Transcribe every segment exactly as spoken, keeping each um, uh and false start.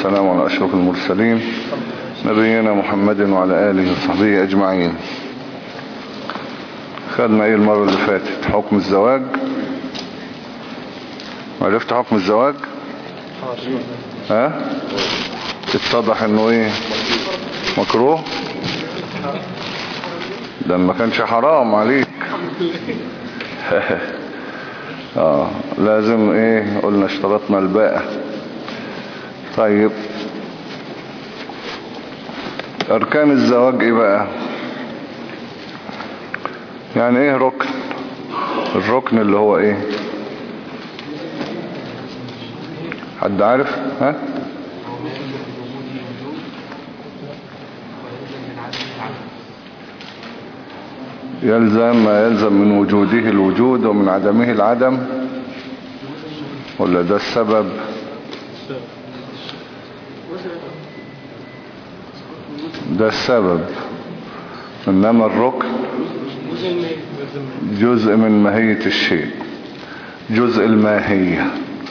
والسلام على أشرف المرسلين نبينا محمد وعلى آله وصحبه أجمعين. خدنا ايه المرة اللي فاتت؟ حكم الزواج. عرفت حكم الزواج؟ ها؟ اتضح انه ايه؟ مكروه. ده ما كانش حرام عليك. اه لازم ايه؟ قلنا اشترطنا الباءة. طيب اركان الزواج ايه بقى؟ يعني ايه ركن؟ الركن اللي هو ايه؟ حد عارف؟ ها؟ يلزم ما يلزم من وجوده الوجود ومن عدمه العدم، ولا ده السبب؟ ده السبب. انما الركن جزء من ماهية الشيء، جزء الماهية،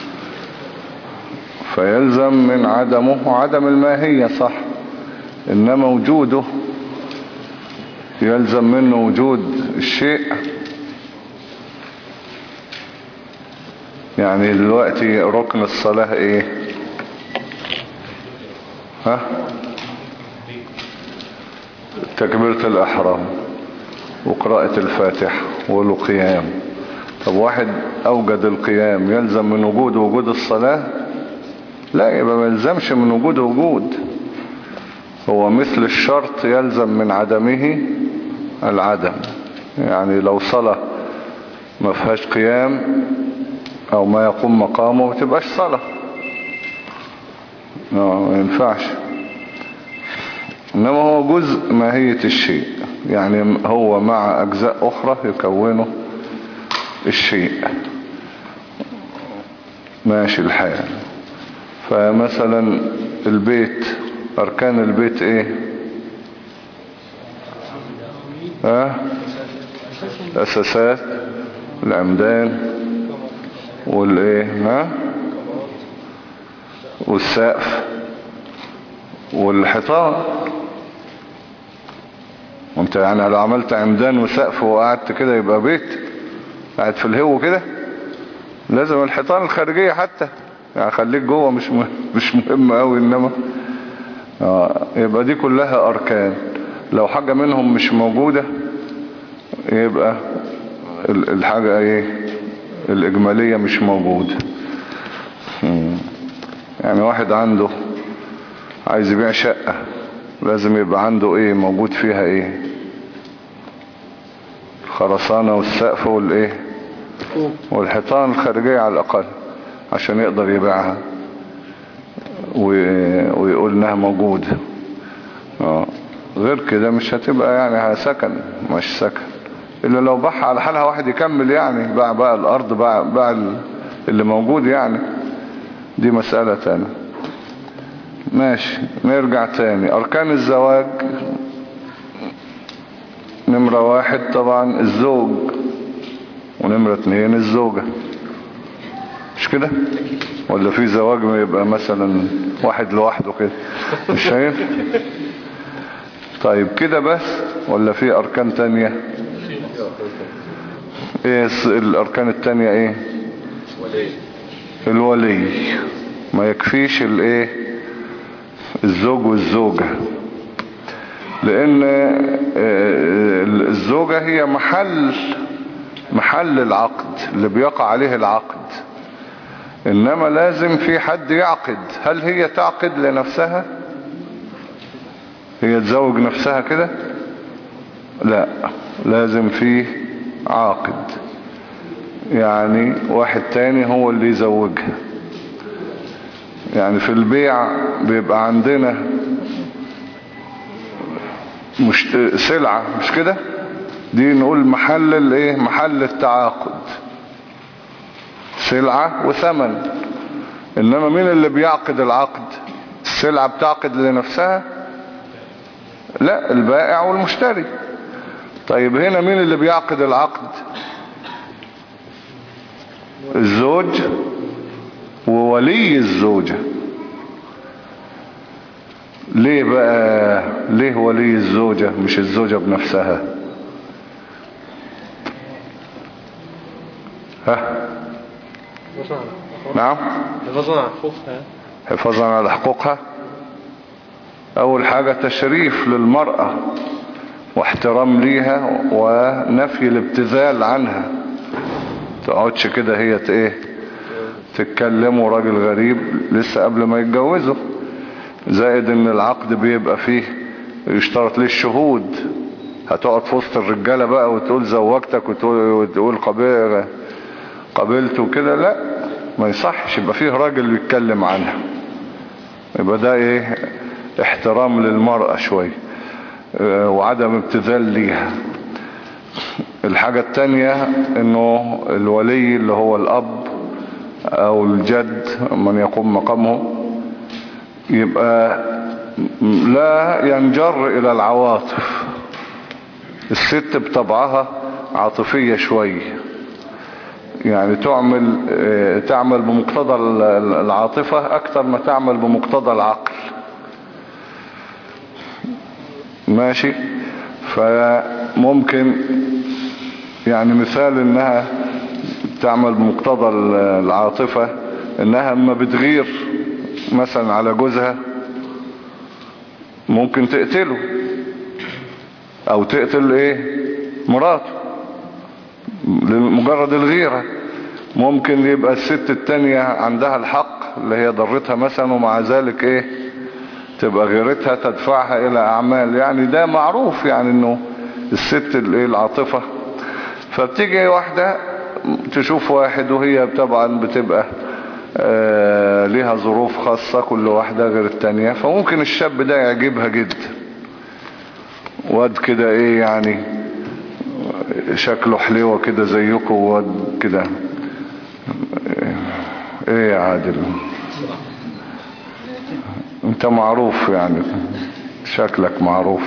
فيلزم من عدمه عدم الماهية، صح. انما وجوده يلزم منه وجود الشيء. يعني دلوقتي ركن الصلاة ايه؟ ها؟ تكبيرة الأحرام وقراءة الفاتحة والقيام. طب واحد أوجد القيام يلزم من وجود وجود الصلاة؟ لا، يبقى ما يلزمش من وجود وجود. هو مثل الشرط يلزم من عدمه العدم. يعني لو صلاة ما فيهاش قيام أو ما يقوم مقامه ما تبقاش صلاة، ما ينفعش. إنما هو جزء ماهية الشيء، يعني هو مع أجزاء أخرى يكونه الشيء. ماشي الحال. فمثلا البيت، أركان البيت إيه؟ ها؟ الأساسات، العمدان، والإيه؟ ها؟ والسقف والحيطان. وانت يعني لو عملت عمدان وسقف وقعدت كده يبقى بيت قاعد في الهو كده؟ لازم الحيطان الخارجية حتى، يعني خليك جوه مش مهم، مش مهم قوي. انما آه يبقى دي كلها اركان. لو حاجة منهم مش موجودة يبقى الحاجة ايه؟ الاجمالية مش موجودة. يعني واحد عنده عايز يبيع شقة، لازم يبقى عنده ايه موجود فيها؟ ايه؟ الخرسانة والسقف والايه والحيطان الخارجية على الاقل، عشان يقدر يبيعها ويقول انها موجودة. اه غير كده مش هتبقى يعني سكن، مش سكن. الا لو باعها على حالها واحد يكمل، يعني باع بقى الارض، باع باع اللي موجود، يعني دي مسألة تانية. ماشي نرجع تاني. اركان الزواج نمرة واحد طبعا الزوج، ونمرة اتنين الزوجة، مش كده؟ ولا في زواج ما يبقى مثلا واحد لوحده كده؟ مش شايف؟ طيب كده بس ولا في اركان تانية؟ ايه الاركان التانية؟ ايه؟ الولي. ما يكفيش الايه؟ الزوج والزوجة، لان الزوجة هي محل محل العقد اللي بيقع عليه العقد. انما لازم في حد يعقد. هل هي تعقد لنفسها؟ هي تزوج نفسها كده؟ لا، لازم فيه عاقد، يعني واحد تاني هو اللي يزوجها. يعني في البيع بيبقى عندنا مش سلعة، مش كده؟ دي نقول محل الايه؟ محل التعاقد، سلعة وثمن. انما مين اللي بيعقد العقد؟ السلعة بتعقد لنفسها؟ لا، البائع والمشتري. طيب هنا مين اللي بيعقد العقد؟ الزوج وولي الزوجة. ليه بقى؟ ليه ولي الزوجة مش الزوجة بنفسها؟ ها؟ نعم، حفاظا على حقوقها. حفاظا على حقوقها. اول حاجة تشريف للمرأة واحترام ليها ونفي الابتذال عنها. تقعدش كده هي ايه تتكلموا راجل غريب لسه قبل ما يتجوزوا. زائد ان العقد بيبقى فيه يشترط ليه الشهود. هتقعد في وسط الرجالة بقى وتقول زوجتك وتقول, وتقول قبيل قبلت وكده، لا ما يصحش. يبقى فيه راجل يتكلم عنها. يبقى ده ايه احترام للمرأة شوية وعدم ابتذال ليها. الحاجة التانية انه الولي اللي هو الاب او الجد من يقوم مقامه يبقى لا ينجر الى العواطف. الست بطبعها عاطفية شوية، يعني تعمل تعمل بمقتضى العاطفة اكتر ما تعمل بمقتضى العقل. ماشي. فممكن يعني مثال انها تعمل بمقتضى العاطفة انها اما بتغير مثلا على جوزها ممكن تقتله او تقتل ايه مراته لمجرد الغيرة. ممكن يبقى الست التانية عندها الحق اللي هي ضرتها مثلا ومع ذلك ايه تبقى غيرتها تدفعها الى اعمال. يعني ده معروف يعني انه الست الايه العاطفة. فبتيجي واحدة تشوف واحد وهي طبعا بتبقى آه ليها ظروف خاصة كل واحدة غير التانية. فممكن الشاب ده يعجبها جدا، واد كده ايه يعني شكله حلوة كده زيكم، واد كده ايه يا عادل انت معروف يعني شكلك معروف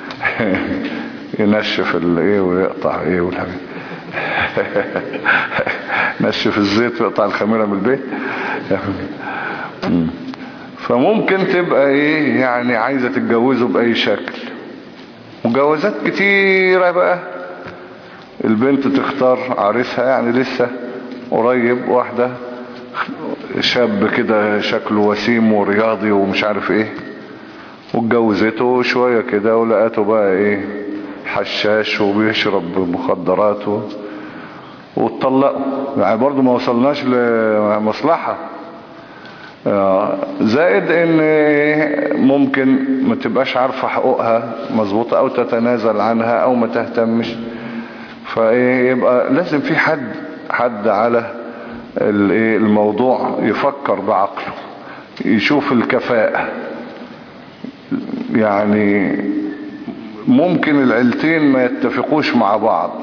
ينشف الايه ويقطع ايه والحاجة نشف الزيت ويقطع الخميرة من البيت. فممكن تبقى ايه يعني عايزة تتجوزه بأي شكل. مجوزات كتيرة بقى البنت تختار عريسها يعني لسه قريب واحدة شاب كده شكله وسيم ورياضي ومش عارف ايه، واتجوزته شوية كده ولقاته بقى ايه حشاش وبيشرب مخدرات واتطلقوا. يعني برضو ما وصلناش لمصلحة. زائد ان ممكن ما تبقاش عارفة حقوقها مظبوطة او تتنازل عنها او ما تهتمش. فيبقى لازم في حد حد على الموضوع يفكر بعقله يشوف الكفاءة. يعني ممكن العيلتين ما يتفقوش مع بعض.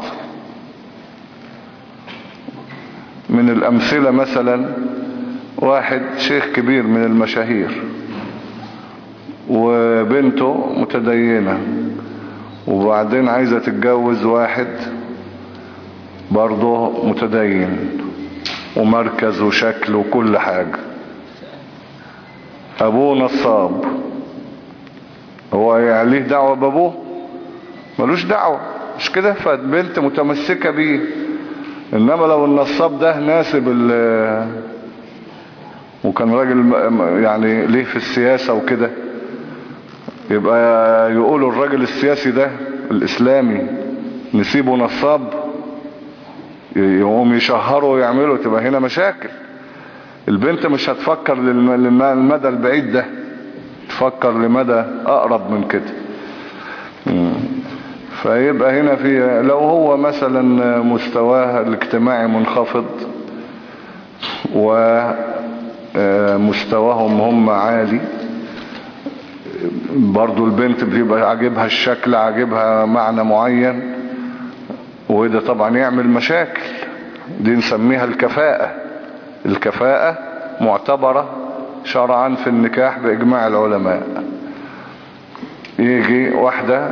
من الأمثلة مثلا واحد شيخ كبير من المشاهير وبنته متدينة وبعدين عايزة تتجوز واحد برضه متدين ومركز وشكل وكل حاجة. أبوه نصاب، هو يعني ليه دعوة بأبوه؟ ملوش دعوة مش كده. فالبنت متمسكة بيه. إنما لو النصاب ده ناسب وكان راجل يعني ليه في السياسة وكده يبقى يقولوا الراجل السياسي ده الإسلامي نسيبه نصاب يقوم يشهروا ويعملوا. تبقى هنا مشاكل. البنت مش هتفكر للمدى البعيد ده، تفكر لمدى أقرب من كده. فيبقى هنا في لو هو مثلا مستواه الاجتماعي منخفض ومستواهم هم عالي برضو البنت بيبقى عاجبها الشكل عاجبها معنى معين وده طبعا يعمل مشاكل. دي نسميها الكفاءة. الكفاءة معتبرة شرعا في النكاح بإجماع العلماء. يجي واحدة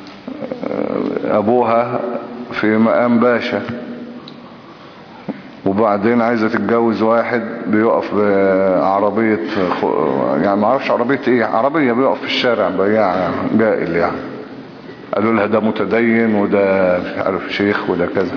أبوها في مقام باشا وبعدين عايزة تتجوز واحد بيقف بعربية، يعني ما اعرفش عربية ايه، عربية بيقف في الشارع بياع يعني جائل يعني. قالوا لها ده متدين وده مش عارف شيخ وده كذا،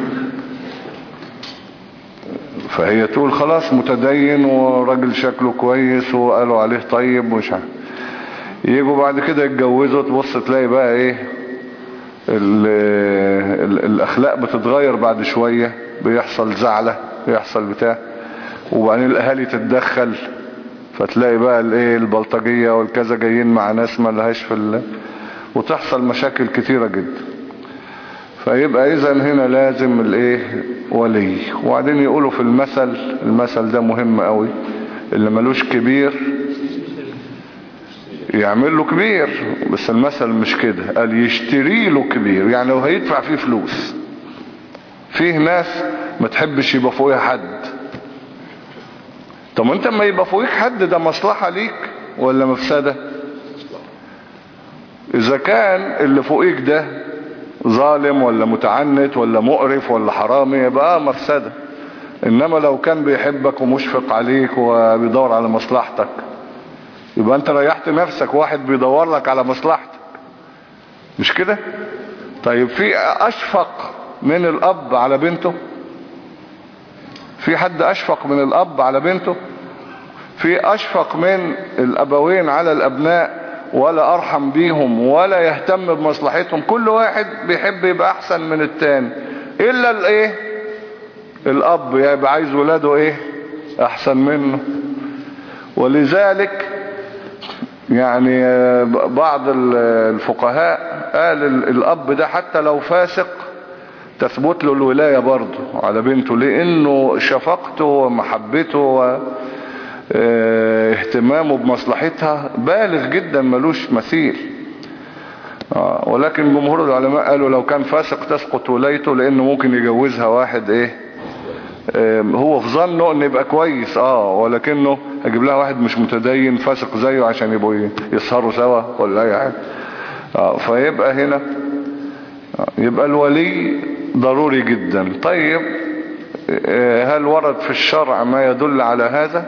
فهي تقول خلاص متدين وراجل شكله كويس وقالوا عليه طيب ومش عارف. يجوا بعد كده يتجوزوا، تبص تلاقي بقى ايه ال ال الاخلاق بتتغير بعد شوية، بيحصل زعلة بيحصل بتاع، وبعدين الاهالي تتدخل، فتلاقي بقى الايه البلطجية والكذا جايين مع ناس ما لهاش في ال... وتحصل مشاكل كتيرة جدا. فيبقى اذا هنا لازم الايه ولي. وبعدين يقولوا في المثل، المثل ده مهم قوي، اللي ملوش كبير يعمل له كبير، بس المثل مش كده، قال يشتري له كبير، يعني لو هيدفع فيه فلوس. فيه ناس ما تحبش يبقى فوقها حد. طب انت ما يبقى فوقك حد ده مصلحة ليك ولا مفسدة؟ اذا كان اللي فوقك ده ظالم ولا متعنت ولا مقرف ولا حرامي يبقى مفسدة. انما لو كان بيحبك ومشفق عليك وبيدور على مصلحتك يبقى انت ريحت نفسك، واحد بيدور لك على مصلحتك، مش كده؟ طيب في اشفق من الاب على بنته؟ في حد اشفق من الاب على بنته؟ في اشفق من الابوين على الابناء ولا ارحم بيهم ولا يهتم بمصلحتهم؟ كل واحد بيحب يبقى احسن من التاني، الا الايه الاب يبقى عايز ولاده ايه احسن منه. ولذلك يعني بعض الفقهاء قال الاب ده حتى لو فاسق تثبت له الولاية برضه على بنته، لانه شفقته ومحبته واهتمامه بمصلحتها بالغ جدا ملوش مثيل. ولكن جمهور العلماء قالوا لو كان فاسق تسقط ولايته، لانه ممكن يجوزها واحد ايه هو في ظنه ان يبقى كويس، اه ولكنه هجيب لها واحد مش متدين فاسق زيه عشان يبقوا يسهروا سوا ولا اي حاجه. اه فيبقى هنا يبقى الولي ضروري جدا. طيب هل ورد في الشرع ما يدل على هذا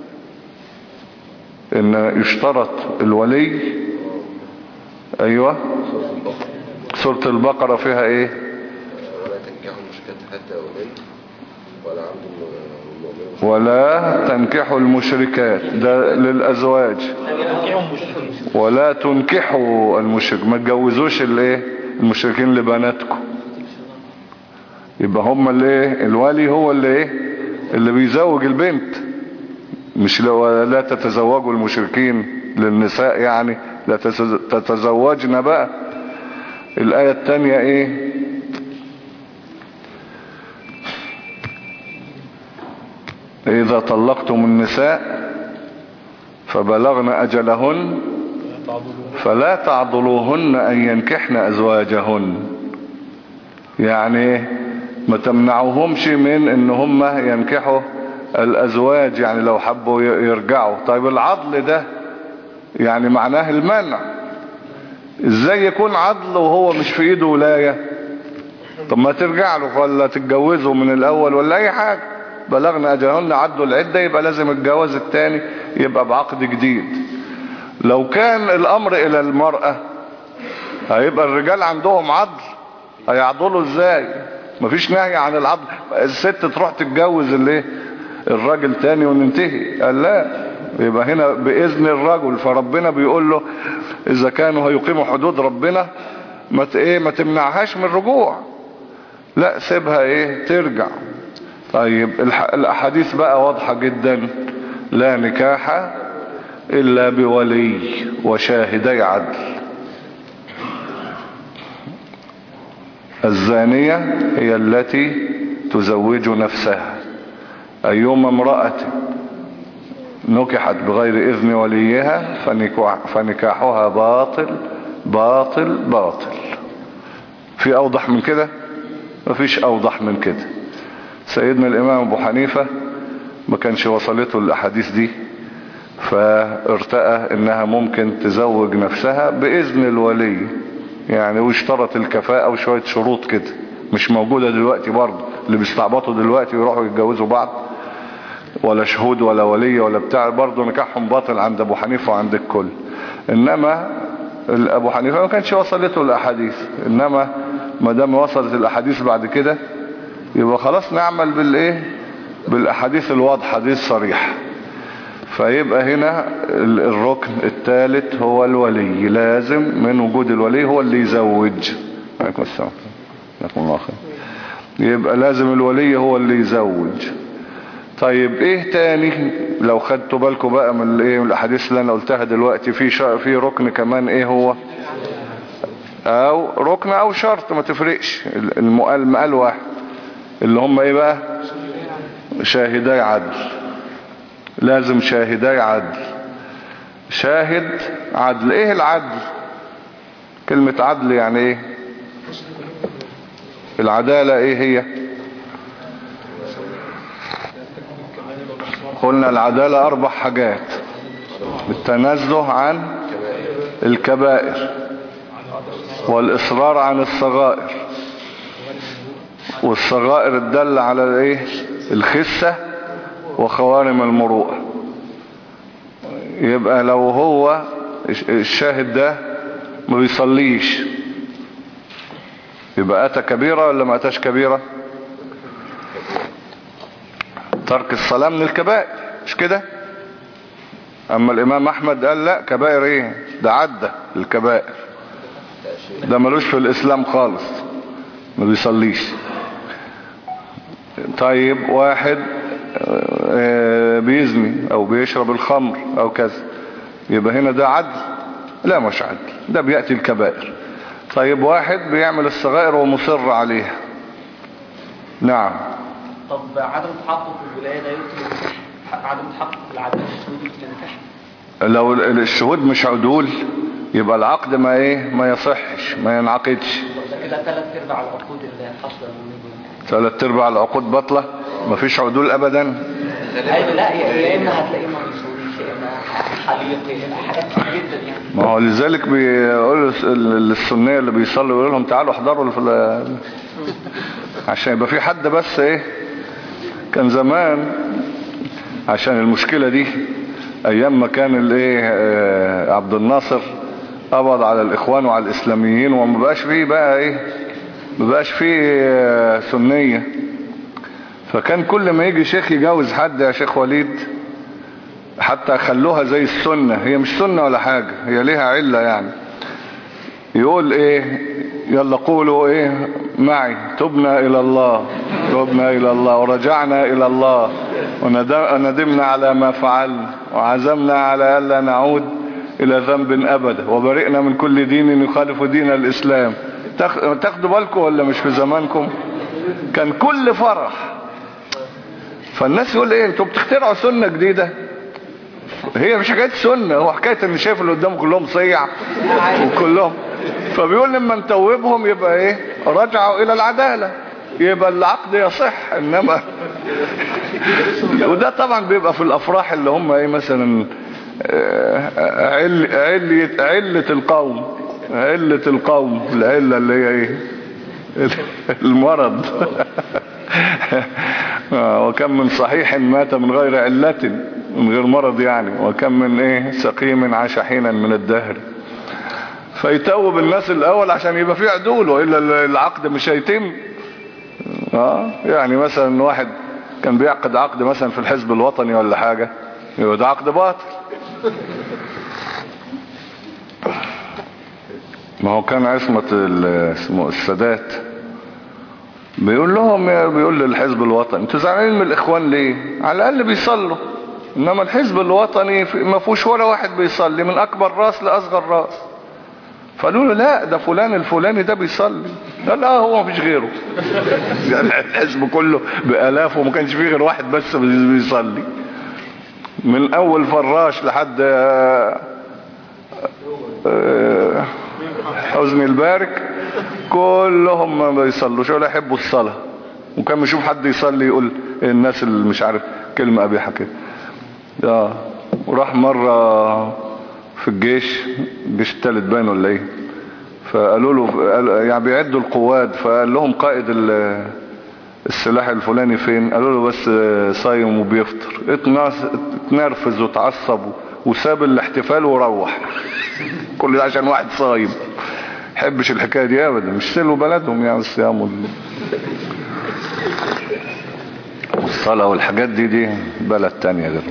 ان يشترط الولي؟ ايوه سورة البقرة فيها ايه؟ ولا تنكحوا المشركات حتى يؤمنوا ولا عبد مؤمن ولا تنكحوا المشركات، ده للأزواج. ولا تنكحوا المشرك، ما تجوزوش الايه المشركين لبناتكم. يبقى هم اللي ايه الولي هو اللي ايه اللي بيزوج البنت، مش لو لا تتزوجوا المشركين للنساء، يعني لا تتزوجنا بقى. الآية التانية ايه؟ إذا طلقتم النساء فبلغن أجلهن فلا تعضلوهن أن ينكحن أزواجهن، يعني ما تمنعوهمش من ان هم ينكحوا الأزواج، يعني لو حبوا يرجعوا. طيب العضل ده يعني معناه المنع، ازاي يكون عضل وهو مش في ايده ولاية؟ طب ما ترجع له ولا تتجوزه من الأول ولا أي حاجة. بلغنا أجلهن عدوا العدة، يبقى لازم الجواز التاني يبقى بعقد جديد. لو كان الأمر إلى المرأة هيبقى الرجال عندهم عضل، هيعضلوا ازاي؟ مفيش نهي عن العضل. الست تروح تتجوز الايه الراجل تاني وننتهي؟ قال لا، يبقى هنا بإذن الرجل. فربنا بيقول له إذا كانوا هيقيموا حدود ربنا ما ايه ما تمنعهاش من الرجوع، لا سيبها ايه ترجع. طيب الأحاديث بقى واضحة جدا، لا نكاح إلا بولي وشاهدي عدل. الزانية هي التي تزوج نفسها. أيما امرأة نكحت بغير إذن وليها فنكاحها باطل باطل باطل. في أوضح من كده؟ مفيش أوضح من كده. سيدنا الإمام أبو حنيفة ما كانش وصلته الأحاديث دي، فارتأى إنها ممكن تزوج نفسها بإذن الولي، يعني واشترط الكفاءة وشوية شروط كده مش موجودة دلوقتي برضه اللي بيستعبطوا دلوقتي ويروحوا يتجوزوا بعض، ولا شهود ولا ولي ولا بتاع، برضه نكاحهم باطل عند ابو حنيفة وعند الكل. انما ابو حنيفة ما كانش وصلته الاحاديث، انما ما دام وصلت الاحاديث بعد كده يبقى خلاص نعمل بالايه، بالاحاديث الواضحة دي الصريحة. فيبقى هنا الركن الثالث هو الولي، لازم من وجود الولي هو اللي يزوج. عليكم السلام. عليكم الله خير. يبقى لازم الولي هو اللي يزوج. طيب ايه تاني لو خدتوا بالكم بقى من الايه، من الاحاديث اللي انا قلتها دلوقتي، في في ركن كمان ايه هو، او ركن او شرط ما تفرقش، المقال واحد، اللي هم ايه بقى، شاهداي عدل. لازم شاهداي عدل. شاهد عدل. ايه العدل؟ كلمة عدل يعني ايه؟ العدالة ايه هي؟ قلنا العدالة اربع حاجات: التنزه عن الكبائر، والاصرار عن الصغائر، والصغائر الدالة على الايه، الخسة وخوارم المروءة. يبقى لو هو الشاهد ده ما بيصليش يبقى اتى كبيرة ولا ما اتاش كبيرة؟ ترك الصلاة من الكبائر، مش كده؟ اما الامام احمد قال لا، كبائر ايه ده، عدى الكبائر، ده ملوش في الاسلام خالص، ما بيصليش. طيب واحد بيزني او بيشرب الخمر او كذا، يبقى هنا ده عدل؟ لا مش عدل، ده بيأتي الكبائر. طيب واحد بيعمل الصغائر ومصر عليها، نعم. طب عدم تحقق الولاية ده يمكن عدم تحقق العدل الشهود يمكن النكاح؟ لو الشهود مش عدول يبقى العقد ما ايه، ما يصحش، ما ينعقدش. ده كده ثلاث ارباع العقود اللي حصلت منهم. ثلاث ارباع العقود باطلة، ما فيش عدول ابدا. ايوه لا، يا اما هتلاقيه ما بيصليش، يا اما حليق، يا اما حاجات كتير جدا يعني. ما هو لذلك بيقول للسنية اللي بيصلوا يقول لهم تعالوا احضروا في عشان يبقى في حد. بس ايه، كان زمان عشان المشكلة دي ايام ما كان الايه عبد الناصر قبض على الاخوان وعلى الاسلاميين، وما بقاش فيه بقى ايه، ما بقاش فيه سنية. فكان كل ما يجي شيخ يجوز حد يا شيخ وليد، حتى خلوها زي السنة، هي مش سنة ولا حاجة، هي ليها علة يعني. يقول ايه، يلا قولوا ايه معي، تبنا الى الله، تبنا الى الله ورجعنا الى الله وندمنا على ما فعلنا وعزمنا على ألا نعود الى ذنب ابدا وبرئنا من كل دين يخالف دين الاسلام. تاخدوا بالكم ولا مش في زمانكم؟ كان كل فرح. فالناس يقول ايه، انتوا بتخترعوا سنة جديدة. هي مش حكاية سنة، هو حكاية ان شايف اللي قدامه كلهم صيع وكلهم، فبيقول لما نتوبهم يبقى ايه، رجعوا الى العدالة، يبقى العقد يصح. انما وده طبعا بيبقى في الافراح اللي هم ايه، مثلا عل... علة علة القوم، علة القوم، العلة اللي هي ايه، المرض. وكم من صحيح مات من غير علة، من غير مرض يعني، وكم من ايه سقيم عاش حينا من الدهر. فيتوب الناس الاول عشان يبقى فيه عدول، وإلا العقد مش هيتم. اه يعني مثلا واحد كان بيعقد عقد مثلا في الحزب الوطني ولا حاجة، يبقى ده عقد باطل. ما هو كان عصمة اسمه السادات بيقول لهم، بيقول للحزب الوطني انتوا زعلانين من الاخوان ليه؟ على الاقل بيصلوا. انما الحزب الوطني ما فيهوش ولا واحد بيصلي، من اكبر راس لاصغر راس. فقالوا له لا، ده فلان الفلاني ده بيصلي. قال لا، هو مفيش غيره. يعني الحزب كله بالاف وما كانش فيه غير واحد بس بيصلي، من اول فراش لحد حزني البارك، كلهم ما بيصلوش ولا يحبوا الصلاة. وكان يشوف حد يصلي يقول الناس اللي مش عارف كلمة قبيحة كده. اه وراح مرة في الجيش، الجيش التالت باين ولا ايه، فقالوا له يعني بيعدوا القواد، فقال لهم قائد السلاح الفلاني فين؟ قالوا له بس صايم وبيفطر. اتنرفز وتعصب وساب الاحتفال وروح. كل ده عشان واحد صايم. حبش الحكاية دي ابدا، مش سلوا بلدهم يعني الصيام والصلاة والحاجات دي دي بلد تانية غير. يعني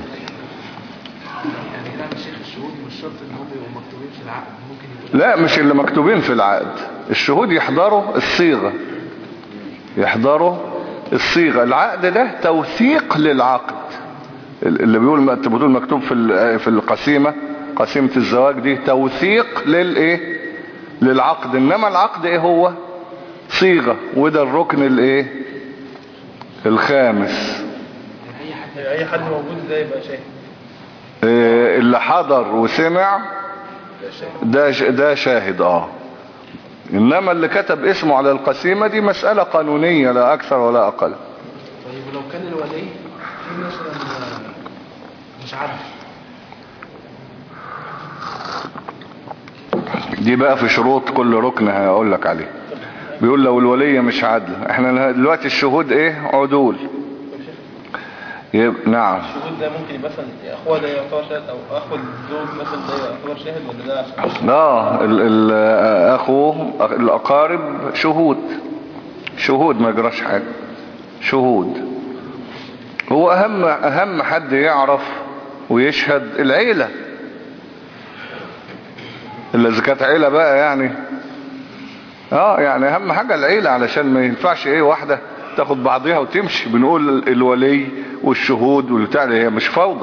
كلام الشيخ الشهود مش شرط ان هم يبقوا مكتوبين في العقد، ممكن يبقوا لا مش اللي مكتوبين في العقد. الشهود يحضروا الصيغة، يحضروا الصيغة. العقد ده توثيق للعقد. اللي بيقول بتقول مكتوب في في القسيمة، قسيمة الزواج دي توثيق للايه للعقد. انما العقد ايه؟ هو صيغة، وده الركن الايه الخامس. اي حد اي حد موجود ده يبقى شاهد. إيه اللي حضر وسمع ده ده شاهد. اه انما اللي كتب اسمه على القسيمة دي مسألة قانونية لا اكثر ولا اقل. طيب ولو كان الولي في مثلا مش عارف، دي بقى في شروط كل ركن هقول لك عليه. بيقول لو الولية مش عادل. احنا دلوقتي الشهود ايه؟ عدول. يبقى نعم. الشهود ده ممكن مثلا اخوه ده يعتبر شاهد، او اخو الزوج مثلا ده يعتبر شاهد، ولا ده عشان اه ال ال اخوه الاقارب شهود. شهود ما يجراش حاجة، شهود. هو اهم اهم حد يعرف ويشهد العيلة. اللي اذا كانت عيلة بقى يعني اه يعني اهم حاجة العيلة، علشان ما ينفعش ايه واحدة تاخد بعضها وتمشي. بنقول الولي والشهود والبتاع، هي مش فوضى.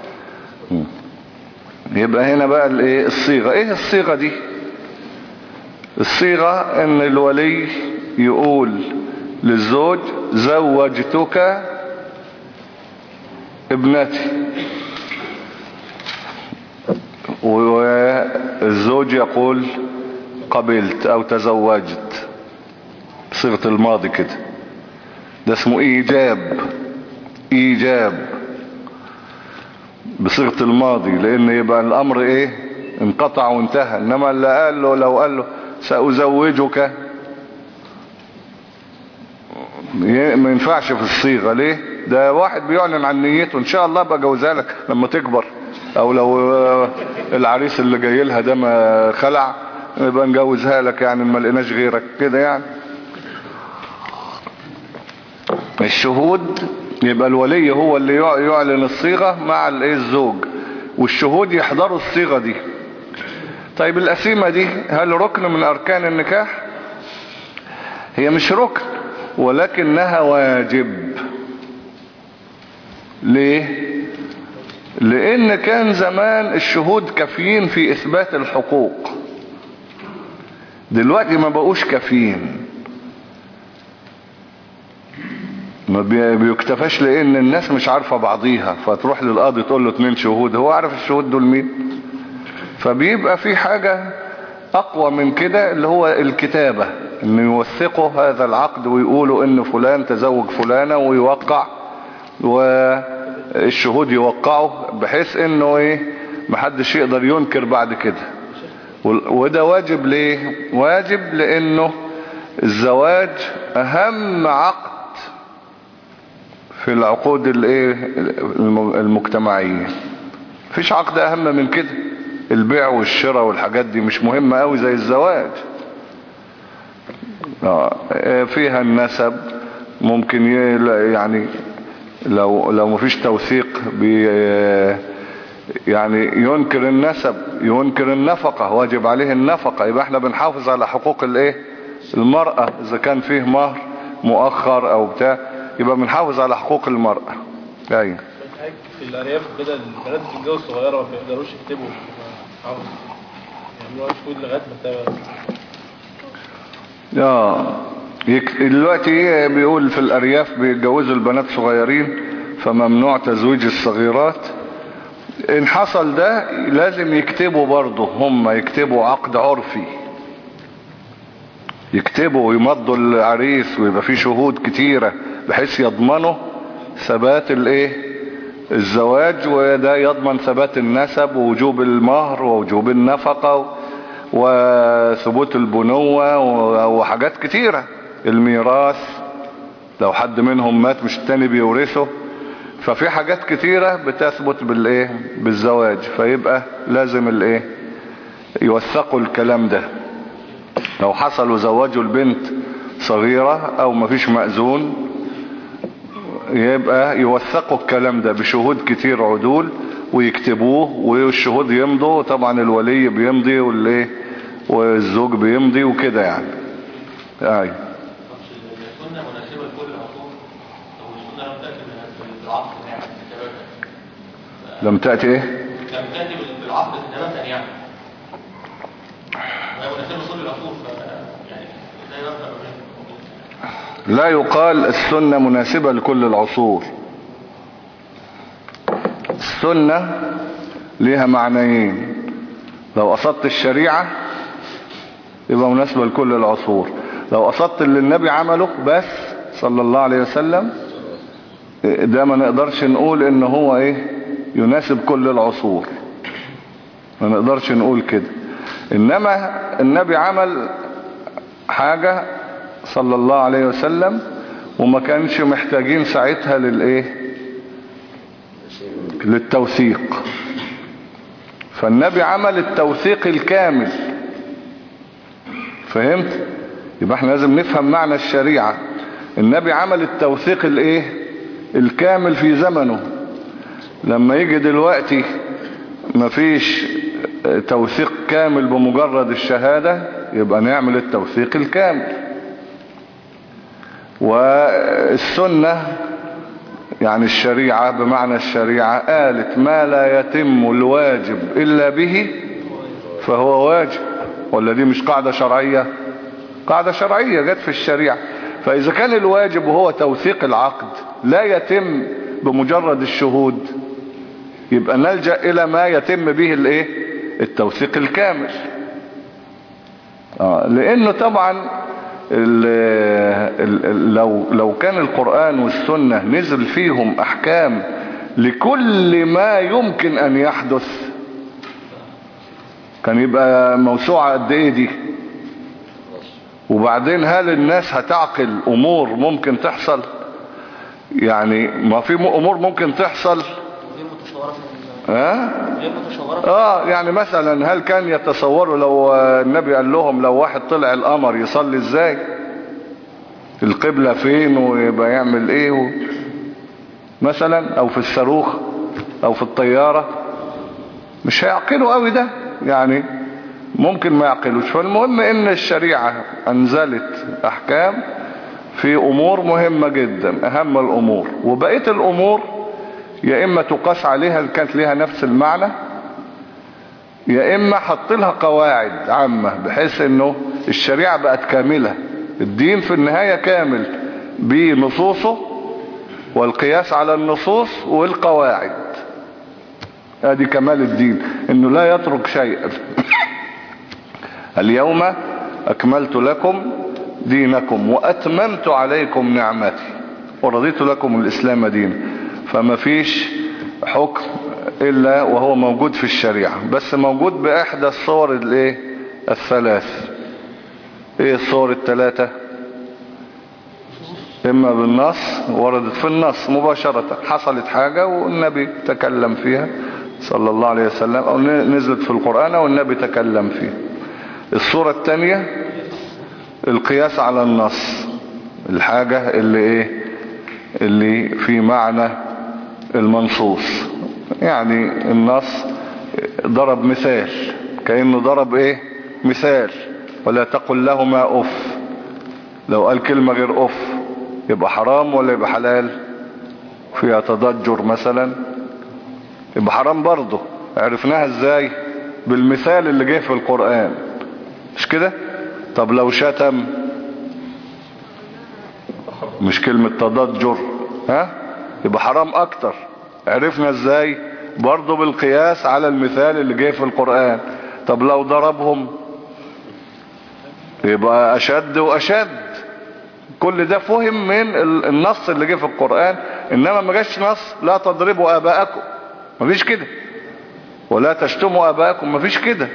يبقى هنا بقى الايه الصيغة. ايه الصيغة دي؟ الصيغة ان الولي يقول للزوج زوجتك ابنتي، والزوج يقول قبلت او تزوجت بصيغة الماضي كده. ده اسمه ايجاب. ايجاب بصيغة الماضي، لان يبقى الامر ايه انقطع وانتهى. انما اللي قال له لو قال له سأزوجك ما ينفعش في الصيغة. ليه؟ ده واحد بيعلن عن نيته ان شاء الله بقى جوزها لك لما تكبر، او لو العريس اللي جاي لها ده ما خلع يبقى نجوزها لك يعني ما لقيناش غيرك كده يعني. الشهود يبقى الولي هو اللي يعلن الصيغة مع الايه الزوج، والشهود يحضروا الصيغة دي. طيب القسيمة دي هل ركن من اركان النكاح؟ هي مش ركن ولكنها واجب. ليه؟ لان كان زمان الشهود كافيين في اثبات الحقوق، دلوقتي ما بقوش كافيين، ما بيكتفاش لان الناس مش عارفة بعضيها، فتروح للقاضي تقول له اتنين شهود، هو عارف الشهود دول مين؟ فبيبقى في حاجة اقوى من كده اللي هو الكتابة، ان يوثقوا هذا العقد ويقولوا ان فلان تزوج فلانة ويوقع، والشهود يوقعوا بحيث انه ايه محدش يقدر ينكر بعد كده. وده واجب. ليه واجب؟ لانه الزواج اهم عقد في العقود الايه المجتمعية. مفيش عقد اهم من كده. البيع والشراء والحاجات دي مش مهمة قوي زي الزواج. فيها النسب ممكن يعني لو لو مفيش توثيق بي يعني ينكر النسب، ينكر النفقة، واجب عليه النفقة. يبقى احنا بنحافظ على حقوق الايه المرأة. اذا كان فيه مهر مؤخر او بتاع يبقى بنحافظ على حقوق المرأة. ايوه في الارياف كده البنات بتتجوز صغيرة ما بيقدروش يكتبوا، يعملوها شهود لغاية ما تبقى. اه دلوقتي بيقول في الارياف بيتجوزوا البنات صغيرين فممنوع تزويج الصغيرات. ان حصل ده لازم يكتبوا برضه، هم يكتبوا عقد عرفي، يكتبوا ويمضوا العريس ويبقى فيه شهود كتيرة بحيث يضمنوا ثبات الايه الزواج، وده يضمن ثبات النسب ووجوب المهر ووجوب النفقة وثبوت البنوة وحاجات كتيرة، الميراث. لو حد منهم مات مش التاني بيورثه. ففي حاجات كتيرة بتثبت بالايه بالزواج، فيبقى لازم الايه يوثقوا الكلام ده. لو حصل وزوجوا البنت صغيرة او مفيش مأذون يبقى يوثقوا الكلام ده بشهود كتير عدول ويكتبوه، والشهود يمضوا، طبعا الولي بيمضي والايه والزوج بيمضي وكده يعني. ايوه السنة مناسبة لكل العصور، لو السنة لم تأتي بالعصر يعني كتابة. لم تأتي ايه؟ لم تأتي بالعصر كتابة يعني. وهي مناسبة لكل العصور يعني لا يفهم منه. لا يقال السنة مناسبة لكل العصور. السنة ليها معنيين، لو قصدت الشريعة يبقى مناسبة لكل العصور، لو قصدت اللي النبي عمله بس صلى الله عليه وسلم ده ما نقدرش نقول ان هو ايه يناسب كل العصور، ما نقدرش نقول كده. انما النبي عمل حاجة صلى الله عليه وسلم وما كانش محتاجين ساعتها للايه للتوثيق، فالنبي عمل التوثيق الكامل. فهمت؟ يبقى احنا لازم نفهم معنى الشريعة. النبي عمل التوثيق الايه الكامل في زمنه. لما يجي دلوقتي مفيش توثيق كامل بمجرد الشهادة يبقى نعمل التوثيق الكامل. والسنة يعني الشريعة بمعنى الشريعة قالت ما لا يتم الواجب إلا به فهو واجب، ولا دي مش قاعدة شرعية؟ قاعدة شرعية جت في الشريعة. فإذا كان الواجب هو توثيق العقد لا يتم بمجرد الشهود يبقى نلجأ إلى ما يتم به الايه التوثيق الكامل. آه لأنه طبعا ال ال لو لو كان القرآن والسنة نزل فيهم أحكام لكل ما يمكن أن يحدث كان يبقى موسوعة قد ايه دي. وبعدين هل الناس هتعقل امور ممكن تحصل؟ يعني ما في امور ممكن تحصل اه اه يعني مثلا هل كان يتصوروا لو النبي قال لهم لو واحد طلع القمر يصلي ازاي، القبلة فين ويبقى يعمل ايه و... مثلا او في الصاروخ او في الطيارة؟ مش هيعقلوا قوي ده يعني، ممكن ما يعقلوش. فالمهم ان الشريعة انزلت احكام في امور مهمة جدا اهم الامور، وبقية الامور يا اما تقاس عليها اللي كانت ليها نفس المعنى يا اما حط لها قواعد عامة بحيث انه الشريعة بقت كاملة. الدين في النهاية كامل بنصوصه والقياس على النصوص والقواعد. هذه كمال الدين، انه لا يترك شيئا. اليوم اكملت لكم دينكم واتممت عليكم نعمتي ورضيت لكم الاسلام دينا. فما فيش حكم الا وهو موجود في الشريعة، بس موجود باحدى الصور الايه الثلاث. ايه الصور الثلاثة؟ اما بالنص وردت في النص مباشرة، حصلت حاجة والنبي تكلم فيها صلى الله عليه وسلم، او نزلت في القرآن والنبي تكلم فيها. الصورة الثانية القياس على النص، الحاجة اللي ايه اللي في معنى المنصوص. يعني النص ضرب مثال كأنه ضرب ايه مثال، ولا تقل لهما اف. لو قال كلمة غير اف يبقى حرام ولا يبقى حلال؟ فيها تضجر مثلا يبقى حرام برضه. عرفناها ازاي؟ بالمثال اللي جه في القرآن، مش كده؟ طب لو شتم مش كلمة تضجر ها يبقى حرام اكتر. عرفنا ازاي؟ برضه بالقياس على المثال اللي جه في القرآن. طب لو ضربهم يبقى اشد واشد. كل ده فهم من النص اللي جه في القرآن. انما ما جاش نص لا تضربوا اباءكم، ما فيش كده، ولا تشتموا اباءكم، ما فيش كده،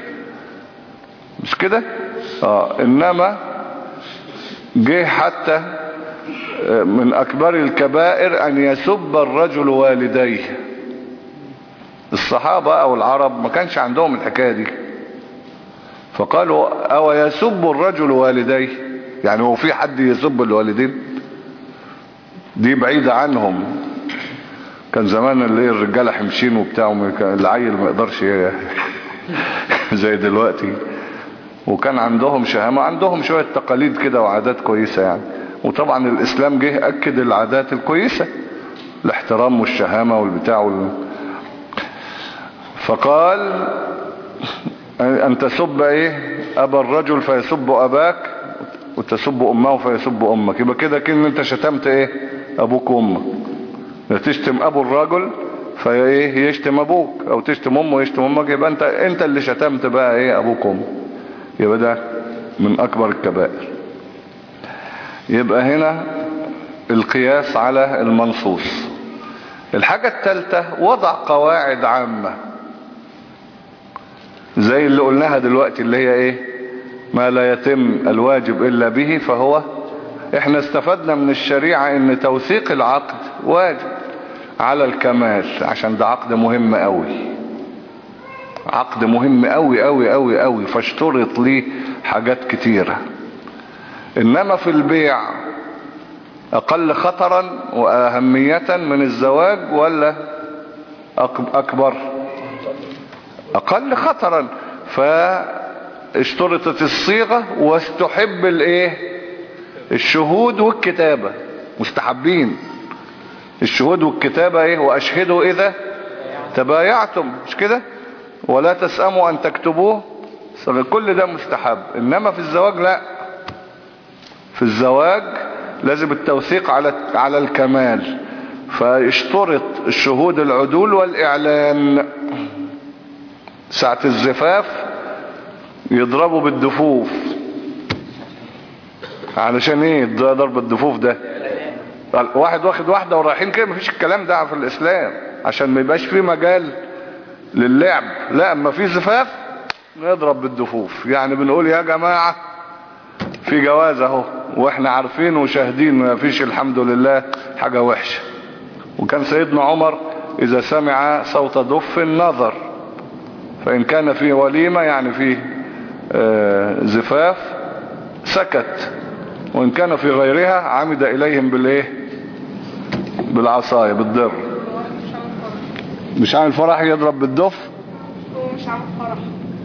مش كده. اه انما جه حتى من أكبر الكبائر أن يسب الرجل والديه. الصحابة أو العرب ما كانش عندهم الحكاية دي، فقالوا أو يسب الرجل والديه، يعني هو في حد يسب الوالدين؟ دي بعيدة عنهم. كان زمان اللي الرجالة حمشين وبتاعهم، العيل ما يقدرش زي دلوقتي. وكان عندهم شهامة، عندهم شوية تقاليد كده وعادات كويسة يعني. وطبعا الإسلام جه أكد العادات الكويسة، الاحترام والشهامة والبتاع وال... فقال أن تسب إيه أبا الرجل فيسب أباك، وتسب أمه فيسب أمك. يبقى كده كأن أنت شتمت إيه أبوك وأمك. تشتم أبو الرجل فإيه يشتم أبوك، أو تشتم أمه يشتم أمك، يبقى أنت أنت اللي شتمت بقى إيه أبوك وأمك. يبقى ده من أكبر الكبائر. يبقى هنا القياس على المنصوص. الحاجة الثالثة وضع قواعد عامة زي اللي قلناها دلوقتي، اللي هي ايه ما لا يتم الواجب الا به فهو. احنا استفدنا من الشريعة ان توثيق العقد واجب على الكمال، عشان ده عقد مهم قوي، عقد مهم قوي قوي قوي قوي، فاشترط ليه حاجات كتيرة. انما في البيع اقل خطرا واهمية من الزواج ولا اكبر؟ اقل خطرا. فاشترطت الصيغة واستحب الايه الشهود والكتابة، مستحبين الشهود والكتابة ايه واشهدوا اذا تبايعتم، مش كده؟ ولا تسأموا ان تكتبوه، كل ده مستحب. انما في الزواج لا، في الزواج لازم التوثيق على على الكمال، فاشترط الشهود العدول والاعلان. ساعة الزفاف يضربوا بالدفوف. علشان ايه ضرب الدفوف ده؟ واحد واخد واحدة ورايحين كده، مفيش الكلام ده في الاسلام، عشان ما يبقاش فيه مجال للعب. لا، اما في زفاف نضرب بالدفوف، يعني بنقول يا جماعة في جواز اهو، واحنا عارفين وشاهدين ما فيش الحمد لله حاجة وحشة. وكان سيدنا عمر اذا سمع صوت دف نظر، فان كان في وليمة يعني في آه زفاف سكت، وان كان في غيرها عمد اليهم بالايه بالعصاية بالضر. مش عامل فرح يضرب بالدف؟ هو مش عامل فرح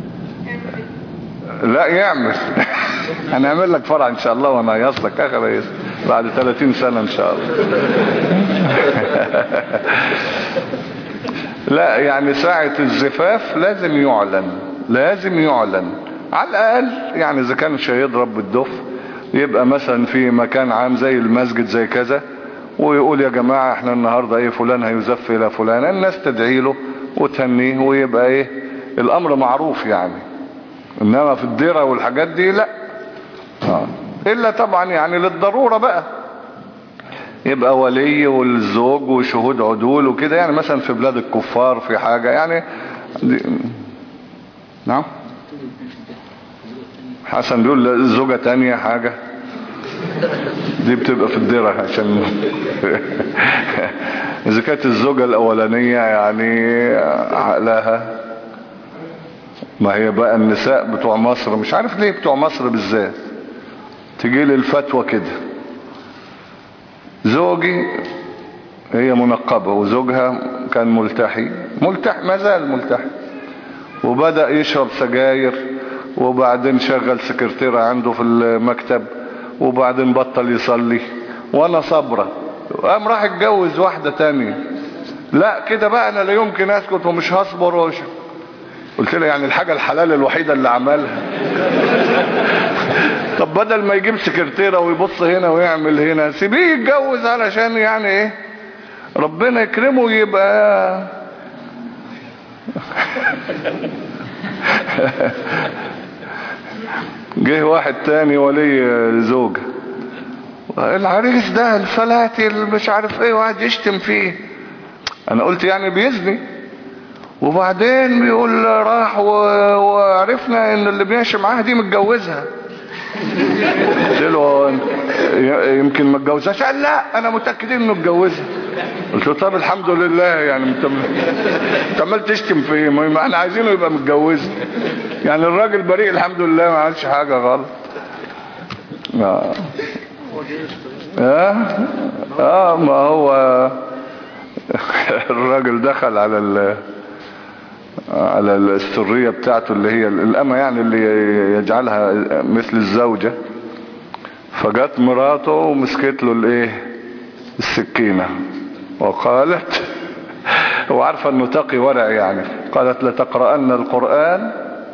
لا يعمل. هنعمل لك فرح ان شاء الله وانا هيصلك اخر رئيس بعد ثلاثين سنة ان شاء الله. لا يعني ساعة الزفاف لازم يعلن، لازم يعلن على الاقل. يعني اذا كان مش هيضرب بالدف يبقى مثلا في مكان عام زي المسجد زي كذا، ويقول يا جماعة احنا النهاردة ايه فلان هيزف الى فلان، الناس تدعي له وتهنيه ويبقى ايه الامر معروف يعني. انما في الديرة والحاجات دي لا. آه. الا طبعا يعني للضرورة بقى، يبقى ولي والزوج وشهود عدول وكده، يعني مثلا في بلاد الكفار في حاجة يعني دي... نعم حسن بيقول الزوجة تانية حاجة دي بتبقى في الديرة، عشان اذا كانت الزوجة الاولانية يعني عقلها. ما هي بقى النساء بتوع مصر مش عارف ليه بتوع مصر بالذات تجي لي الفتوى كده، زوجي هي منقبة وزوجها كان ملتحي، ملتحي ما زال ملتحي، وبدأ يشرب سجاير، وبعدين شغل سكرتيرة عنده في المكتب، وبعدين بطل يصلي، وانا صبرة، قام راح اتجوز واحدة تانية. لا كده بقى انا لا يمكن اسكت ومش هصبر وش. قلت له يعني الحاجة الحلال الوحيدة اللي عملها. طب بدل ما يجيب سكرتيرة ويبص هنا ويعمل هنا، سيبيه يتجوز علشان يعني ايه ربنا يكرمه ويبقى جه واحد تاني ولي زوجة، العريس ده الفلاتي اللي مش عارف ايه، وقعد يشتم فيه. انا قلت يعني بيزني، وبعدين بيقول راح و... وعرفنا ان اللي بيمشي معاها دي متجوزها. قلت له يمكن ما اتجوزهاش. قال لا انا متأكد انه اتجوزها. قلت له طب الحمد لله يعني انت انت عمال تشتم في ايه؟ ما احنا عايزينه يبقى متجوز. يعني الراجل بريء الحمد لله ما عملش حاجة غلط. اه اه, آه ما هو الراجل دخل على ال على السرية بتاعته اللي هي الأمة يعني اللي يجعلها مثل الزوجة. فجت مراته ومسكت له الايه السكينة وقالت وعارفة انه تقي ورع يعني قالت لتقرأن القرآن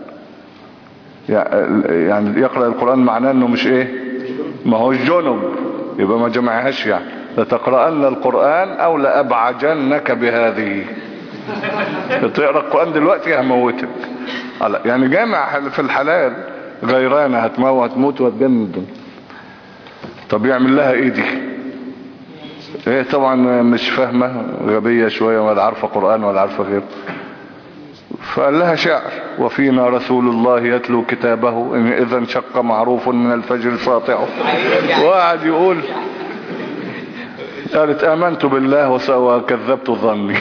يعني يقرأ القرآن معناه انه مش ايه ما هو الجنب يبقى ما جمعهاش يعني لتقرأن القرآن او لأبعجنك بهذه تقرأ القرآن دلوقتي هموتك يعني جامع في الحلال غيرانة هتموت هتموت وهتجنن. طب يعمل لها ايه دي؟ ايه طبعا مش فاهمة غبية شوية ولا عارفة قرآن ولا عارفة غيره. فقال لها شعر وفينا رسول الله يتلو كتابه إن إذا انشق معروف من الفجر ساطعه. وقعد يقول قالت آمنت بالله وكذبت ظني.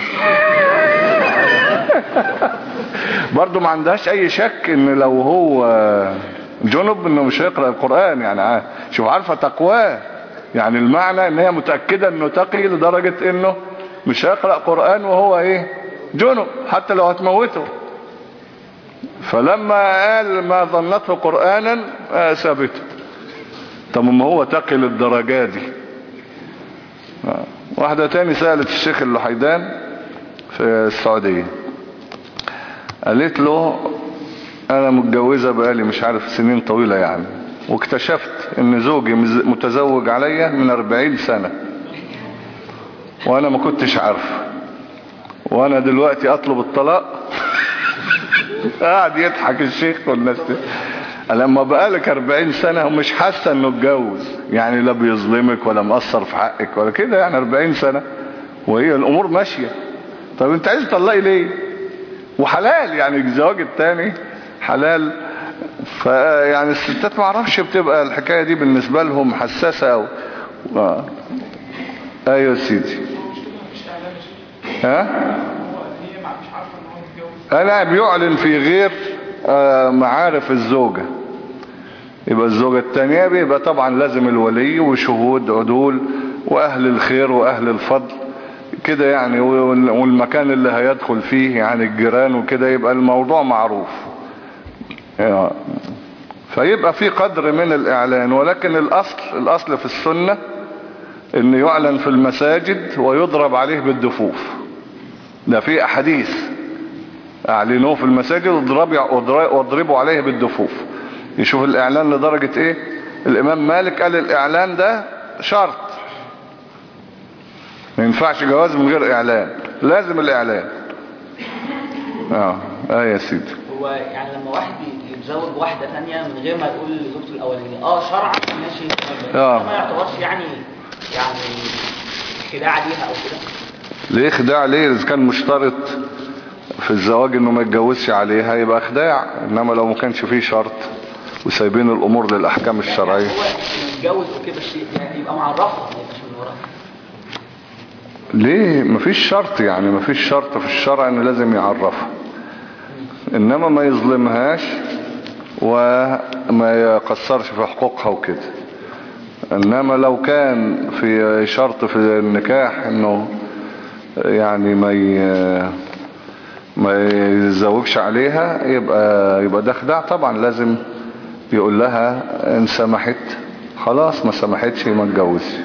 برضو ما عندهاش اي شك ان لو هو جنب انه مش هيقرأ القرآن يعني شوف عارفة تقواه يعني المعنى ان هي متأكدة انه تقي لدرجة انه مش هيقرأ قرآن وهو ايه جنب حتى لو هتموته. فلما قال ما ظنته قرآنا سابته. طب ما هو تقي للدرجة دي. واحدة تاني سألت الشيخ اللحيدان في السعودية قالت له انا متجوزة بقالي مش عارف سنين طويلة يعني واكتشفت ان زوجي متزوج عليا من اربعين سنة وانا ما كنتش عارف وانا دلوقتي اطلب الطلاق. قاعد يضحك الشيخ والناس لما بقالك اربعين سنة ومش حاسة انه اتجوز يعني لا بيظلمك ولا مقصر في حقك ولا كده يعني اربعين سنة وهي الامور ماشية. طب انت عايز تطلقي ليه وحلال يعني الزواج التاني حلال. فيعني الستات ما عرفش بتبقى الحكاية دي بالنسبة لهم حساسة او آه. ايوه سيدي ها انا بيعلن في غير آه معارف الزوجة يبقى الزوجة التانية بيبقى طبعا لازم الولي وشهود عدول واهل الخير واهل الفضل كده يعني والمكان اللي هيدخل فيه يعني الجيران وكده يبقى الموضوع معروف يعني فيبقى في قدر من الاعلان. ولكن الاصل الاصل في السنة ان يعلن في المساجد ويضرب عليه بالدفوف. ده في احاديث اعلنوه في المساجد واضربوا عليه بالدفوف. يشوف الاعلان لدرجة ايه. الامام مالك قال الاعلان ده شرط ما ينفعش جواز من غير اعلان لازم الاعلان. اه اه يا سيدي هو يعني لما واحد يتزوج واحدة ثانية من غير ما يقول لزوجته الاولانية اه شرعا ماشي اه ما يعتبرش يعني يعني خداع ليها او كده. ليه خداع ليه؟ اذا كان مشترط في الزواج انه ما يتجوزش عليها يبقى خداع. انما لو ما كانش فيه شرط وسايبين الامور للاحكام الشرعية يعني هو يتجوز وكده شيء يعني يبقى معرفها ما يبقاش من وراها. ليه مفيش شرط يعني مفيش شرط في الشرع ان لازم يعرفها انما ما يظلمهاش وما يقصرش في حقوقها وكده. انما لو كان في شرط في النكاح انه يعني ما ما يتزوجش عليها يبقى يبقى ده خداع طبعا. لازم يقول لها ان سمحت خلاص ما سمحتش ما اتجوزش.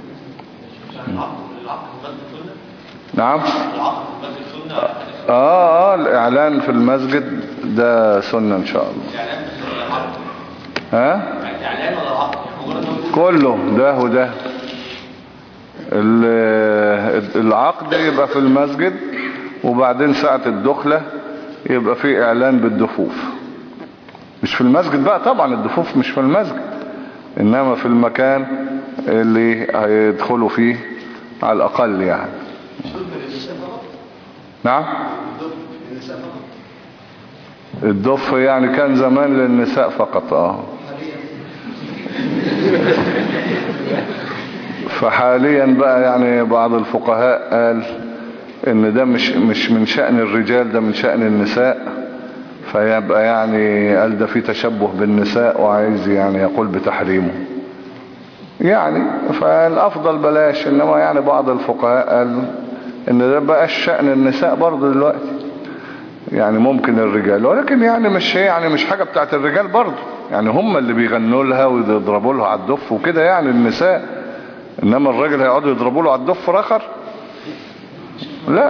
نعم اه اه الاعلان في المسجد ده سنة ان شاء الله. ها كله ده وده. العقد يبقى في المسجد وبعدين ساعة الدخلة يبقى في اعلان بالدفوف. مش في المسجد بقى طبعا الدفوف مش في المسجد انما في المكان اللي هيدخلوا فيه على الاقل يعني. نعم الدف يعني كان زمان للنساء فقط اه فحاليا بقى يعني بعض الفقهاء قال ان ده مش مش من شأن الرجال، ده من شأن النساء، فيبقى يعني قال ده في تشبه بالنساء وعايز يعني يقول بتحريمه يعني. فالافضل بلاش، انما يعني بعض الفقهاء قال ان ده بقى الشأن النساء برضه دلوقتي، يعني ممكن الرجال، ولكن يعني مش يعني مش حاجة بتاعت الرجال برضه، يعني هم اللي بيغنوا لها ويضربوا لها على الدف وكده يعني النساء، انما الراجل هيقعدوا يضربوا له على الدف رخر؟ لا.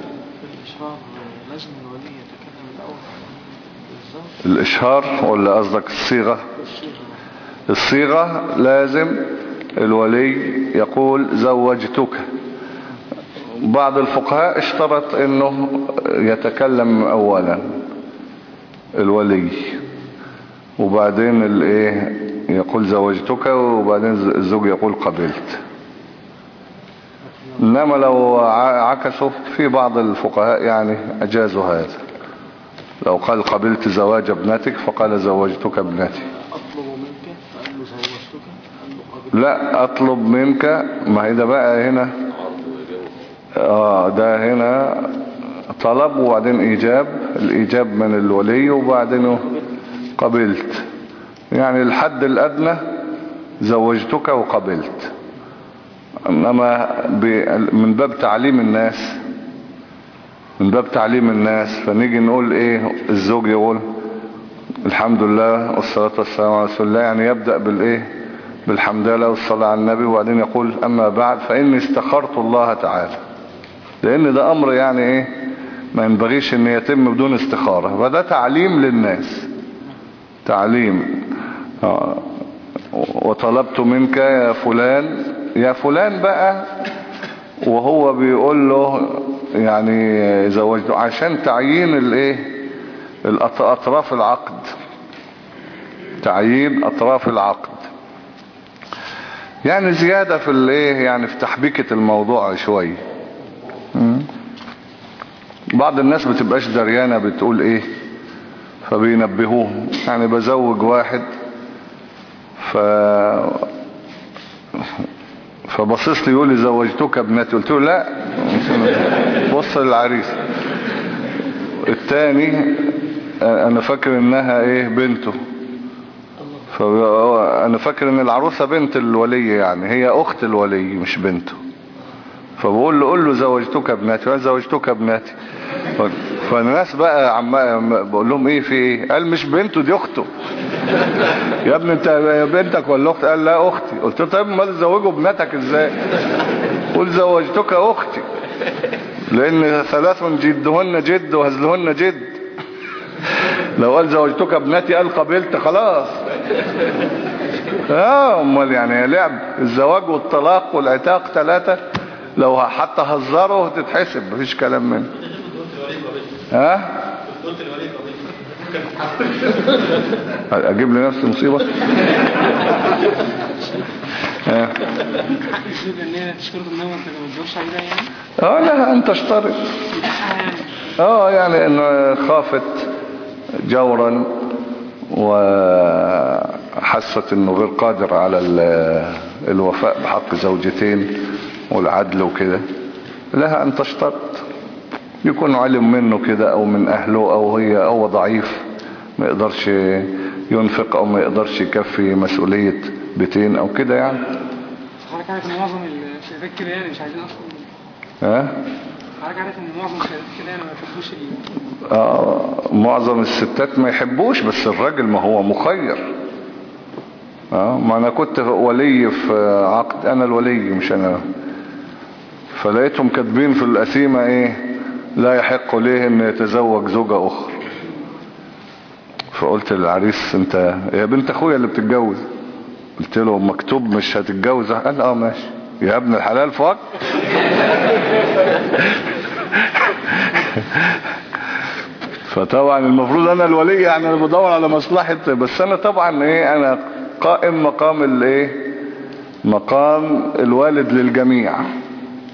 الاشهار ولا قصدك الصيغة؟ الصيغة لازم الولي يقول زوجتك. بعض الفقهاء اشترط انه يتكلم اولا الولي وبعدين الايه يقول زوجتك وبعدين الزوج يقول قبلت. انما لو عكسوا في بعض الفقهاء يعني اجازوا هذا، لو قال قبلت زواج ابنتك فقال زوجتك ابنتي. اطلب منك فقال له زوجتك قال له قبلت. لا اطلب منك، ما هي ده بقى هنا اه ده هنا طلب وبعدين ايجاب، الايجاب من الولي وبعدين قبلت، يعني الحد الادنى زوجتك وقبلت. انما من باب تعليم الناس من باب تعليم الناس فنيجي نقول ايه، الزوج يقول الحمد لله والصلاة والسلام على رسول الله، يعني يبدأ بالايه بالحمد لله والصلاة على النبي، وبعدين يقول اما بعد فاني استخرت الله تعالى، لان ده امر يعني ايه ما ينبغيش ان يتم بدون استخارة، فده تعليم للناس، تعليم. آه. وطلبت منك يا فلان، يا فلان بقى وهو بيقول له يعني زوجته عشان تعيين الايه اطراف العقد، تعيين اطراف العقد، يعني زيادة في الايه يعني في تحبيكة الموضوع شوية. بعض الناس بتبقاش دريانة بتقول ايه فبينبهوهم، يعني بزوج واحد ف فبصص لي يقول لي زوجتك ابنتي، قلت له لا بص للعريس. التاني انا فاكر انها ايه بنته، فانا فاكر ان العروسة بنت الولي، يعني هي اخت الولي مش بنته، فبقول له قول له زوجتك ابنتي، وانا زوجتك ابنتي. فالناس بقى عم بقول لهم ايه في ايه، قال مش بنته دي اخته. يا ابني انت بنتك ولا اختي؟ قال لا اختي. قلت له طيب امال زوجوا ابنتك ازاي؟ قول زوجتك اختي، لان ثلاث جدهن جد وهزلهن جد. لو قال زوجتك ابنتي قال قبلت خلاص. اه امال يعني لعب الزواج والطلاق والعتاق ثلاثة، لو حتى هزروا تتحسب مفيش كلام منه. ها اجيب لنفسي مصيبة. ها اه لا انت اشترط اه يعني انه خافت جورا وحست انه غير قادر على الوفاء بحق زوجتين والعدل وكده، لها ان تشترط، يكون علم منه كده او من اهله او هي او ضعيف ما يقدرش ينفق او ما يقدرش يكفي مسؤولية بيتين او كده يعني. حضرتك عارف ان معظم الشباب كده يعني مش عايزين اصلا. ها حضرتك عارف ان معظم الشباب كده يعني ما بيحبوش ال اه معظم الستات ما يحبوش، بس الراجل ما هو مخير. اه ما انا كنت ولي في عقد، انا الولي مش انا، فلقيتهم كاتبين في القسيمة ايه لا يحق ليه ان يتزوج زوجة اخرى. فقلت للعريس انت يا بنت اخويا اللي بتتجوز، قلت له مكتوب مش هتتجوز؟ قال اه ماشي يا ابن الحلال فوق. فطبعا المفروض انا الولي يعني انا بدور على مصلحة، بس انا طبعا ايه انا قائم مقام الايه مقام الوالد للجميع،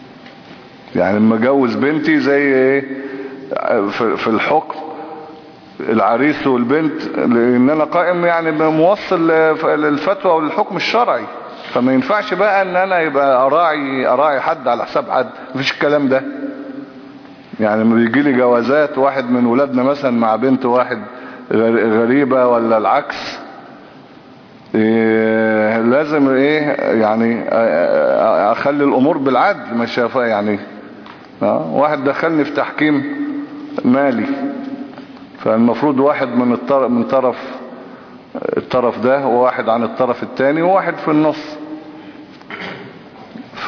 يعني لما اجوز بنتي زي ايه في الحكم العريس والبنت، لان انا قائم يعني موصل للفتوى والحكم الشرعي، فما ينفعش بقى ان انا يبقى اراعي اراعي حد على حساب حد، مفيش الكلام ده. يعني لما بيجي لي جوازات واحد من ولادنا مثلا مع بنت واحد غريبة ولا العكس، إيه لازم ايه يعني اخلي الامور بالعدل، مش يعني اه واحد دخلني في تحكيم مالي، فالمفروض واحد من الطرف من طرف الطرف ده وواحد عن الطرف التاني وواحد في النص. ف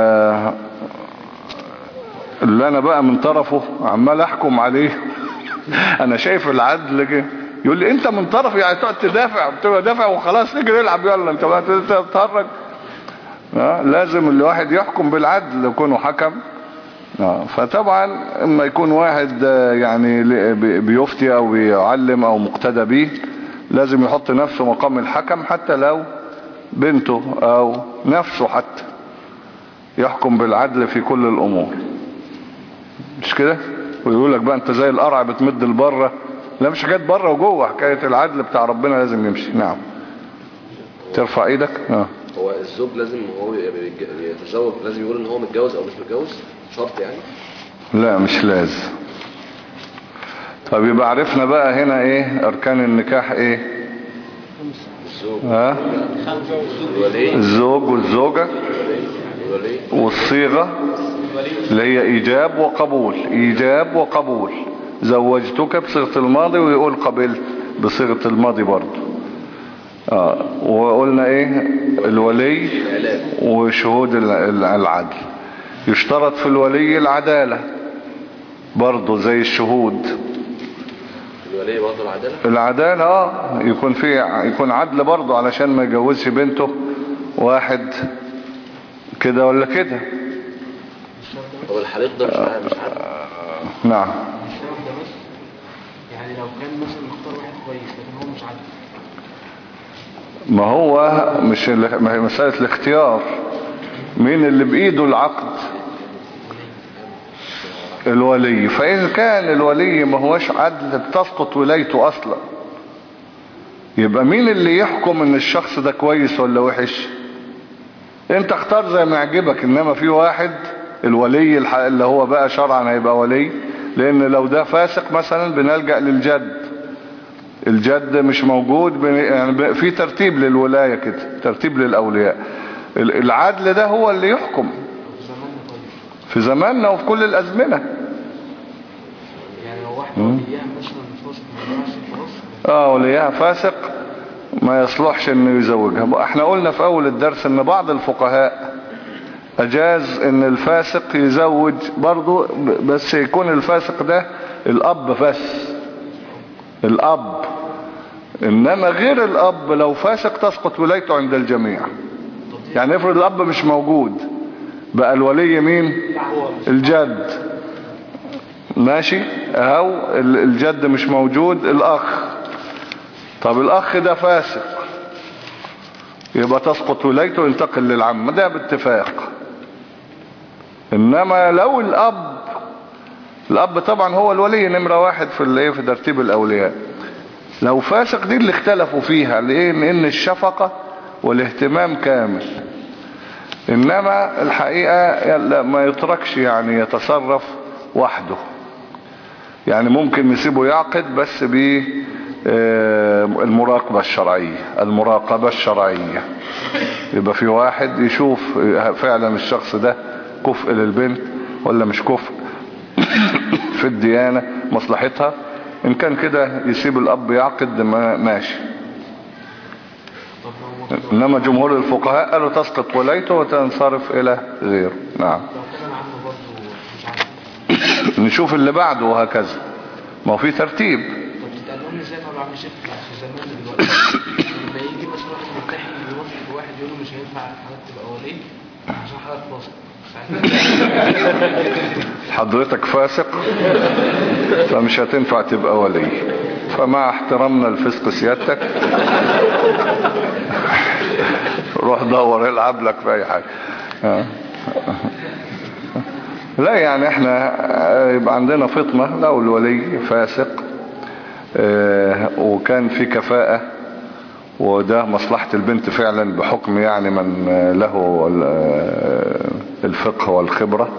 اللي انا بقى من طرفه عمال احكم عليه انا شايف العدل كده، يقول لي انت من طرف يعني تقعد تدافع بتبقى دافع وخلاص نيجي نلعب يلا انت بقى تتهرج. اه لازم الواحد يحكم بالعدل لو كونه حكم. اه فطبعا اما يكون واحد يعني بيفتي او بيعلم او مقتدى به لازم يحط نفسه مقام الحكم، حتى لو بنته او نفسه حتى يحكم بالعدل في كل الامور، مش كده؟ ويقول لك بقى انت زي القرع بتمد لبره، لا مش حكايه بره وجوه، حكايه العدل بتاع ربنا لازم يمشي. نعم ترفع ايدك. اه هو الزوج لازم هو يتزوج لازم يقول ان هو متجوز او مش متجوز، شرط يعني؟ لا مش لازم. طب يبقى عرفنا بقى هنا ايه اركان النكاح ايه؟ الزوج ها الولي الزوج والزوجة الولي والصيغة اللي هي ايجاب وقبول، ايجاب وقبول، زوجتك بصيغة الماضي ويقول قبلت بصيغة الماضي برضو. اه وقلنا ايه الولي وشهود العدل. يشترط في الولي العدالة برضو زي الشهود. الولي برضو العدالة العدالة اه يكون فيه يكون عدل برضو علشان ما يجوزش بنته واحد كده ولا كده. طب الحريق ده مش عارف مش عارف نعم يعني لو كان مثلا مختار واحد كويس لكن هو مش عادل. ما هو مش ما هي مسألة الاختيار، مين اللي بإيده العقد؟ الولي. فإذا كان الولي ما هوش عدل بتسقط ولايته أصلا، يبقى مين اللي يحكم ان الشخص ده كويس ولا وحش؟ انت اختار زي ما يعجبك. انما في واحد الولي اللي هو بقى شرعا هيبقى ولي، لان لو ده فاسق مثلا بنلجأ للجد، الجد مش موجود يعني في ترتيب للولاية كده، ترتيب للأولياء. العدل ده هو اللي يحكم في زماننا وفي كل الأزمنة. يعني لو واحد وليها مثلا فاسق ما ينفعش خلاص. اه وليها فاسق ما يصلحش انه يزوجها. احنا قلنا في اول الدرس ان بعض الفقهاء اجاز ان الفاسق يزوج برضو، بس يكون الفاسق ده الاب بس، الاب. انما غير الاب لو فاسق تسقط ولايته عند الجميع. يعني افرض الاب مش موجود بقى الولي مين؟ الجد ماشي، او الجد مش موجود الاخ. طب الاخ ده فاسق يبقى تسقط ولايته وينتقل للعم، ده باتفاق. انما لو الاب، الاب طبعا هو الولي نمرة واحد في الايه في ترتيب الاولياء. لو فاسق دي اللي اختلفوا فيها، ليه؟ ان الشفقة والاهتمام كامل. انما الحقيقة ما يتركش يعني يتصرف وحده، يعني ممكن نسيبه يعقد بس بالمراقبة الشرعية. المراقبة الشرعية يبقى في واحد يشوف فعلا الشخص ده كفء للبنت ولا مش كفء في الديانة مصلحتها. ان كان كده يسيب الاب يعقد ماشي. انما جمهور الفقهاء قالوا تسقط ولايته وتنصرف الى غيره. نعم نشوف اللي بعده وهكذا، ما هو في ترتيب. طب تتقالوني ازاي طبعا عم شيخ في زمان دلوقتي لما يجي مثلا واحد مرتاحي يوافق واحد يقول له مش هينفع حضرتك تبقى ولي عشان حضرتك فاسق. حضرتك فاسق فمش هتنفع تبقى ولي، فمع احترامنا لفسق سيادتك روح دور العب لك في اي حاجة. لا يعني احنا يبقى عندنا فطنة، لو الولي فاسق اه وكان في كفاءة، وده مصلحة البنت فعلا بحكم يعني من له الفقه والخبرة.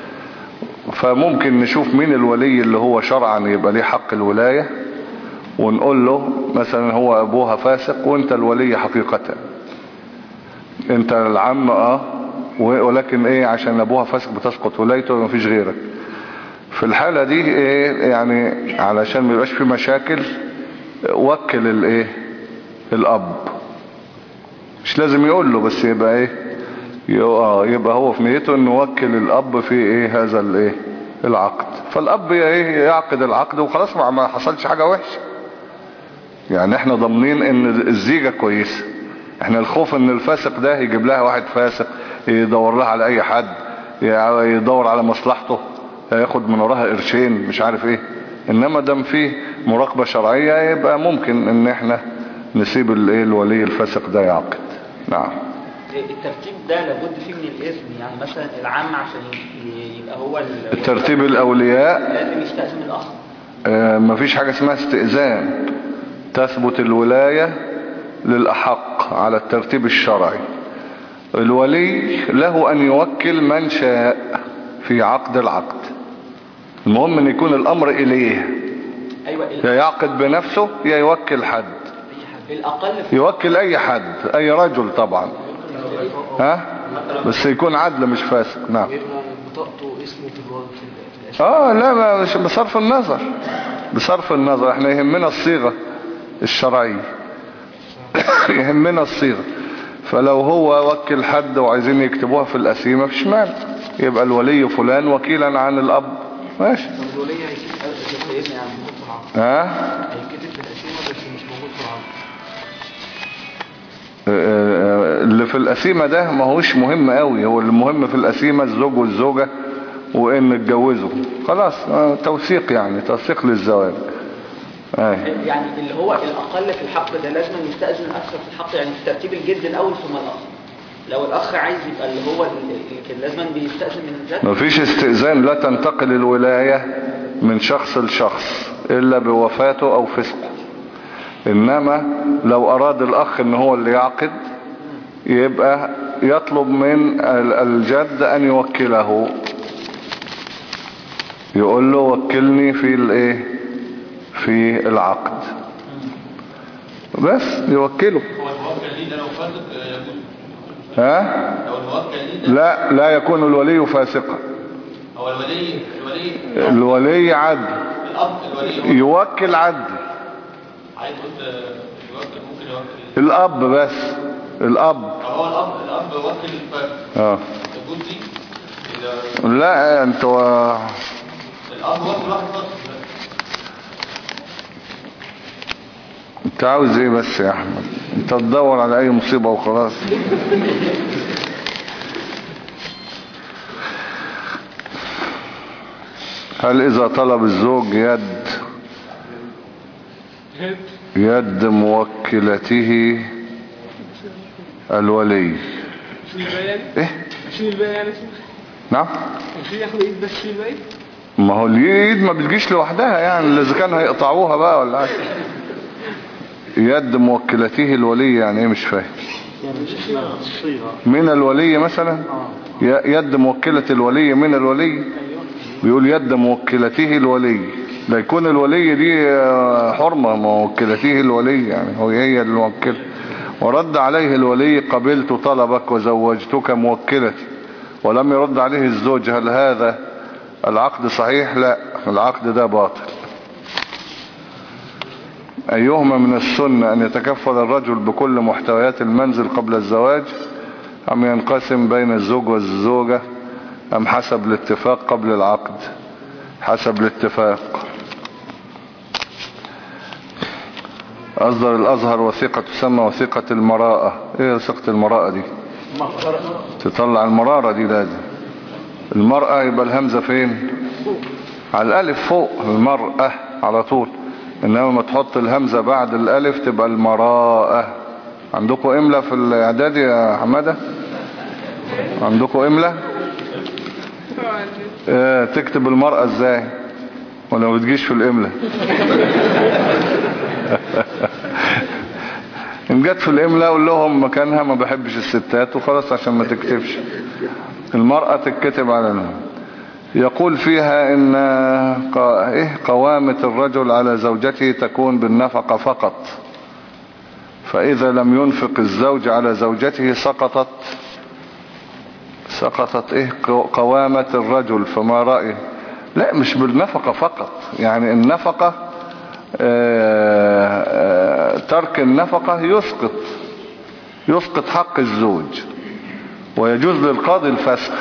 فممكن نشوف مين الولي اللي هو شرعا يبقى ليه حق الولاية، ونقول له مثلا هو ابوها فاسق وانت الولي حقيقة، انت العم اه ولكن ايه عشان ابوها فاسق بتسقط ولايته ومفيش غيرك. في الحالة دي ايه يعني علشان ما يبقاش في مشاكل وكل الايه الاب، مش لازم يقول له بس يبقى ايه يبقى هو في نيته انه يوكل الاب في ايه هذا الايه العقد. فالاب ايه يعقد العقد وخلاص، ما حصلش حاجة وحشة. يعني احنا ضامنين ان الزيجة كويسة. احنا الخوف ان الفاسق ده يجيب لها واحد فاسق يدور لها على اي حد، يدور على مصلحته، ياخد من وراها قرشين مش عارف ايه. انما دام فيه مراقبة شرعية يبقى ممكن ان احنا نسيب الايه الولي الفاسق ده يعقد. نعم. الترتيب ده لابد فيه من الاذن، يعني مثلا العم عشان يبقى هو ترتيب الاولياء لازم يستأذن الاخ. اه مفيش حاجة اسمها استئذان، تثبت الولاية للأحق على الترتيب الشرعي. الولي له أن يوكل من شاء في عقد العقد، المهم أن يكون الأمر إليه. أيوة يا يعقد بنفسه يا يوكل حد، الأقل يوكل أي حد، أي رجل طبعا، ها بس يكون عدل مش فاسق. نعم. بطاقته اسمه في الأشياء. اه لا مش بصرف النظر، بصرف النظر احنا يهمنا الصيغة الشرعية يهمنا الصيغة. فلو هو وكل حد وعايزين يكتبوها في القسيمة مفيش مانع، يبقى الولي فلان وكيلا عن الأب ماشي. الولي هيكتب يعني موجود في العقد. ها هيكتب في القسيمة بس مش موجود في العقد. اللي في القسيمة ده ما هوش مهم قوي، هو المهم في القسيمة الزوج والزوجة وان اتجوزوا خلاص، توثيق يعني توثيق للزواج. آه. يعني اللي هو الأقل في الحق ده لازم يستأذن الأكثر في الحق، يعني في ترتيب الجد الأول ثم الأخ. لو الأخ عايز يبقى اللي هو اللي كان لازم بيستأذن من الذات. مفيش استئذان، لا تنتقل الولاية من شخص لشخص إلا بوفاته أو فسقه. إنما لو أراد الأخ إن هو اللي يعقد يبقى يطلب من الجد أن يوكله، يقول له وكلني في الايه في العقد بس يوكله. هو الموكل ليه ده لو فاسق يجوز؟ ها لو الموكل ليه ده لا لا يكون الولي فاسقا. هو الولي الولي الولي عدل، الاب الولي يوكل عدل. عايز قلت يوكل ممكن يوكل الاب بس الاب هو الاب الاب وكل الفاسق اه يجوز دي إذا- لا انت و... الاب وكل واحد فاسق انت عاوز ايه بس يا احمد؟ انت تدور على اي مصيبة وخلاص. هل اذا طلب الزوج يد يد موكلته الولي ايه نعم ما هو اليد ما بتجيش لوحدها يعني، اذا كان هيقطعوها بقى ولا حاجه. يد موكلته الولي يعني ايه مش فاهم؟ من الولي مثلا يد موكلة الولي من الولي، بيقول يد موكلته الولي، لا يكون الولي دي حرمة موكلته الولي يعني هو هي الموكلة. ورد عليه الولي قبلت طلبك وزوجتك موكلتي، ولم يرد عليه الزوج. هل هذا العقد صحيح؟ لا العقد ده باطل. أيهما من السنة أن يتكفل الرجل بكل محتويات المنزل قبل الزواج، أم ينقسم بين الزوج والزوجة، أم حسب الاتفاق قبل العقد؟ حسب الاتفاق. أصدر الأزهر وثيقة تسمى وثيقة المراءة. إيه وثيقة المراءة دي؟ تطلع المرارة دي لازم. المرأة يبقى الهمزة فين؟ على الألف فوق، المرأة على طول. إنما ما تحط الهمزة بعد الألف تبقى المراءة. عندكم إملة في الإعداد يا حمادة؟ عندكم إملة؟ اه تكتب المرأة ازاي ولا ما بتجيش في الإملة؟ إن جت في الإملاء قول لهم مكانها ما بحبش الستات وخلاص عشان ما تكتبش. المرأة تتكتب على النوم. يقول فيها إن إيه قوامة الرجل على زوجته تكون بالنفقة فقط، فإذا لم ينفق الزوج على زوجته سقطت سقطت إيه قوامة الرجل. فما رأيه؟ لا مش بالنفقة فقط، يعني النفقة آآ آآ ترك النفقة يسقط يسقط حق الزوج، ويجوز للقاضي الفسخ.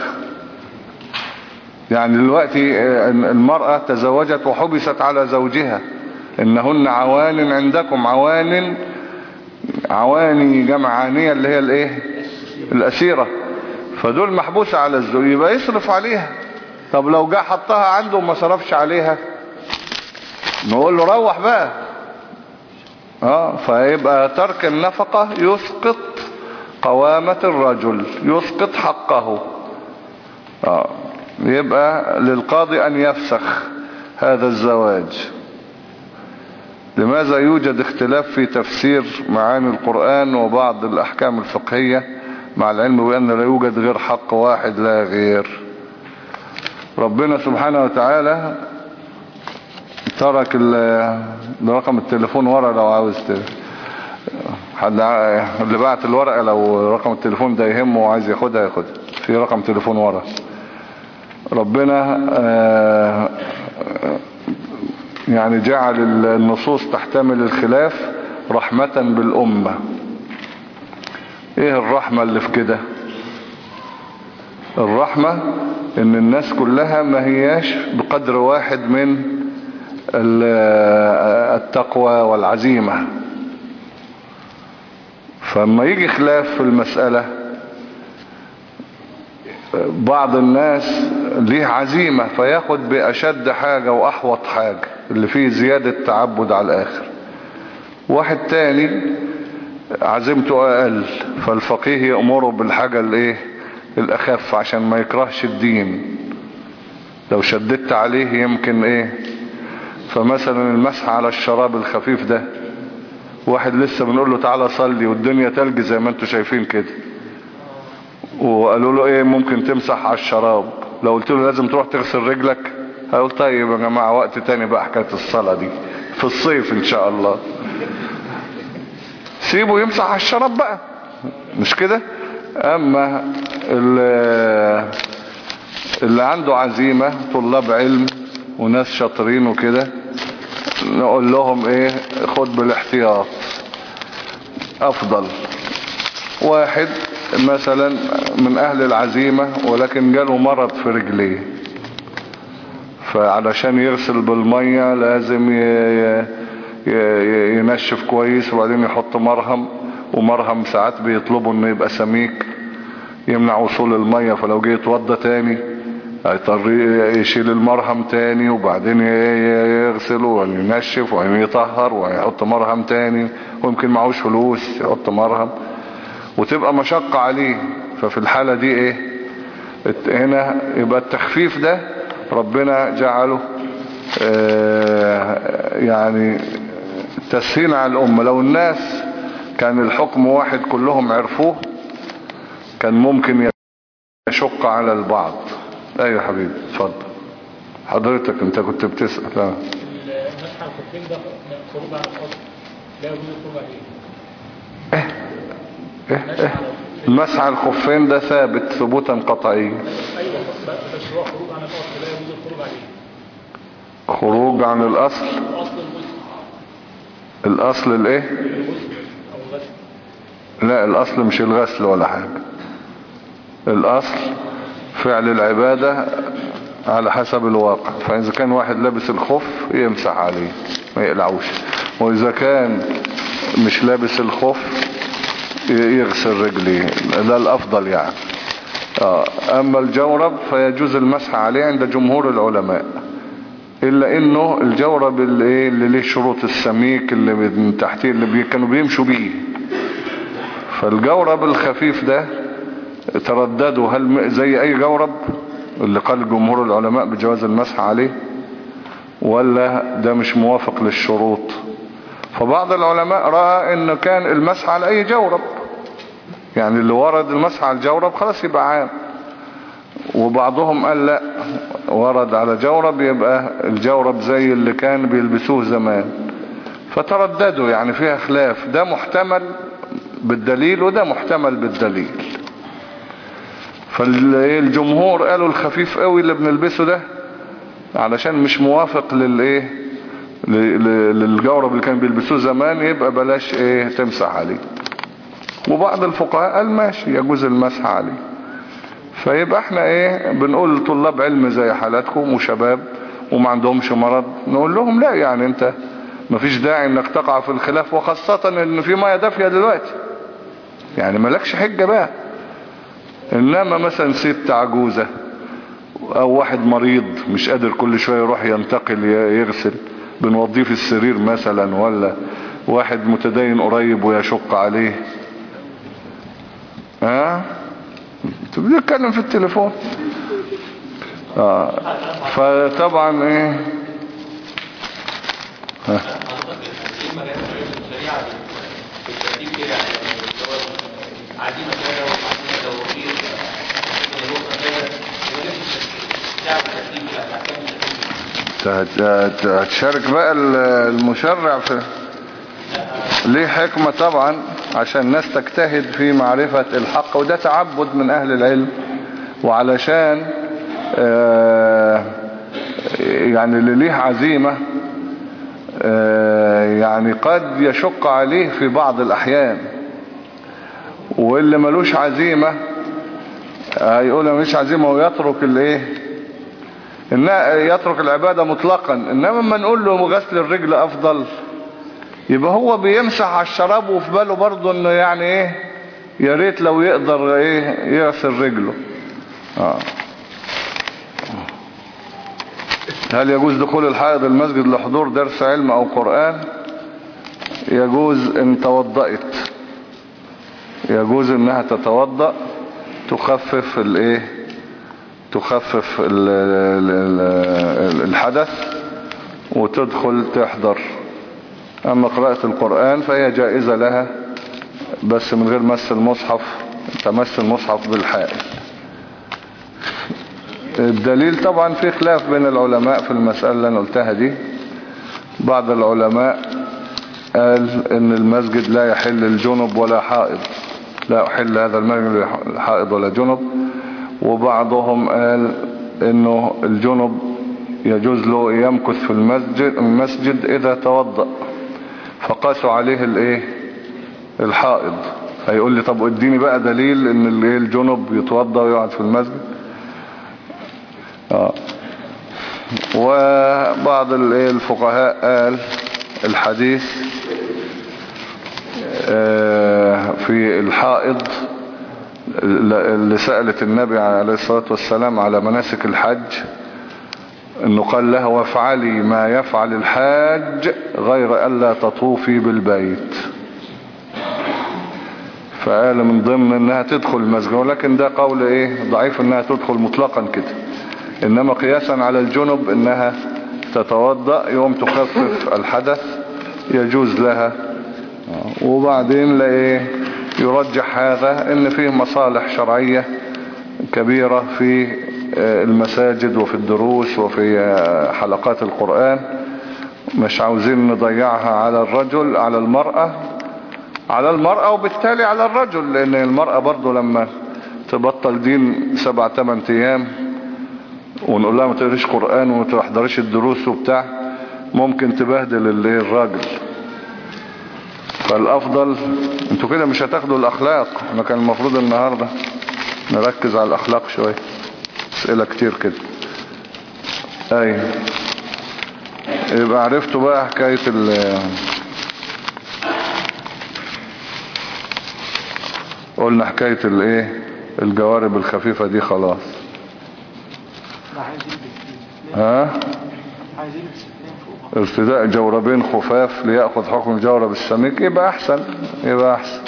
يعني دلوقتي المرأة تزوجت وحبست على زوجها، إنهن عوان عندكم. عوان عواني جمع عانية اللي هي الايه الأسيرة، فدول محبوسة على الزوج، يبقى يصرف عليها. طب لو جاء حطها عنده وما صرفش عليها نقول له روح بقى. اه فيبقى ترك النفقة يسقط قوامة الرجل، يسقط حقه. اه يبقى للقاضي أن يفسخ هذا الزواج. لماذا يوجد اختلاف في تفسير معاني القرآن وبعض الأحكام الفقهية مع العلم بأن لا يوجد غير حق واحد لا غير؟ ربنا سبحانه وتعالى ترك رقم التليفون ورا لو عاوز حد اللي بعت الورقة، لو رقم التليفون ده يهمه وعايز ياخدها ياخدها، في رقم تليفون ورا. ربنا آه يعني جعل النصوص تحتمل الخلاف رحمة بالأمة. ايه الرحمة اللي في كده؟ الرحمة ان الناس كلها ما هياش بقدر واحد من التقوى والعزيمة. فلما يجي خلاف في المسألة بعض الناس ليه عزيمة فياخد بأشد حاجة وأحوط حاجة اللي فيه زيادة تعبد على الآخر. واحد تاني عزيمته أقل فالفقيه يأمره بالحاجة الايه الأخف عشان ما يكرهش الدين. لو شددت عليه يمكن ايه. فمثلا المسح على الشراب الخفيف ده، واحد لسه بنقول له تعالى صلي والدنيا تلج زي ما انتوا شايفين كده، وقالوا له ايه ممكن تمسح على الشراب. لو قلت له لازم تروح تغسل رجلك هيقول طيب يا جماعة وقت تاني بقى حكاية الصلاة دي في الصيف ان شاء الله. سيبه يمسح على الشراب بقى، مش كده؟ اما اللي, اللي عنده عزيمة طلاب علم وناس شاطرين وكده نقول لهم ايه خد بالاحتياط افضل. واحد مثلا من اهل العزيمة ولكن جاله مرض في رجليه، فعلشان يغسل بالمية لازم ينشف كويس وبعدين يحط مرهم، ومرهم ساعات بيطلبوا انه يبقى سميك يمنع وصول المية، فلو جه يتوضى تاني هيضطر يشيل المرهم تاني وبعدين يغسله وينشف ويطهر ويحط مرهم تاني، ويمكن معهوش فلوس يحط مرهم وتبقى مشقة عليه. ففي الحالة دي ايه هنا يبقى التخفيف ده ربنا جعله اه يعني تسهيل على الأمة. لو الناس كان الحكم واحد كلهم عرفوه كان ممكن يشق على البعض. ايوه حبيبي اتفضل حضرتك انت كنت بتسأل. المسح على الخفين ده خروج على الأصل لا يجوز الخروج عليه. ايه ايه ايه المسح على الخفين ده ثابت ثبوتا قطعيا. ايوه بس هو خروج عن الأصل لا يجوز الخروج عليه. خروج عن الأصل. الأصل الغسل. الأصل الايه؟ الغسل أو الغسل. لا الأصل مش الغسل ولا حاجة. الأصل فعل العبادة على حسب الواقع. فإذا كان واحد لابس الخف يمسح عليه ما يقلعوش، وإذا كان مش لابس الخف يغسل رجليه، ده الأفضل يعني. أما الجورب فيجوز المسح عليه عند جمهور العلماء، إلا إنه الجورب اللي, اللي ليه شروط السميك اللي من تحتيه اللي بي كانوا بيمشوا بيه. فالجورب الخفيف ده ترددوا هل زي أي جورب اللي قال جمهور العلماء بجواز المسح عليه، ولا ده مش موافق للشروط. فبعض العلماء رأى ان كان المسح على اي جورب، يعني اللي ورد المسح على الجورب خلاص يبقى عام. وبعضهم قال لا، ورد على جورب يبقى الجورب زي اللي كان بيلبسوه زمان. فترددوا، يعني فيها خلاف، ده محتمل بالدليل وده محتمل بالدليل. فالجمهور قالوا الخفيف قوي اللي بنلبسه ده علشان مش موافق للايه للجورب اللي كان بيلبسوه زمان، يبقى بلاش ايه تمسح عليه. وبعض الفقهاء قال ماشي يجوز المسح عليه. فيبقى احنا ايه بنقول لطلاب علم زي حالاتكم وشباب وما عندهمش مرض، نقول لهم لا، يعني انت مفيش داعي انك تقع في الخلاف، وخاصة ان في مياه دافية دلوقتي، يعني مالكش حجة بقى. انما مثلا ست عجوزة او واحد مريض مش قادر كل شوية يروح ينتقل يغسل، بنوضيه في السرير مثلا، ولا واحد متدين قريب ويشق عليه، ها انت بتتكلم في التليفون. اه فطبعا ايه ها هتشارك بقى المشرع في ليه حكمة طبعا عشان الناس تجتهد في معرفة الحق، وده تعبد من اهل العلم، وعلشان آه يعني اللي ليه عزيمة آه يعني قد يشق عليه في بعض الاحيان، واللي ملوش عزيمة هيقول آه مش عزيمة ويترك الايه إن يترك العبادة مطلقا. انما ما نقول له غسل الرجل افضل، يبقى هو بيمسح على الشراب وفي باله برضه انه يعني ايه يا ريت لو يقدر ايه يغسل رجله. آه. هل يجوز دخول الحائض المسجد لحضور درس علم او قرآن؟ يجوز ان توضأت، يجوز انها تتوضأ تخفف الايه تخفف الحدث وتدخل تحضر. اما قراءة القرآن فهي جائزة لها بس من غير مس المصحف، تمس المصحف بالحائل. الدليل طبعا في خلاف بين العلماء في المسألة اللي انا قلتها دي. بعض العلماء قال ان المسجد لا يحل الجنب ولا حائض، لا يحل هذا المسجد حائض ولا جنب. وبعضهم قال انه الجنب يجوز له يمكث في المسجد, المسجد اذا توضأ، فقاسوا عليه الايه الحائض. هيقول لي طب اديني بقى دليل ان الجنب يتوضأ ويقعد في المسجد. آه. وبعض الفقهاء قال الحديث آه في الحائض اللي سألت النبي عليه الصلاة والسلام على مناسك الحج، انه قال لها وافعلي ما يفعل الحاج غير ألا تطوفي بالبيت. فقال من ضمن انها تدخل المسجد، ولكن ده قول ايه ضعيف انها تدخل مطلقا كده. انما قياسا على الجنب انها تتوضأ يوم تخفف الحدث يجوز لها. وبعدين لايه يرجح هذا ان فيه مصالح شرعية كبيرة في المساجد وفي الدروس وفي حلقات القرآن، مش عاوزين نضيعها على الرجل على المرأة على المرأة وبالتالي على الرجل، لان المرأة برضو لما تبطل دين سبع تمن ايام ونقول لها ما تقريش قرآن وما تحضريش الدروس وبتاع، ممكن تبهدل الراجل. فالافضل انتوا كده مش هتاخدوا الاخلاق، احنا كان المفروض النهاردة نركز على الاخلاق شوية، اسئلة كتير كده. ايوه يبقى عرفتوا بقى حكاية ال قلنا حكاية الايه الجوارب الخفيفة دي خلاص. ها ارتداء جوربين خفاف ليأخذ حكم الجورب السميك، يبقى احسن يبقى احسن.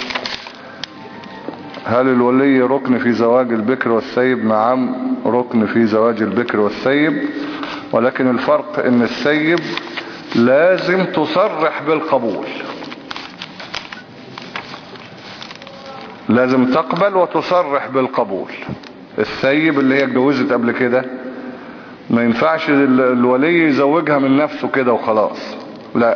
هل الولي ركن في زواج البكر والثيب؟ نعم ركن في زواج البكر والثيب، ولكن الفرق ان الثيب لازم تصرح بالقبول، لازم تقبل وتصرح بالقبول. الثيب اللي هي اتجوزت قبل كده ما ينفعش الولي يزوجها من نفسه كده وخلاص، لا،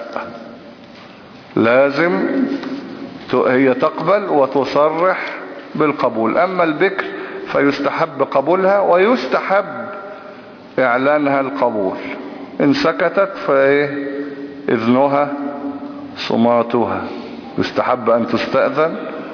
لازم هي تقبل وتصرح بالقبول. اما البكر فيستحب قبولها ويستحب اعلانها القبول. ان سكتت فايه اذنها صماتها، يستحب ان تستأذن،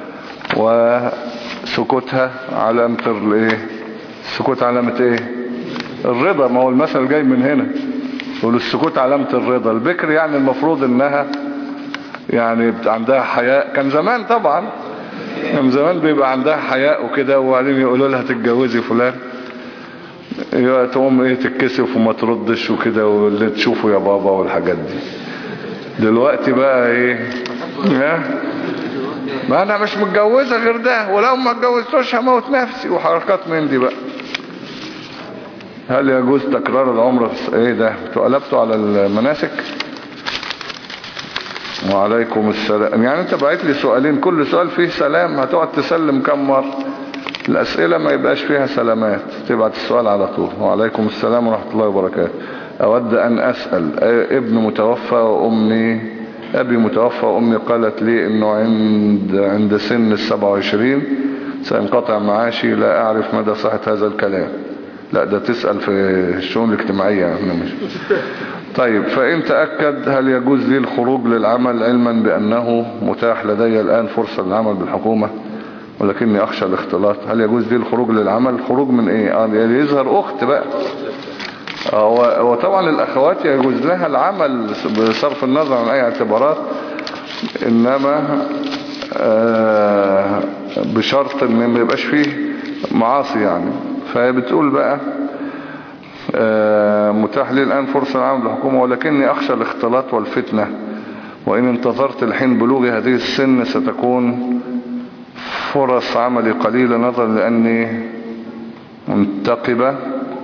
وسكوتها علامة الايه، السكوت علامة ايه، الرضا. ما هو المثل جاي من هنا، يقول السكوت علامة الرضا. البكر يعني المفروض انها يعني عندها حياء، كان زمان طبعا، كان زمان بيبقى عندها حياء وكده، وبعدين يقولوا لها تتجوزي فلان، تقوم ايه تتكسف وما تردش وكده، واللي تشوفه يا بابا والحاجات دي. دلوقتي بقى ايه، ما انا مش متجوزة غير ده، ولو ما اتجوزتوش هموت نفسي، وحركات من دي بقى. هل يجوز تكرار العمر في ايه ده؟ قلبتوا على المناسك؟ وعليكم السلام. يعني انت بعت لي سؤالين، كل سؤال فيه سلام، هتقعد تسلم كم مرة؟ الاسئلة ما يبقاش فيها سلامات، تبعت السؤال على طول. وعليكم السلام ورحمة الله وبركاته. اود ان اسأل، ابن متوفى وامي ابي متوفى وامي قالت لي انه عند عند سن السبعة وعشرين سينقطع معاشي، لا اعرف مدى صحة هذا الكلام. لا ده تسأل في الشؤون الاجتماعية يعني مش. طيب، فإن تأكد هل يجوز لي الخروج للعمل علما بأنه متاح لدي الآن فرصة للعمل بالحكومة ولكني أخشى الاختلاط؟ هل يجوز لي الخروج للعمل؟ خروج من إيه؟ آه يعني يظهر أخت بقى. آه وطبعا الأخوات يجوز لها العمل بصرف النظر عن أي اعتبارات، إنما آه بشرط إن ما يبقاش فيه معاصي يعني. فهي بتقول بقى آه متاح لي الآن فرصة العمل بالحكومة ولكني أخشى الاختلاط والفتنة، وإن انتظرت الحين بلوغ هذه السن ستكون فرص عملي قليلة نظرا لأني منتقبة.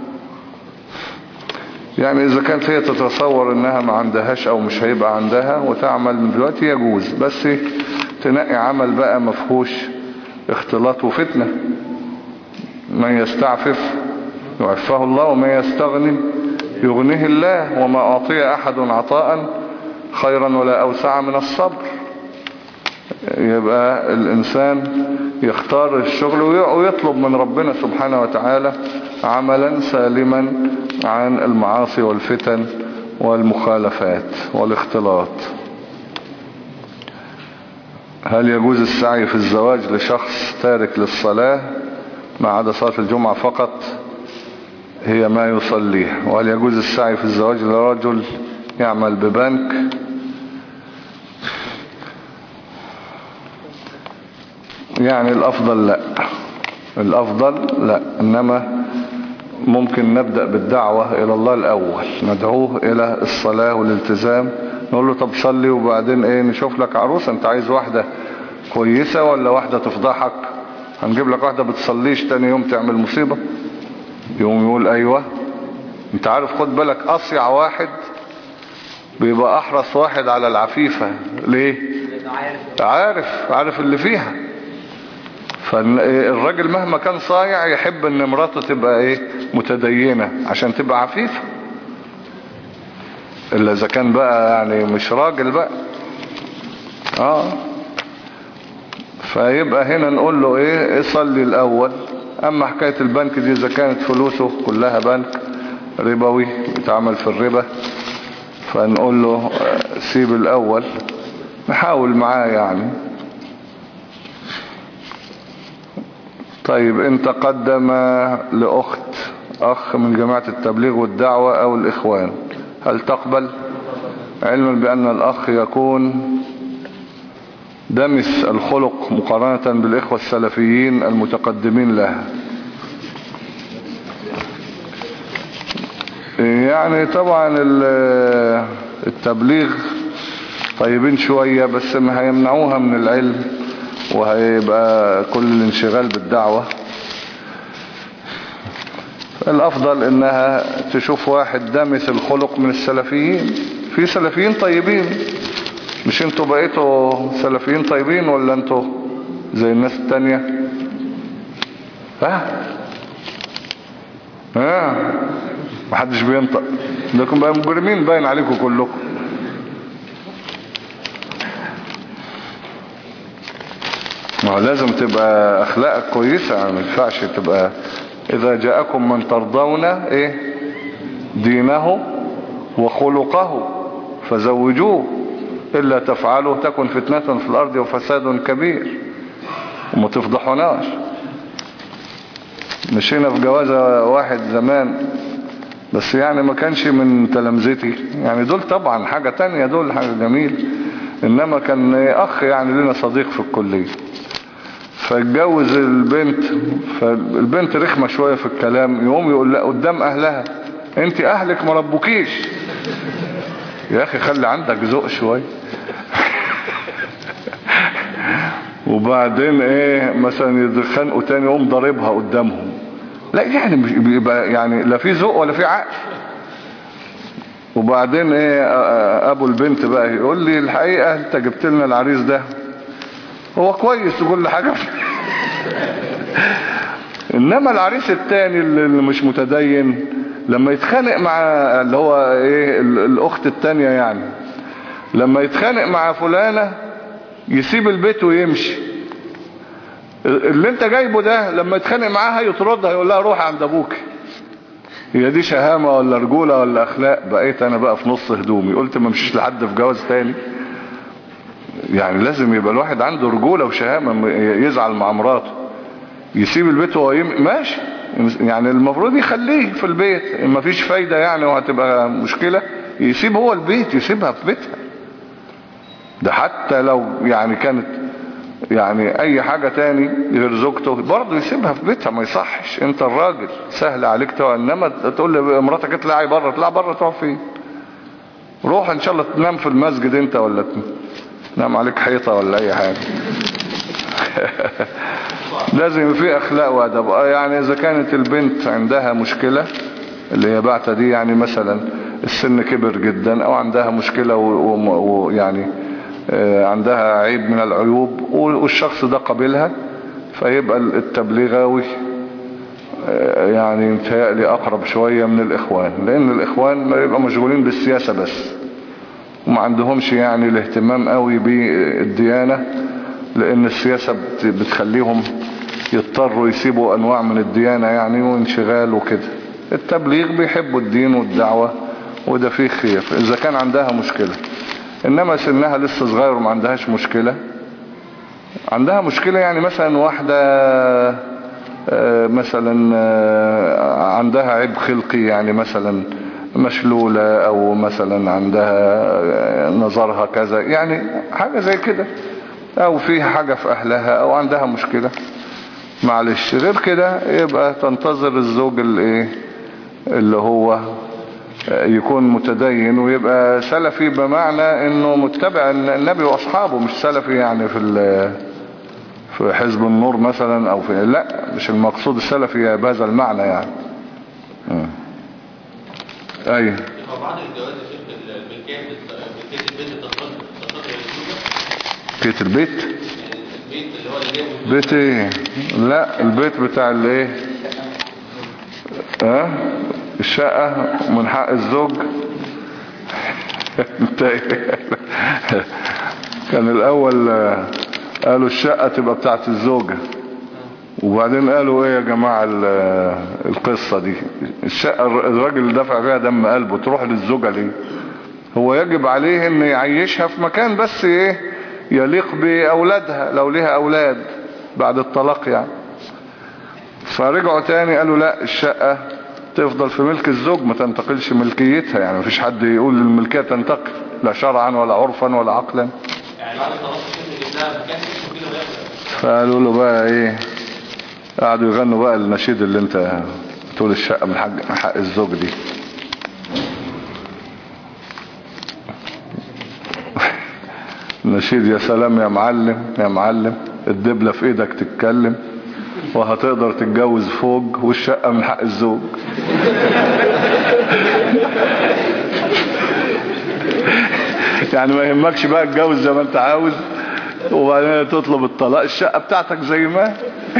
يعني إذا كانت هي تتصور إنها ما عندهاش أو مش هيبقى عندها وتعمل من دلوقتي يجوز، بس تنقي عمل بقى مفهوش اختلاط وفتنة. من يستعفف يعفه الله، ومن يستغني يغنيه الله، وما أعطي أحد عطاء خيرا ولا أوسع من الصبر. يبقى الإنسان يختار الشغل ويطلب من ربنا سبحانه وتعالى عملا سالما عن المعاصي والفتن والمخالفات والاختلاط. هل يجوز السعي في الزواج لشخص تارك للصلاة ما عدا صلاة الجمعة فقط هي ما يصليه؟ وهل يجوز السعي في الزواج لرجل يعمل ببنك؟ يعني الأفضل لا، الأفضل لا، إنما ممكن نبدأ بالدعوة إلى الله الأول، ندعوه إلى الصلاة والالتزام، نقول له طب صلي وبعدين إيه نشوف لك عروسة. أنت عايز واحدة كويسة ولا واحدة تفضحك؟ هنجيب لك واحدة بتصليش تاني يوم تعمل مصيبة. يوم يقول أيوة. أنت عارف، خد بالك، أصيع واحد بيبقى أحرص واحد على العفيفة. ليه؟ عارف عارف اللي فيها. فالراجل مهما كان صايع يحب ان مراته تبقى ايه متدينة عشان تبقى عفيفة، الا اذا كان بقى يعني مش راجل بقى. اه فيبقى هنا نقول له ايه صلي الاول. اما حكاية البنك دي اذا كانت فلوسه كلها بنك ربوي يتعامل في الربا، فنقول له سيب الاول، نحاول معاه يعني. طيب، ان تقدم لأخت أخ من جماعة التبليغ والدعوة أو الإخوان هل تقبل؟ علما بأن الأخ يكون دمس الخلق مقارنة بالإخوة السلفيين المتقدمين لها. يعني طبعا التبليغ طيبين شوية، بس ما هيمنعوها من العلم وهيبقى كل الانشغال بالدعوة. الافضل انها تشوف واحد دامس الخلق من السلفيين. في في سلفيين طيبين. مش انتوا بقيتوا سلفيين طيبين ولا انتوا زي الناس التانية؟ ها ها محدش بينطق، لكم بقى مجرمين باين عليكم كلكم. ما هو لازم تبقى اخلاقك كويسة، ما ينفعش تبقى اذا جاءكم من ترضون ايه دينه وخلقه فزوجوه الا تفعلوا تكن فتنة في الارض وفساد كبير. وما تفضحوناش. مشينا في جوازة واحد زمان بس يعني ما كانش من تلامذتي، يعني دول طبعا حاجة تانية، دول حاجة جميل، انما كان اخ يعني لنا صديق في الكلية، فاتجوز البنت، فالبنت رخمة شوية في الكلام، يقوم يقول لا قدام اهلها انت اهلك ما ربوكيش. يا اخي خلي عندك ذوق شوية. وبعدين ايه مثلا يتخانقوا تاني يقوم ضاربها قدامهم. لا يعني بيبقى يعني لا في ذوق ولا في عقل. وبعدين ايه ابو البنت بقى يقول لي الحقيقة انت جبت لنا العريس ده هو كويس وكل حاجة. انما العريس التاني اللي مش متدين لما يتخانق مع اللي هو ايه الاخت التانية يعني، لما يتخانق مع فلانة يسيب البيت ويمشي. اللي انت جايبه ده لما يتخانق معاها يطردها يقول لها روح عند ابوك. هي دي شهامة ولا رجولة ولا اخلاق؟ بقيت انا بقى في نص هدومي، قلت ما مشيش لحد في جواز تاني. يعني لازم يبقى الواحد عنده رجولة وشهامة، يزعل مع مراته يسيب البيت وهو يم... ماشي، يعني المفروض يخليه في البيت، ما فيش فايدة يعني وهتبقى مشكلة، يسيب هو البيت، يسيبها في بيتها. ده حتى لو يعني كانت يعني اي حاجة تاني غير زوجته برضه يسيبها في بيتها، ما يصحش. انت الراجل سهل عليك تقعد، انما تقول لمراتك اطلعي بره، اطلع بره تقعد فين؟ روح ان شاء الله تنام في المسجد انت، ولا تنام عليك حيطة ولا اي حاجة. لازم في اخلاق وادب. يعني اذا كانت البنت عندها مشكلة اللي هي بعتها دي، يعني مثلا السن كبر جدا او عندها مشكلة ويعني عندها عيب من العيوب والشخص ده قبلها، فيبقى التبليغاوي يعني متهيألي اقرب شوية من الاخوان، لان الاخوان يبقى مشغولين بالسياسة بس وما عندهمش يعني الاهتمام قوي بالديانة، لان السياسة بتخليهم يضطروا يسيبوا انواع من الديانة يعني وانشغال وكده. التبليغ بيحبوا الدين والدعوة وده فيه خير اذا كان عندها مشكلة. انما سنها لسه صغير وما عندهاش مشكلة، عندها مشكلة يعني مثلا واحدة مثلا عندها عيب خلقي، يعني مثلا مشلولة او مثلا عندها نظرها كذا، يعني حاجة زي كده، او فيها حاجة في اهلها او عندها مشكلة، معلش. غير كده يبقى تنتظر الزوج اللي, اللي هو يكون متدين ويبقى سلفي، بمعنى انه متبع النبي واصحابه، مش سلفي يعني في في حزب النور مثلا او في، لا مش المقصود السلفي بهذا المعنى يعني. اي بعد الجواز يا شيخ الملكيه ملكيه البيت تنتقل للزوجه. بيت البيت البيت اللي هو اللي جايبه بيت ايه؟ لا البيت بتاع الايه ها الشقة من حق الزوج. كان الاول قالوا الشقة تبقى بتاعت الزوجة، وبعدين قالوا ايه يا جماعة القصة دي؟ الشقة الراجل اللي دفع فيها دم قلبه تروح للزوجة ليه؟ هو يجب عليه ان يعيشها في مكان بس ايه يليق باولادها لو ليها اولاد بعد الطلاق يعني. فرجعوا تاني قالوا لا الشقة تفضل في ملك الزوج، ما تنتقلش ملكيتها، يعني مفيش حد يقول الملكية تنتقل لا شرعا ولا عرفا ولا عقلا. يعني بعد الطلاق جبناها مكان كده وياخدها. فقالوا له بقى ايه، قعدوا يغنوا بقى النشيد اللي انت تقول الشقة من حق, من حق الزوج دي. نشيد يا سلام يا معلم يا معلم، الدبلة في ايدك تتكلم وهتقدر تتجوز فوق والشقة من حق الزوج. يعني ما يهمكش بقى اتجوز زي ما انت عاوز وبعدين تطلب الطلاق، الشقة بتاعتك زي ما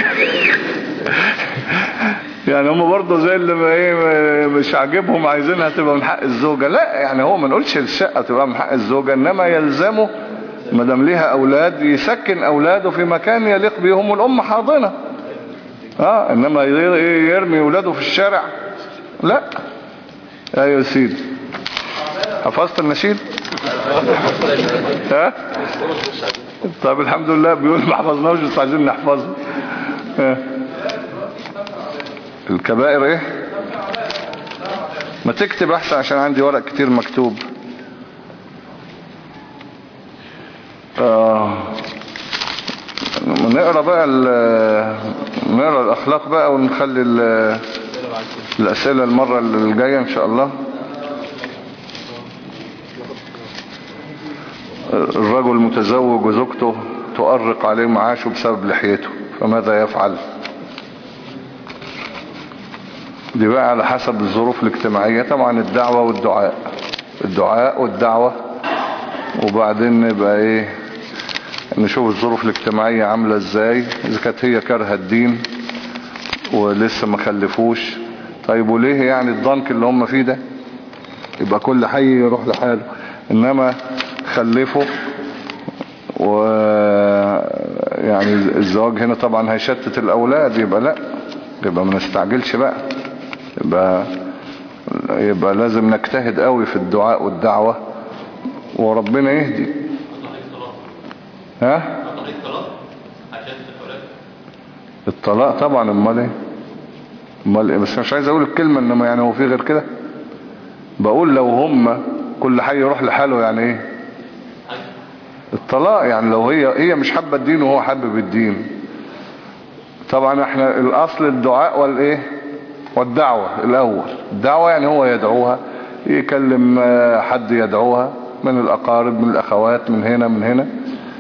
يعني هم برضه زي اللي ما ايه مش عاجبهم عايزينها تبقى من حق الزوجة. لا يعني هو ما نقولش الشقة تبقى من حق الزوجة، انما يلزمه ما دام ليها اولاد يسكن اولاده في مكان يليق بيهم والام حاضنة. اه انما يرمي اولاده في الشارع لا. ايوه يا سيدي حفظت النشيد؟ ها طيب الحمد لله. بيقول ما حفظناهوش بس عايزين نحفظه. الكبائر ايه؟ ما تكتب احسن عشان عندي ورق كتير مكتوب. آه. نقرأ بقى نقرأ الاخلاق بقى ونخلي الاسئلة المرة الجاية ان شاء الله. الرجل متزوج وزوجته تؤرق عليه معاشه بسبب لحيته فماذا يفعل؟ دي بقى على حسب الظروف الاجتماعية طبعا. الدعوة والدعاء، الدعاء والدعوة، وبعدين نبقى ايه نشوف الظروف الاجتماعية عاملة ازاي. اذا كانت هي كارهة الدين ولسه ما خلفوش، طيب وليه يعني الضنك اللي هم فيه ده؟ يبقى كل حي يروح لحاله. انما خلفوا و يعني الزواج هنا طبعا هيشتت الاولاد، يبقى لا، يبقى ما نستعجلش بقى. يبقى يبقى لازم نجتهد قوي في الدعاء والدعوة وربنا يهدي. ها الطلاق طبعا. امال ايه امال ايه بس مش عايز اقول الكلمة انما يعني هو في غير كده. بقول لو هم كل حي يروح لحاله يعني ايه الطلاق. يعني لو هي هي مش حابة الدين وهو حابب الدين. طبعا احنا الاصل الدعاء والايه والدعوة الاول. الدعوة يعني هو يدعوها، يكلم حد يدعوها من الاقارب من الاخوات من هنا من هنا،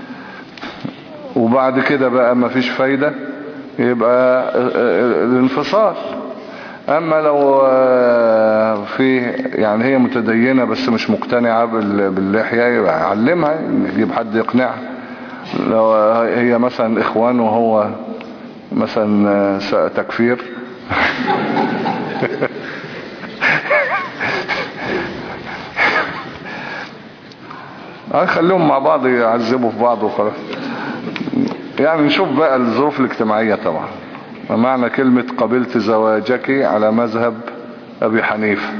وبعد كده بقى ما فيش فايدة يبقى الانفصال. اما لو في يعني هي متدينة بس مش مقتنعة باللحية يبقى يعلمها، يجيب حد يقنعها. لو هي مثلا اخوان وهو مثلا تكفير خليهم مع بعض يعذبوا في بعض وخلاص. يعني نشوف بقى الظروف الاجتماعية طبعا. معنى كلمة قبلت زواجك على مذهب أبي حنيفة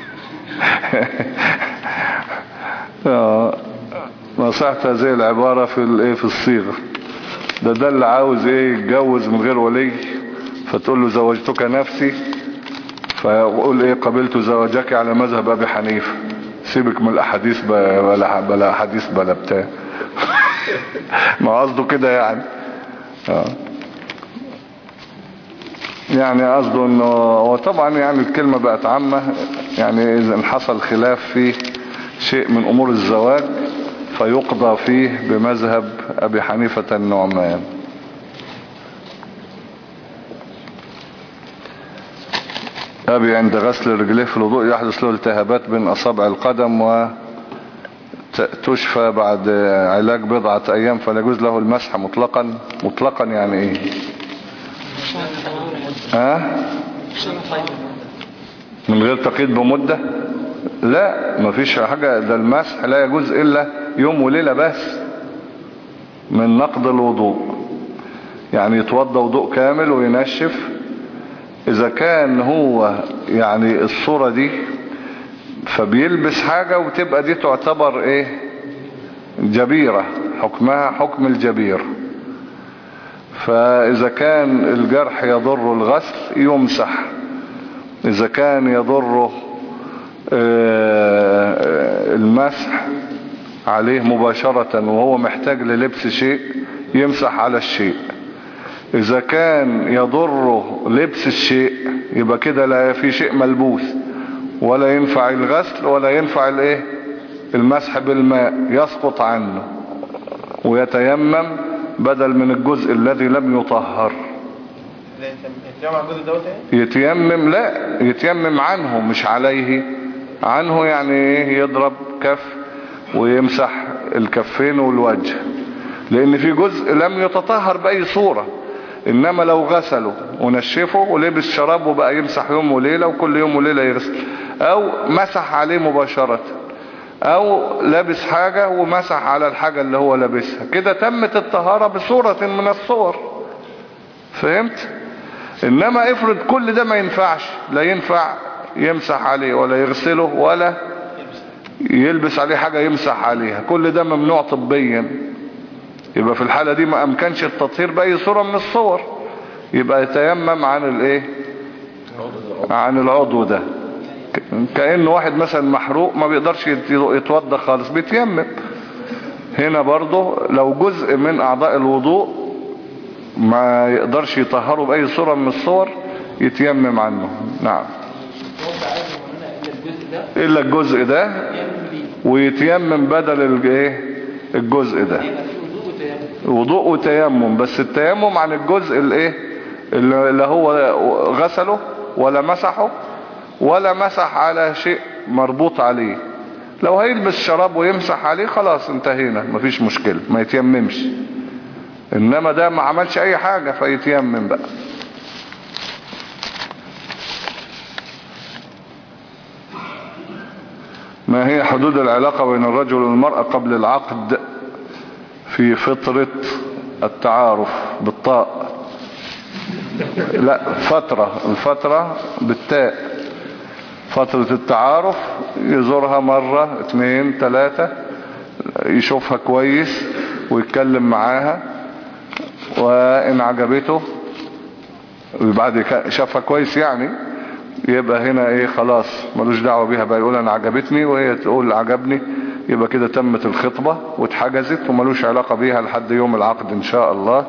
نصحت هذه العبارة في الايه في الصيغة. ده ده اللي عاوز ايه يتجوز من غير ولي، فتقول له زوجتك نفسي، فيقول ايه قبلت زواجك على مذهب أبي حنيفة. سيبك من الاحاديث بلا بلا حديث بلا بتاع ما قصده كده يعني. اه يعني قصده انه هو طبعا يعني الكلمة بقت عامة. يعني اذا حصل خلاف في شيء من امور الزواج فيقضى فيه بمذهب ابي حنيفة النعمان. ابي عند غسل رجليه في الوضوء يحدث له التهابات بين اصابع القدم وتشفى بعد علاج بضعة ايام، فلا يجوز له المسح مطلقا. مطلقا يعني ايه؟ ها من غير تقييد بمدة؟ لا مفيش حاجة. ده المسح لا يجوز الا يوم وليلة بس من نقض الوضوء. يعني يتوضى وضوء كامل وينشف. اذا كان هو يعني الصورة دي فبيلبس حاجة وتبقى دي تعتبر ايه جبيرة، حكمها حكم الجبير. فاذا كان الجرح يضر الغسل يمسح. اذا كان يضره المسح عليه مباشرة وهو محتاج للبس شيء يمسح على الشيء. اذا كان يضره لبس الشيء يبقى كده لا في شيء ملبوس ولا ينفع الغسل ولا ينفع الايه المسح بالماء، يسقط عنه ويتيمم بدل من الجزء الذي لم يطهر. يتيمم لا يتيمم عنه مش عليه. عنه يعني ايه يضرب كف ويمسح الكفين والوجه، لان في جزء لم يتطهر بأي صورة. انما لو غسله ونشفه ولبس شراب وبقى يمسح يوم وليلة وكل يوم وليلة يغسل، او مسح عليه مباشرة، او لابس حاجة ومسح على الحاجة اللي هو لابسها، كده تمت الطهارة بصورة من الصور. فهمت؟ انما افرض كل ده ما ينفعش، لا ينفع يمسح عليه ولا يغسله ولا يلبس عليه حاجة يمسح عليها، كل ده ممنوع طبيا، يبقى في الحالة دي ما امكنش التطهير بأي صورة من الصور، يبقى يتيمم عن الايه، عن العضو ده. كأنه واحد مثلا محروق ما بيقدرش يتوضى خالص بيتيمم. هنا برضه لو جزء من اعضاء الوضوء ما يقدرش يطهره بأي صورة من الصور يتيمم عنه. نعم، إلا الجزء ده ويتيمم بدل الايه الجزء ده، وضوء وتيمم، بس التيمم عن الجزء الايه اللي هو غسله ولا مسحه ولا مسح على شيء مربوط عليه. لو هيلبس شراب ويمسح عليه خلاص انتهينا، مفيش مشكلة، ما يتيممش. انما ده ما عملش اي حاجة فيتيمم بقى. ما هي حدود العلاقة بين الرجل والمرأة قبل العقد في فترة التعارف بالطاء؟ لا، فترة، الفترة بالتاء. فترة التعارف يزورها مرة اتنين تلاتة، يشوفها كويس ويتكلم معاها، وإن عجبته بعد شافها كويس يعني يبقى هنا ايه خلاص ملوش دعوة بيها بقى، يقول انا عجبتني وهي تقول عجبني، يبقى كده تمت الخطبة واتحجزت وملوش علاقة بيها لحد يوم العقد ان شاء الله،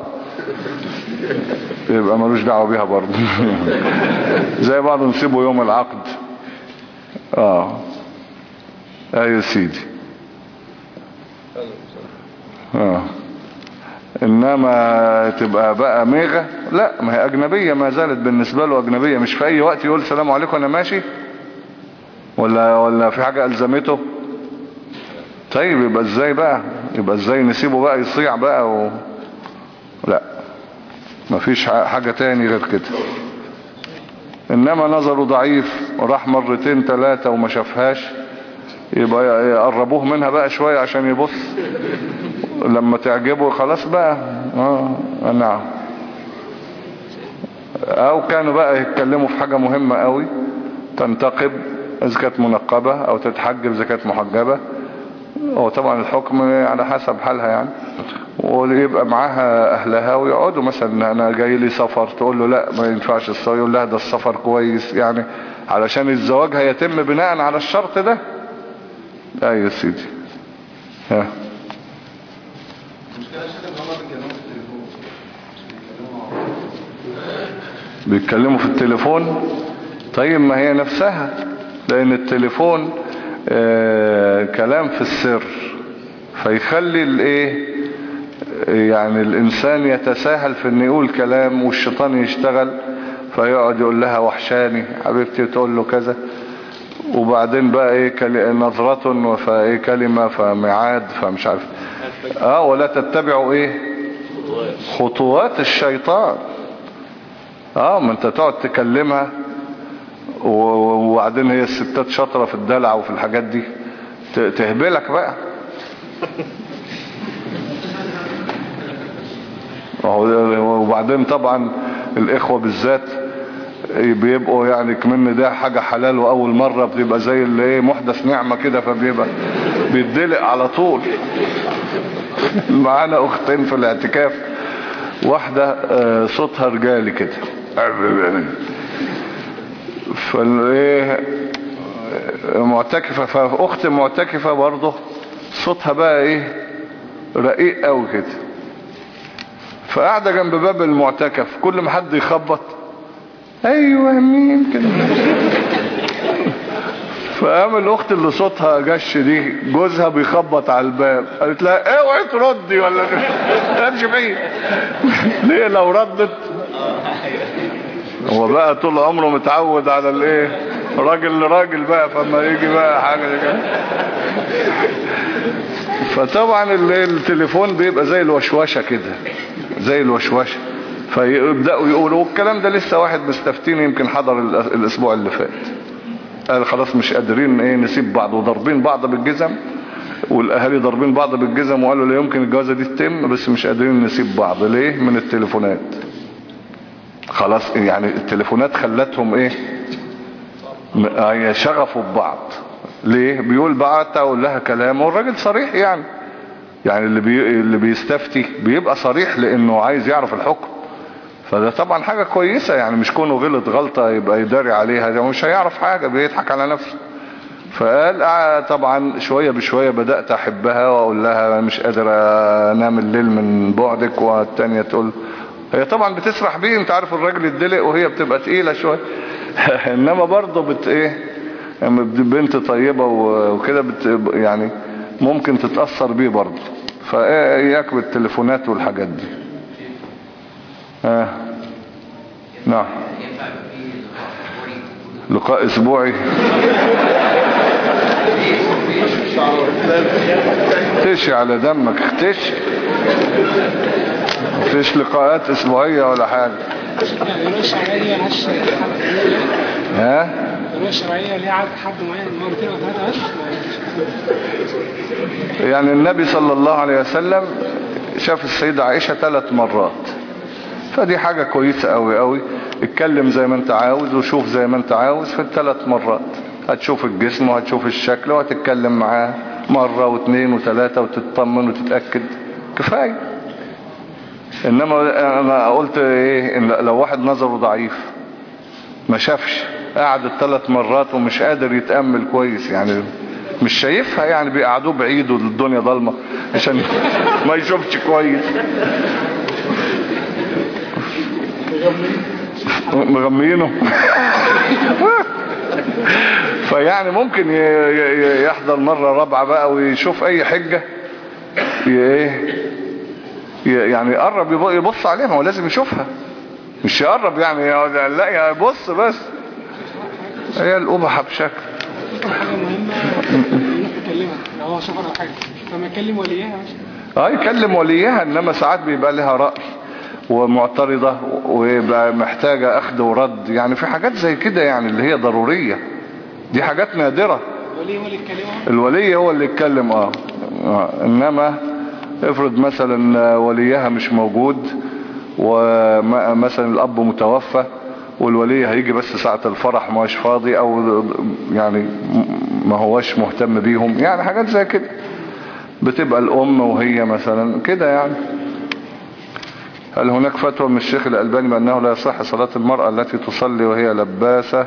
يبقى ملوش دعوة بيها برضه. زي بعض نسيبه يوم العقد. اه ايوه سيدي. اه انما تبقى بقى ميغة، لا، ما هي اجنبية ما زالت بالنسبة له اجنبية، مش في اي وقت يقول السلام عليكم انا ماشي، ولا ولا في حاجة الزمته. طيب يبقى ازاي بقى، يبقى ازاي نسيبه بقى يصيع بقى و... لا، ما فيش حاجة تاني غير كده. انما نظره ضعيف وراح مرتين ثلاثة وما شافهاش، يبقى يقربوه منها بقى شوية عشان يبص، لما تعجبه خلاص بقى. اه نعم. او كانوا بقى يتكلموا في حاجة مهمة قوي، تنتقب اذا كانت منقبة او تتحجب اذا كانت محجبة، هو طبعا الحكم على حسب حالها يعني، ويبقى معاها اهلها ويقعدوا مثلا انا جاي لي سفر، تقول له لا ما ينفعش السفر، يقول لها ده السفر كويس يعني، علشان الزواج هيتم بناء على الشرط ده. ايوه يا سيدي. ها بيتكلموا في التليفون. طيب ما هي نفسها، لان التليفون آه كلام في السر، فيخلي الايه يعني الانسان يتساهل في ان يقول كلام والشيطان يشتغل، فيقعد يقول لها وحشاني حبيبتي تقول له كذا، وبعدين بقى ايه نظرة وفايه كلمة فميعاد فمش عارف اه ولا تتبعوا ايه خطوات الشيطان. اه ما انت تقعد تكلمها وبعدين هي الستات شاطرة في الدلع وفي الحاجات دي تهبلك بقى. وبعدين طبعا الاخوة بالذات بيبقوا يعني كمان ده حاجة حلال واول مرة بتبقى زي اللي ايه محدث نعمة كده، فبيبقى بيتدلق على طول. معانا اختين في الاعتكاف، واحدة صوتها رجالي كده، فالايه معتكفة، فاخت معتكفة برضه صوتها بقى ايه رقيق قوي كده، فقاعدة جنب باب المعتكف، كل ما حد يخبط ايوه مين كده. فقام الاخت اللي صوتها جش دي جوزها بيخبط على الباب، قالت لها اوعي تردي ولا امشي بعيد. ليه لو ردت هو بقى طول عمره متعود على الايه راجل لراجل بقى، فما يجي بقى حاجة كده. فطبعا التليفون بيبقى زي الوشوشة كده، زي الوشوشة، فيبدأوا يقولوا. والكلام ده لسه واحد مستفتيني يمكن حضر الاسبوع اللي فات، قال خلاص مش قادرين ايه نسيب بعض، وضربين بعض بالجزم، والاهالي ضربين بعض بالجزم، وقالوا لا يمكن الجوازة دي تتم، بس مش قادرين نسيب بعض. ليه؟ من التليفونات. خلاص يعني التليفونات خلتهم ايه شغفوا ببعض. ليه؟ بيقول بعت اقول لها كلام، والراجل صريح يعني، يعني اللي بي... اللي بيستفتي بيبقى صريح لانه عايز يعرف الحكم. فده طبعا حاجة كويسة يعني، مش كونه غلط غلطة يبقى يداري عليها، ده مش هيعرف حاجة، بيضحك على نفسه. فقال آه طبعا شوية بشوية بدأت احبها واقول لها مش قادر انام الليل من بعدك، والتانية تقول هي طبعا بتسرح بيه، انت عارف الراجل يدلق وهي بتبقى تقيلة شوية. انما برضه بت ايه يعني بنت طيبة وكده بت يعني ممكن تتأثر بيه برضه. فاياك بالتليفونات والحاجات دي. اه نعم. لقاء اسبوعي اختشي على دمك، اختشي، مفيش لقاءات اسبوعية ولا حاجة. الرؤية الشرعية لهاش ها؟ الرؤية الشرعية ليها عدد حد معين مرتين او ثلاثة بس؟ يعني النبي صلى الله عليه وسلم شاف السيدة عائشة ثلاث مرات، فدي حاجة كويسة قوي قوي. اتكلم زي ما انت عاوز وشوف زي ما انت عاوز في الثلاث مرات، هتشوف الجسم وهتشوف الشكل وهتتكلم معاه مرة واثنين وثلاثة وتطمن وتتأكد، كفاية. انما انا قلت ايه، إن لو واحد نظره ضعيف ما شافش، قعد الثلاث مرات ومش قادر يتأمل كويس، يعني مش شايفها، يعني بيقعدوه بعيد والدنيا ضلمة عشان ما يشوفش كويس. مغمينه. فيعني ممكن يحضر مرة رابعة بقى ويشوف اي حجة ايه يعني يقرب يبص عليها، هو لازم يشوفها، مش يقرب يعني لا يبص بس. هي القبحة بشكل حاجة مهمة يروح يكلمها لو هو شافها او حاجة، فما يكلم وليها اه يكلم وليها. انما ساعات بيبقى لها رأي ومعترضة ويبقى محتاجة اخذ ورد، يعني في حاجات زي كده يعني اللي هي ضرورية، دي حاجات نادرة. الولي هو اللي يتكلمها، الولي هو اللي يتكلم اه, آه. انما افرض مثلا وليها مش موجود، ومثلا الاب متوفى والولي هيجي بس ساعة الفرح ما هوش فاضي، او يعني ما هوش مهتم بيهم، يعني حاجات زي كده بتبقى الام وهي مثلا كده يعني. هل هناك فتوى من الشيخ الألباني بأنه لا يصح صلاة المرأة التي تصلي وهي لباسة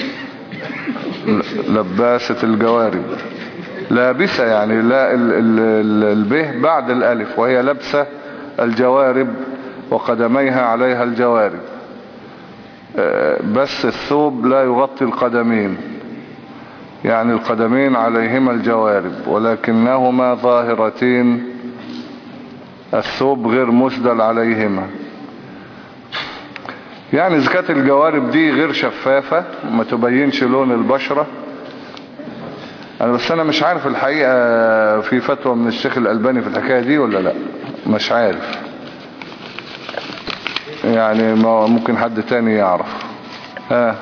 لباسة الجوارب؟ لابسة يعني لا البه بعد الألف، وهي لبسة الجوارب وقدميها عليها الجوارب، بس الثوب لا يغطي القدمين، يعني القدمين عليهما الجوارب ولكنهما ظاهرتين، الثوب غير مسدل عليهما. يعني إذا كانت الجوارب دي غير شفافة ما تبينش لون البشرة، أنا بس أنا مش عارف الحقيقة في فتوى من الشيخ الألباني في الحكاية دي ولا لا، مش عارف يعني، ممكن حد تاني يعرف. ها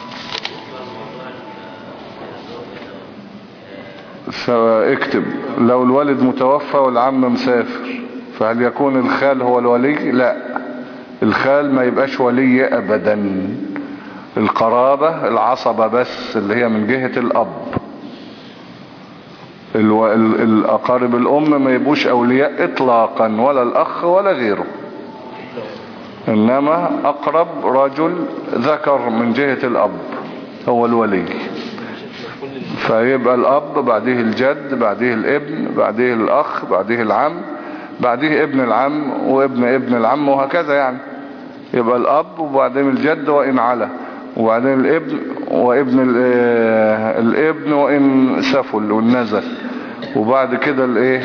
اكتب لو الوالد متوفى والعم مسافر، فهل يكون الخال هو الولي؟ لا، الخال ما يبقاش ولي ابدا، القرابة العصبة بس اللي هي من جهة الاب، الو... الاقارب الام ما يبقوش اولياء اطلاقا، ولا الاخ ولا غيره، انما اقرب رجل ذكر من جهة الاب هو الولي. فيبقى الاب بعديه الجد بعديه الابن بعديه الاخ بعديه العم بعديه ابن العم وابن ابن العم وهكذا يعني. يبقى الاب وبعدين الجد وان على، وبعدين الابن وابن الابن وان سفل والنزل، وبعد كده الايه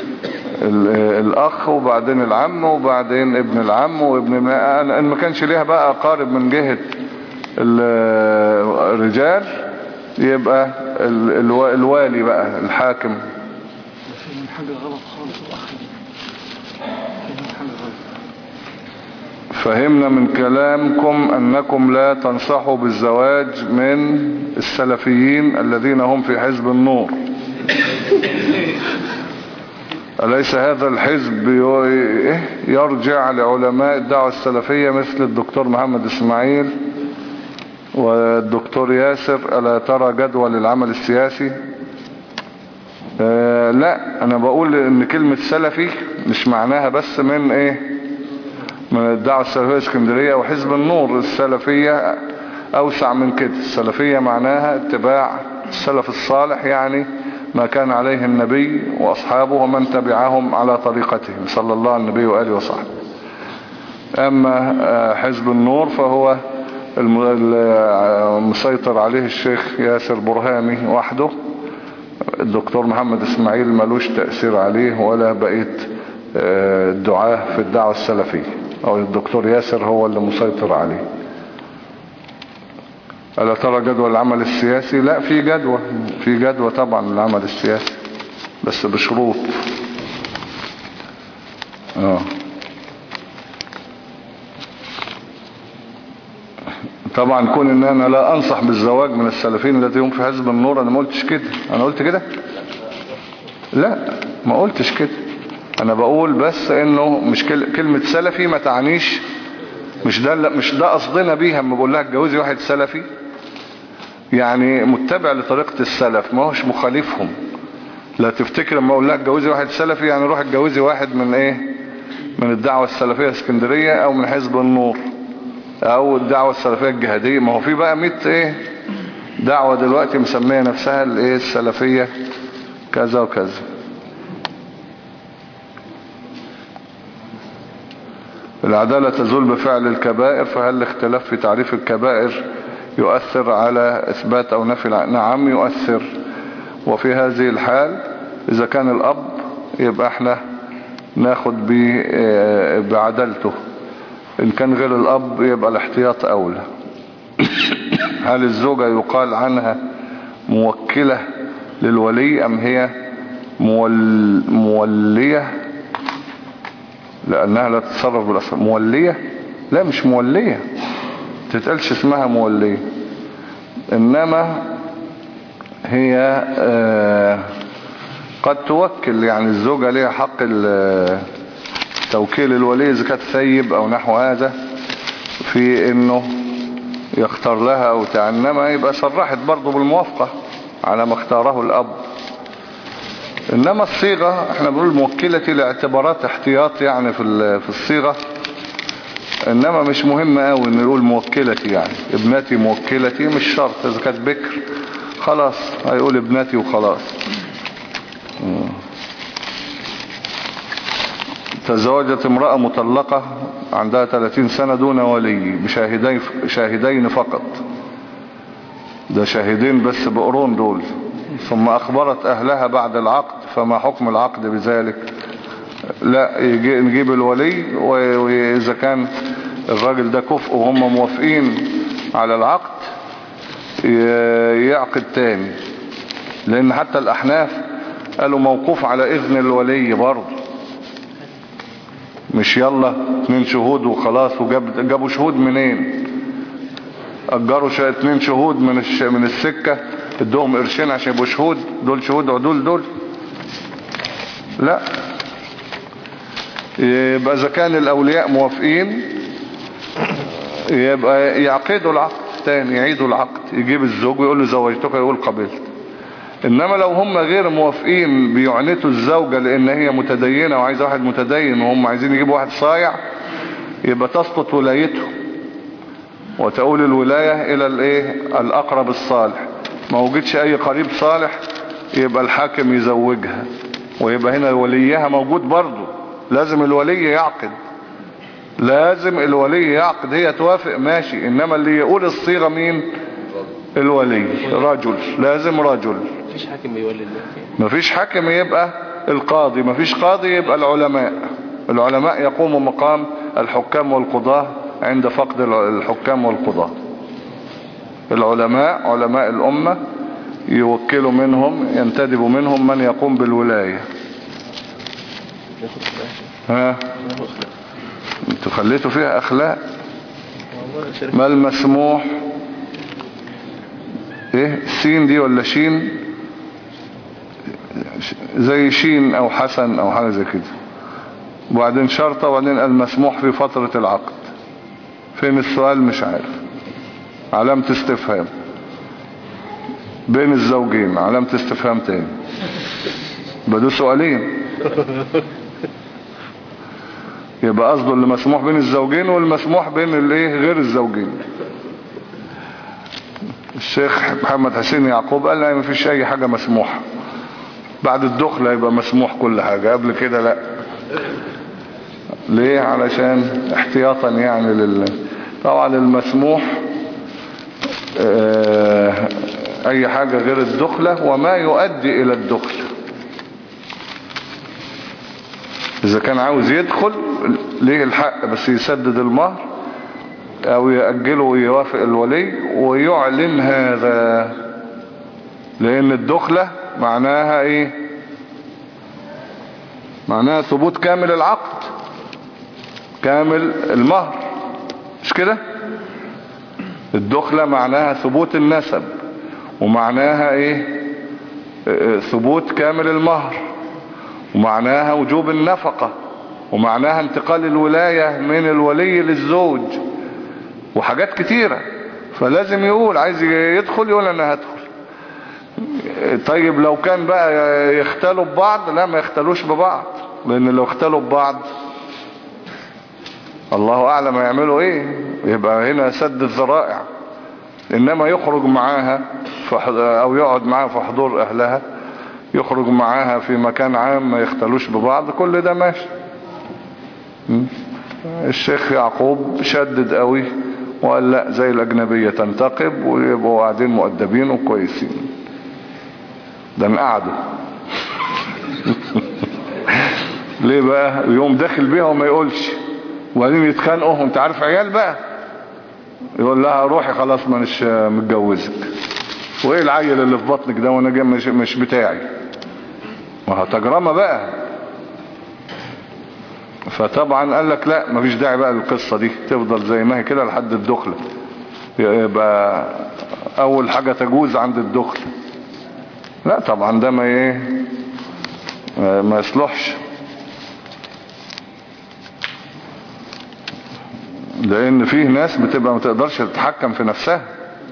الاخ وبعدين العم وبعدين ابن العم وابن، ان ما كانش ليها بقى اقارب من جهة الرجال يبقى ال- الو- الوالي بقى الحاكم. فين حاجة غلط خالص الأخ دي، فين حاجة غلط. فهمنا من كلامكم أنكم لا تنصحوا بالزواج من السلفيين الذين هم في حزب النور. أليس هذا الحزب يرجع لعلماء الدعوة السلفية مثل الدكتور محمد إسماعيل والدكتور ياسر؟ ألا ترى جدول العمل السياسي؟ آه لا، أنا بقول إن كلمة سلفي مش معناها بس من إيه، من الدعوة السلفية اسكندرية وحزب النور. السلفية أوسع من كده. السلفية معناها اتباع السلف الصالح، يعني ما كان عليه النبي وأصحابه ومن تبعهم على طريقتهم صلى الله عليه النبي وآله وصحبه. أما حزب النور فهو المسيطر عليه الشيخ ياسر برهامي وحده. الدكتور محمد إسماعيل ملوش تأثير عليه ولا بقية الدعاة في الدعوة السلفية، أو الدكتور ياسر هو اللي مسيطر عليه. ألا ترى جدول العمل السياسي؟ لا، في جدول، في جدول طبعا العمل السياسي بس بشروط. اه طبعا كون ان انا لا انصح بالزواج من السلفيين الذين هم في حزب النور، انا ما قلتش كده. انا قلت كده؟ لا، ما قلتش كده. انا بقول بس انه مش كلمة سلفي ما تعنيش، مش ده مش ده قصدنا بيها اما بقول لها اتجوزي واحد سلفي، يعني متبع لطريقة السلف، ما هوش مخالفهم. لا تفتكر لما اقول لها اتجوزي واحد سلفي يعني روح اتجوزي واحد من ايه، من الدعوة السلفية اسكندرية او من حزب النور او الدعوة السلفية الجهادية. ما هو في بقى ميت ايه دعوة دلوقتي مسمية نفسها الايه السلفية كذا وكذا. العدالة تزول بفعل الكبائر، فهل الاختلاف في تعريف الكبائر يؤثر على اثبات او نفي؟ نعم يؤثر. وفي هذه الحال اذا كان الاب يبقى احنا ناخد بعدالته، ان كان غير الاب يبقى الاحتياط اولى. هل الزوجة يقال عنها موكلة للولي ام هي مول مولية لانها لا تتصرف بالاسرار؟ مولية؟ لا مش مولية، تتقالش اسمها مولية، انما هي آه قد توكل. يعني الزوجة ليها حق توكيل الولي اذا كانت ثيب او نحو هذا في انه يختار لها او انما يبقى صرحت برضه بالموافقة على ما اختاره الاب. انما الصيغة احنا بنقول موكلتي لاعتبارات احتياط يعني في في الصيغة، انما مش مهم قوي ان نقول موكلتي، يعني ابنتي موكلتي مش شرط. اذا كانت بكر خلاص هيقول ابنتي وخلاص. تزوجت امرأة مطلقة عندها ثلاثين سنة دون ولي بشاهدين شاهدين فقط، ده شاهدين بس بقرون دول، ثم اخبرت اهلها بعد العقد، فما حكم العقد بذلك؟ لا، يجي نجيب الولي، واذا كان الراجل ده كفء وهم موافقين على العقد يعقد تاني، لان حتى الاحناف قالوا موقوف على اذن الولي برضه، مش يلا اتنين شهود وخلاص. وجابوا شهود منين؟ اجروا اتنين شهود من الش... من السكة، ادوهم قرشين عشان يبقوا شهود؟ دول شهود عدول دول؟ لا. يبقى اذا كان الاولياء موافقين يبقى يعقدوا العقد تاني، يعيدوا العقد، يجيب الزوج ويقول له زوجتك، يقول قبلت. انما لو هم غير موافقين بيعنتوا الزوجة لان هي متدينة وعايزة واحد متدين وهم عايزين يجيبوا واحد صايع، يبقى تسقط ولايته وتقول الولاية الى الايه الاقرب الصالح. ما وجدش اي قريب صالح يبقى الحاكم يزوجها، ويبقى هنا وليها موجود برضو. لازم الولي يعقد، لازم الولي يعقد. هي توافق ماشي، انما اللي يقول الصيغة مين؟ الولي، رجل، لازم رجل. مفيش حاكم يولي الناس يعني. مفيش حاكم يبقى القاضي، مفيش قاضي يبقى العلماء. العلماء يقوموا مقام الحكام والقضاة عند فقد الحكام والقضاة. العلماء علماء الأمة يوكلوا منهم ينتدبوا منهم من يقوم بالولاية. ها انتوا خليتوا فيها اخلاق. ما المسموح ايه سين دي ولا شين؟ زي شين او حسن او حاجة زي كده، وبعدين شرطة وبعدين المسموح في فترة العقد. فين السؤال؟ مش عارف. علامة استفهام بين الزوجين، علامة استفهام تاني. بدو سؤالين. يبقى قصده اللي مسموح بين الزوجين والمسموح بين الايه غير الزوجين. الشيخ محمد حسين يعقوب قال لا، ما فيش اي حاجة مسموحة. بعد الدخل يبقى مسموح كل حاجة، قبل كده لا. ليه؟ علشان احتياطا يعني لل طبعا المسموح اه اي حاجة غير الدخلة وما يؤدي الى الدخل. اذا كان عاوز يدخل ليه الحق بس يسدد المهر او يأجله ويوافق الولي ويعلن هذا، لان الدخلة معناها ايه؟ معناها ثبوت كامل العقد، كامل المهر، مش كده؟ الدخلة معناها ثبوت النسب، ومعناها ايه؟ ثبوت كامل المهر، ومعناها وجوب النفقة، ومعناها انتقال الولاية من الولي للزوج، وحاجات كتيرة. فلازم يقول عايز يدخل يقول انا هدخل. طيب لو كان بقى يختلوا ببعض، لا ما يختلوش ببعض، لان لو اختلوا ببعض الله اعلم يعملوا ايه، يبقى هنا سد الذرائع. انما يخرج معاها او يقعد معاها في حضور اهلها، يخرج معاها في مكان عام ما يختلوش ببعض، كل ده ماشي. الشيخ يعقوب شدد قوي وقال لا، زي الاجنبية تنتقب ويبقوا قاعدين مؤدبين وكويسين. ده انقعدوا. ليه بقى؟ يوم داخل بيها وما يقولش، وبعدين يتخانقوا. انت عارف عيال بقى، يقول لها روحي خلاص ما نش متجوزك، وايه العيل اللي في بطنك ده وانا جاي مش, مش بتاعي. وها تجرمة بقى. فطبعا قال لك لا، مفيش داعي بقى للقصة دي، تفضل زي ما هي كده لحد الدخلة. يبقى اول حاجة تجوز عند الدخل. لا طبعا ده ما ايه ما يصلحش، لان فيه ناس بتبقى ما تقدرش تتحكم في نفسها.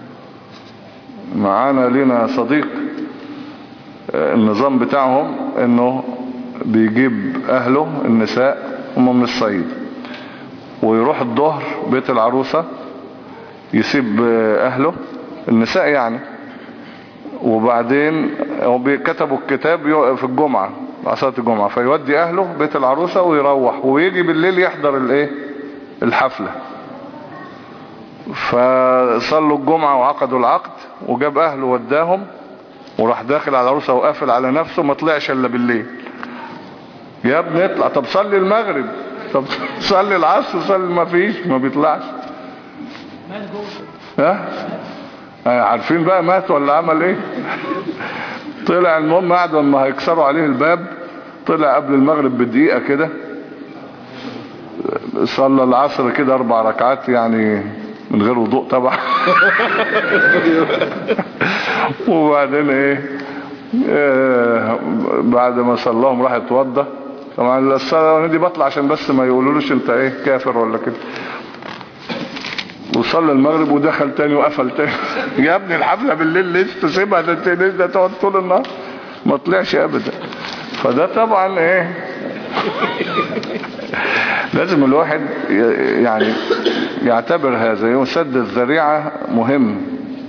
معانا لينا صديق النظام بتاعهم انه بيجيب اهله النساء هم من الصعيد، ويروح الظهر بيت العروسة يسيب اهله النساء يعني، وبعدين كتبوا الكتاب في الجمعة عصاة الجمعة، فيودي اهله بيت العروسة ويروح، ويجي بالليل يحضر الايه الحفلة. فصلوا الجمعة وعقدوا العقد وجاب اهله وداهم، وراح داخل على العروسة وقافل على نفسه، ما طلعش الا بالليل. يا ابني اطلع، طب صلي المغرب، طب صلي العصر، صلي، ما فيش، ما بيطلعش. ها عارفين بقى مات ولا عمل ايه؟ طلع المهم قعد لما هيكسروا عليه الباب، طلع قبل المغرب بدقيقة كده، صلى العصر كده اربع ركعات يعني من غير وضوء طبعا. وبعدين ايه آه بعد ما صلاهم راح اتوضى. طبعا الصلاة دي بطلع عشان بس ما يقولولوش انت ايه كافر ولا كده. وصلى المغرب ودخل تاني وقفل تاني. يا ابني الحفلة بالليل لسه تسيبها، ده انت لسه تقعد طول النهار، ما طلعش ابدا. فده طبعا ايه لازم الواحد يعني يعتبر هذا يوم سد الذريعة مهم.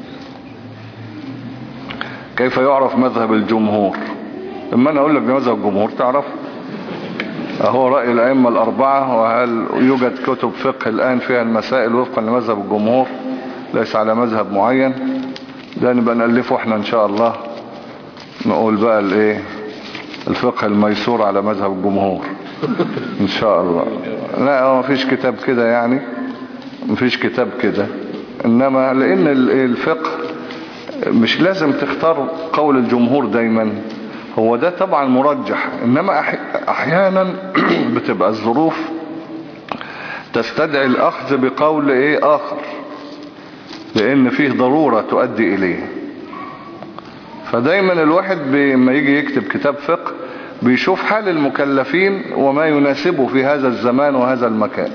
كيف يعرف مذهب الجمهور؟ اما انا اقول لك مذهب الجمهور تعرف اهو رأي الائمة الاربعة، وهل يوجد كتب فقه الان فيها المسائل وفقا لمذهب الجمهور ليس على مذهب معين. ده نبقى نألفه احنا ان شاء الله، نقول بقى الايه الفقه الميسور على مذهب الجمهور ان شاء الله. لا ما فيش كتاب كده يعني، ما فيش كتاب كده. انما لان الفقه مش لازم تختار قول الجمهور دايما، هو ده طبعا مرجح، انما احيانا بتبقى الظروف تستدعي الاخذ بقول ايه اخر، لان فيه ضرورة تؤدي اليه. فدايما الواحد لما يجي يكتب كتاب فقه بيشوف حال المكلفين وما يناسبه في هذا الزمان وهذا المكان.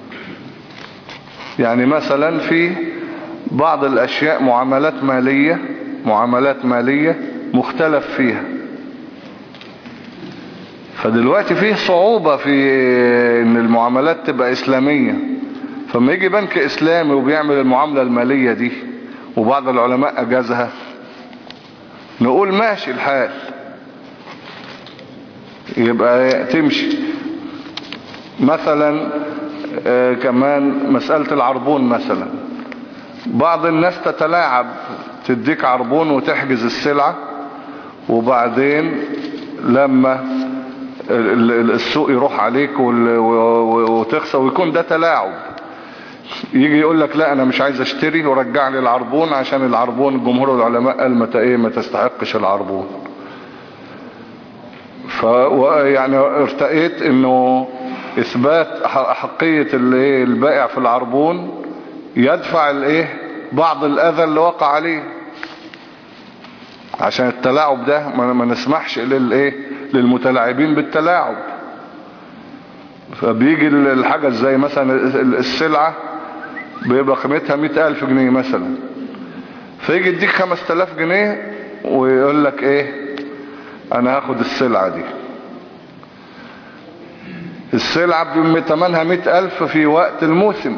يعني مثلا في بعض الاشياء معاملات مالية معاملات مالية مختلف فيها، فدلوقتي فيه صعوبة في ان المعاملات تبقى اسلامية. فما يجي بنك اسلامي وبيعمل المعاملة المالية دي وبعض العلماء اجازها، نقول ماشي الحال، يبقى تمشي. مثلا آه كمان مسألة العربون مثلا، بعض الناس تتلاعب، تديك عربون وتحجز السلعة، وبعدين لما السوق يروح عليك وتخسر ويكون ده تلاعب، يجي يقول لك لا انا مش عايز اشتري ورجع لي العربون، عشان العربون جمهور العلماء قال متى ايه ما تستحقش العربون. فيعني ارتقيت انه اثبات حقية البائع في العربون يدفع الايه بعض الاذى اللي وقع عليه، عشان التلاعب ده ما نسمحش للايه للمتلاعبين بالتلاعب. فبيجي الحاجة زي مثلا السلعة بيبقى قيمتها مئة الف جنيه مثلا، فيجي يديك خمس تلاف جنيه ويقول لك ايه انا هاخد السلعة دي. السلعة بتمنها مئة الف في وقت الموسم،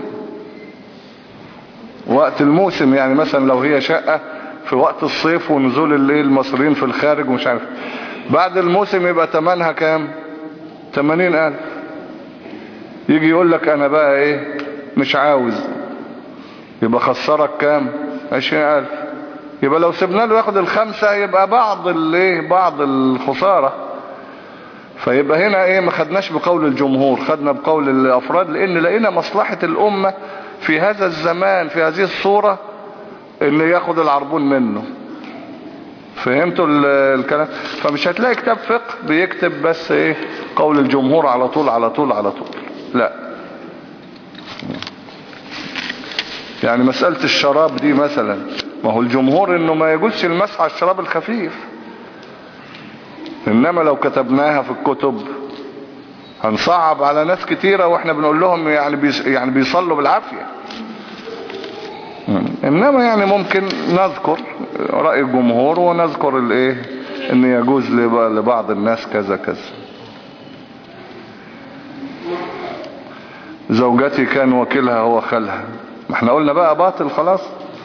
وقت الموسم يعني مثلا لو هي شقة في وقت الصيف ونزول الليل المصريين في الخارج ومش عارف، بعد الموسم يبقى تمنها كام؟ تمانين الف. يجي يقول لك انا بقى ايه مش عاوز، يبقى خسرك كام؟ عشرين الف. يبقى لو سبنا له ياخد الخمسة يبقى بعض الايه بعض الخسارة. فيبقى هنا ايه ما خدناش بقول الجمهور، خدنا بقول الافراد، لان لقينا مصلحة الامة في هذا الزمان في هذه الصورة ان ياخد العربون منه. فهمتوا الكلام؟ فمش هتلاقي كتاب فقه بيكتب بس ايه قول الجمهور على طول على طول على طول، لا. يعني مسألة الشراب دي مثلا، ما هو الجمهور انه ما يجوزش المسح على الشراب الخفيف، انما لو كتبناها في الكتب هنصعب على ناس كتيرة واحنا بنقول لهم يعني بيص يعني بيصلوا بالعافية. انما يعني ممكن نذكر رأي الجمهور ونذكر الايه ان يجوز لبعض الناس كذا كذا. زوجتي كان وكيلها هو خالها، ما احنا قلنا بقى باطل خلاص،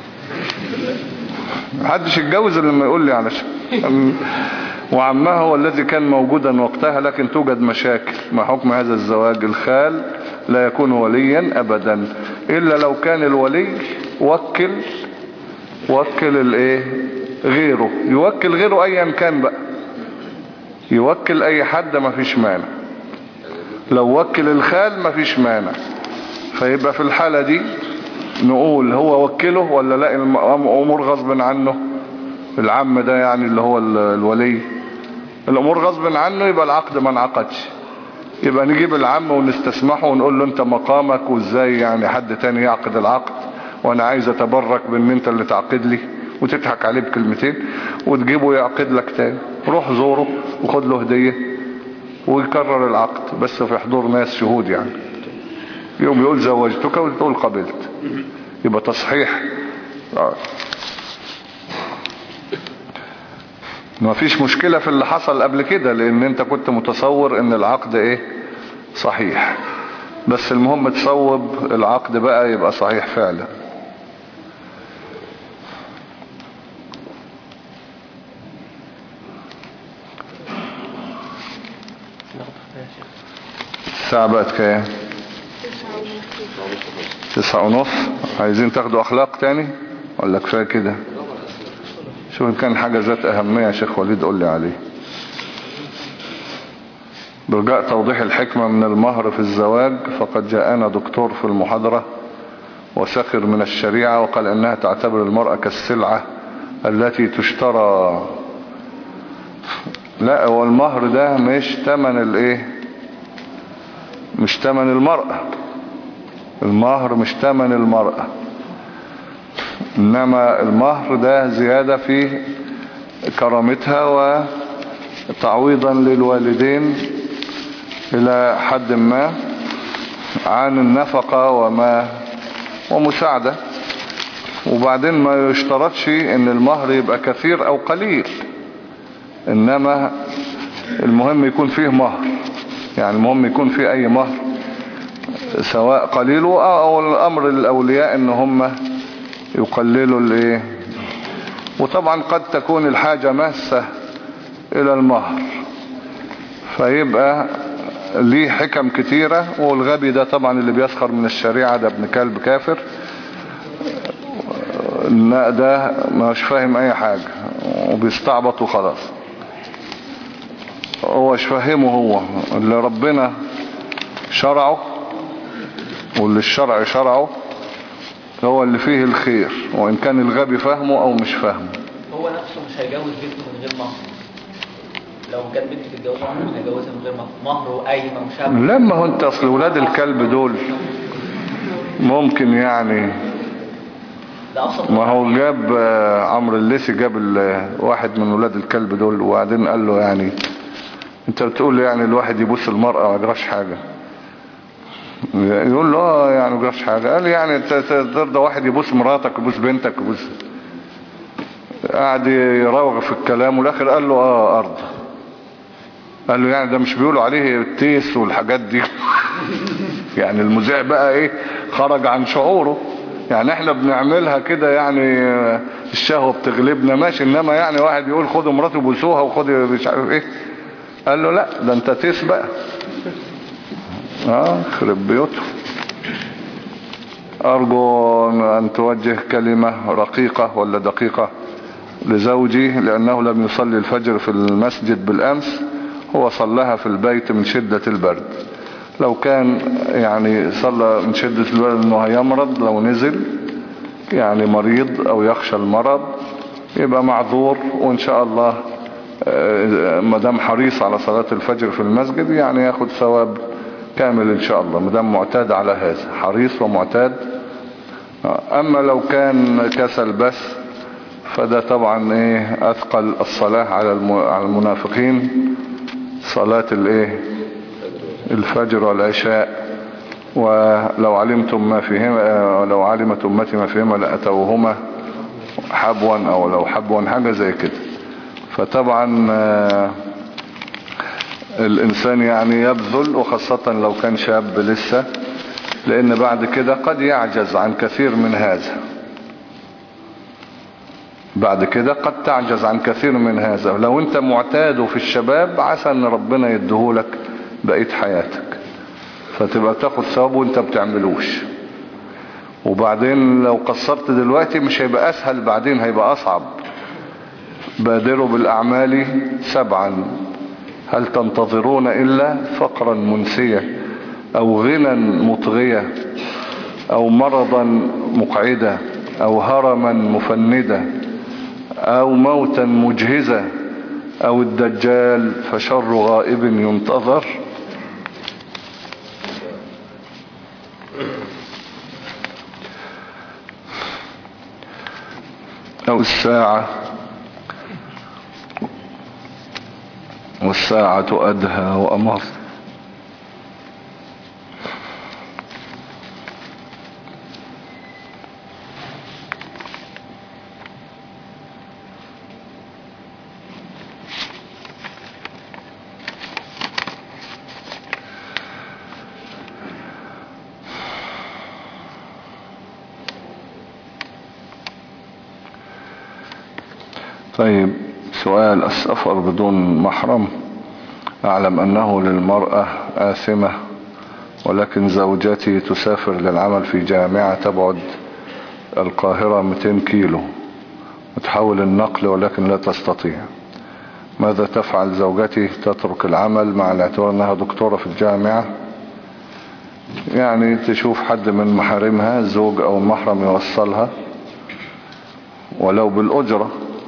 محدش يتجوز اللي ما يقول لي علشان. وعمها هو الذي كان موجودا وقتها لكن توجد مشاكل. ما حكم هذا الزواج؟ الخال لا يكون وليا ابدا الا لو كان الولي وكل وكل الايه غيره، يوكل غيره ايا كان بقى، يوكل اي حد ما فيش مانع. لو وكل الخال ما فيش مانع، فيبقى في الحالة دي نقول هو وكله ولا لا الامور غصب عنه. العم ده يعني اللي هو الولي الامور غصب عنه، يبقى العقد ما انعقدش. يبقى نجيب العم ونستسمحه ونقول له انت مقامك، وازاي يعني حد تاني يعقد العقد وانا عايز اتبرك بان انت اللي تعقد لي، وتضحك عليه بكلمتين وتجيبه يعقد لك تاني. روح زوره وخد له هدية ويكرر العقد، بس في حضور ناس شهود. يعني يوم يقول زوجتك وتقول قبلت، يبقى تصحيح. ما فيش مشكلة في اللي حصل قبل كده، لان انت كنت متصور ان العقد ايه صحيح، بس المهم تصوب العقد بقى يبقى صحيح فعلا. الساعة بقت كام؟ تسعة ونص. عايزين تاخدوا اخلاق تاني ولا كفاية كده؟ شوف ان كان حاجة ذات اهمية يا شيخ وليد قول لي عليه. برجاء توضيح الحكمة من المهر في الزواج، فقد جاءنا دكتور في المحاضرة وسخر من الشريعة وقال انها تعتبر المرأة كالسلعة التي تشترى. لا، هو المهر ده مش تمن الايه، مش تمن المرأة. المهر مش تمن المرأة، انما المهر ده زيادة في كرامتها وتعويضا للوالدين الى حد ما عن النفقة وما ومساعدة. وبعدين ما يشترطش ان المهر يبقى كثير او قليل، انما المهم يكون فيه مهر. يعني المهم يكون فيه اي مهر سواء قليل او الامر للاولياء ان هم يقللوا الايه. وطبعا قد تكون الحاجة ماسة الى المهر فيبقى ليه حكم كتيرة. والغبي ده طبعا اللي بيسخر من الشريعة ده ابن كلب كافر، ده مش فاهم اي حاجة وبيستعبط وخلاص. هو مش فاهمه، هو اللي ربنا شرعه واللي الشرع شرعه هو اللي فيه الخير، وإن كان الغبي فاهمه أو مش فاهمه. هو نفسه مش هيجوز بنته من غير مهر. لو كان بنتي تتجوزها مش هيجوزها من غير مهر، مهر وقايمة وشبكة. لما هو انت اصل ولاد الكلب دول ممكن يعني، ما هو جاب عمرو الليثي جاب واحد من ولاد الكلب دول وبعدين قال له يعني انت بتقول يعني الواحد يبوس المرأة ما يجراش حاجة. يقول له اه يعني ما يجراش حاجة. قال يعني انت ترضى واحد يبوس مراتك يبوس بنتك يبوس. قاعد يراوغ في الكلام والاخر قال له اه ارضى. قال له يعني ده مش بيقولوا عليه التيس والحاجات دي. يعني المذيع بقى ايه خرج عن شعوره. يعني احنا بنعملها كده يعني الشهوة بتغلبنا ماشي، انما يعني واحد يقول خدوا مراته بوسوها وخدوا مش عارف ايه. قال له لا ده انت تيس بقى. اه خرب بيوته. ارجو ان توجه كلمة رقيقة ولا دقيقة لزوجي، لانه لم يصلي الفجر في المسجد بالامس، هو صلىها في البيت من شدة البرد. لو كان يعني صلى من شدة البرد انه هيمرض، لو نزل يعني مريض او يخشى المرض يبقى معذور، وان شاء الله مدام حريص على صلاة الفجر في المسجد يعني ياخد ثواب كامل ان شاء الله، مدام معتاد على هذا، حريص ومعتاد. اما لو كان كسل بس فده طبعا ايه اثقل الصلاة على المنافقين، صلاة الايه الفجر والعشاء. ولو علمتم ما فيهما، لو علمت امتي ما فيهما لاتوهما حبوا، او لو حبوا حاجة زي كده. فطبعا الانسان يعني يبذل، وخاصة لو كان شاب لسه، لان بعد كده قد يعجز عن كثير من هذا. بعد كده قد تعجز عن كثير من هذا. لو انت معتاد في الشباب عسى ان ربنا يديهولك بقية حياتك، فتبقى تاخد ثواب وانت بتعملوش. وبعدين لو قصرت دلوقتي مش هيبقى اسهل، بعدين هيبقى اصعب. بادروا بالاعمال سبعا هل تنتظرون الا فقرا منسيا او غنى مطغية او مرضا مقعدة او هرما مفندة او موتا مجهزة او الدجال فشر غائب ينتظر او الساعة والساعة أدهى وأمر. طيب سؤال: السفر بدون محرم، أعلم أنه للمرأة آثمة، ولكن زوجتي تسافر للعمل في جامعة تبعد القاهرة مئتين كيلو وتحاول النقل ولكن لا تستطيع. ماذا تفعل زوجتي؟ تترك العمل مع الاعتبار أنها دكتورة في الجامعة؟ يعني تشوف حد من محارمها، زوج أو محرم، يوصلها ولو بالأجرة،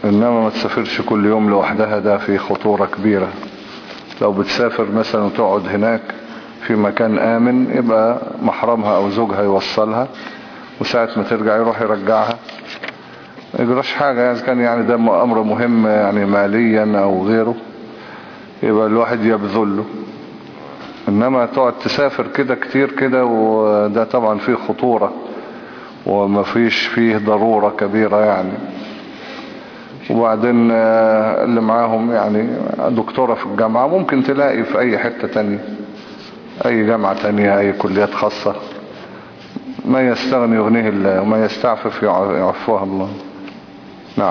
إنما ما تسافرش كل يوم لوحدها، ده في خطورة كبيرة. لو بتسافر مثلا وتقعد هناك في مكان آمن يبقى محرمها أو زوجها يوصلها، وساعة ما ترجع يروح يرجعها، ما يجراش حاجة. يعني كان يعني ده أمر مهم يعني ماليا أو غيره يبقى الواحد يبذله. إنما تقعد تسافر كده كتير كده، وده طبعا فيه خطورة وما فيش فيه ضرورة كبيرة يعني. وبعدين اللي معاهم يعني دكتورة في الجامعة ممكن تلاقي في أي حتة تانية، أي جامعة تانية، أي كليات خاصة. ما يستغني يغنيه الله، وما يستعفف يعفوها الله. نعم.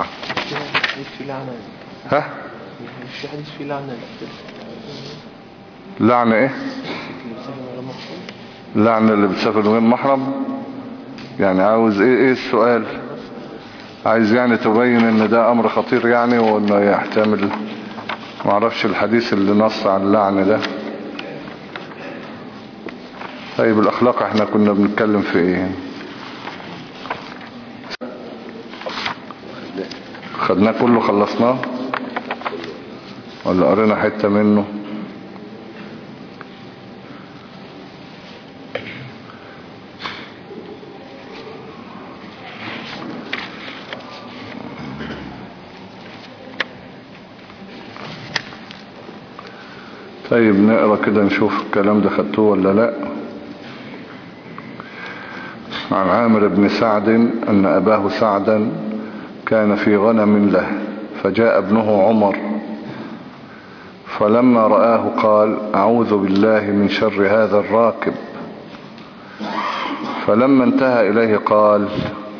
ها؟ في حديث في لعنة. لعنة ايه؟ لعنة اللي بتسافر غير محرم. يعني عاوز ايه ايه السؤال؟ عايز يعني تبين ان ده امر خطير يعني، وانه يحتمل. معرفش الحديث اللي نص على اللعنة ده. طيب الاخلاق احنا كنا بنتكلم في ايه؟ خدناه كله خلصناه ولا قرينا حتة منه؟ طيب نقرأ كده نشوف الكلام ده خدتوه ولا لا. عن عامر بن سعد أن أباه سعدا كان في غنم له، فجاء ابنه عمر فلما رآه قال أعوذ بالله من شر هذا الراكب. فلما انتهى إليه قال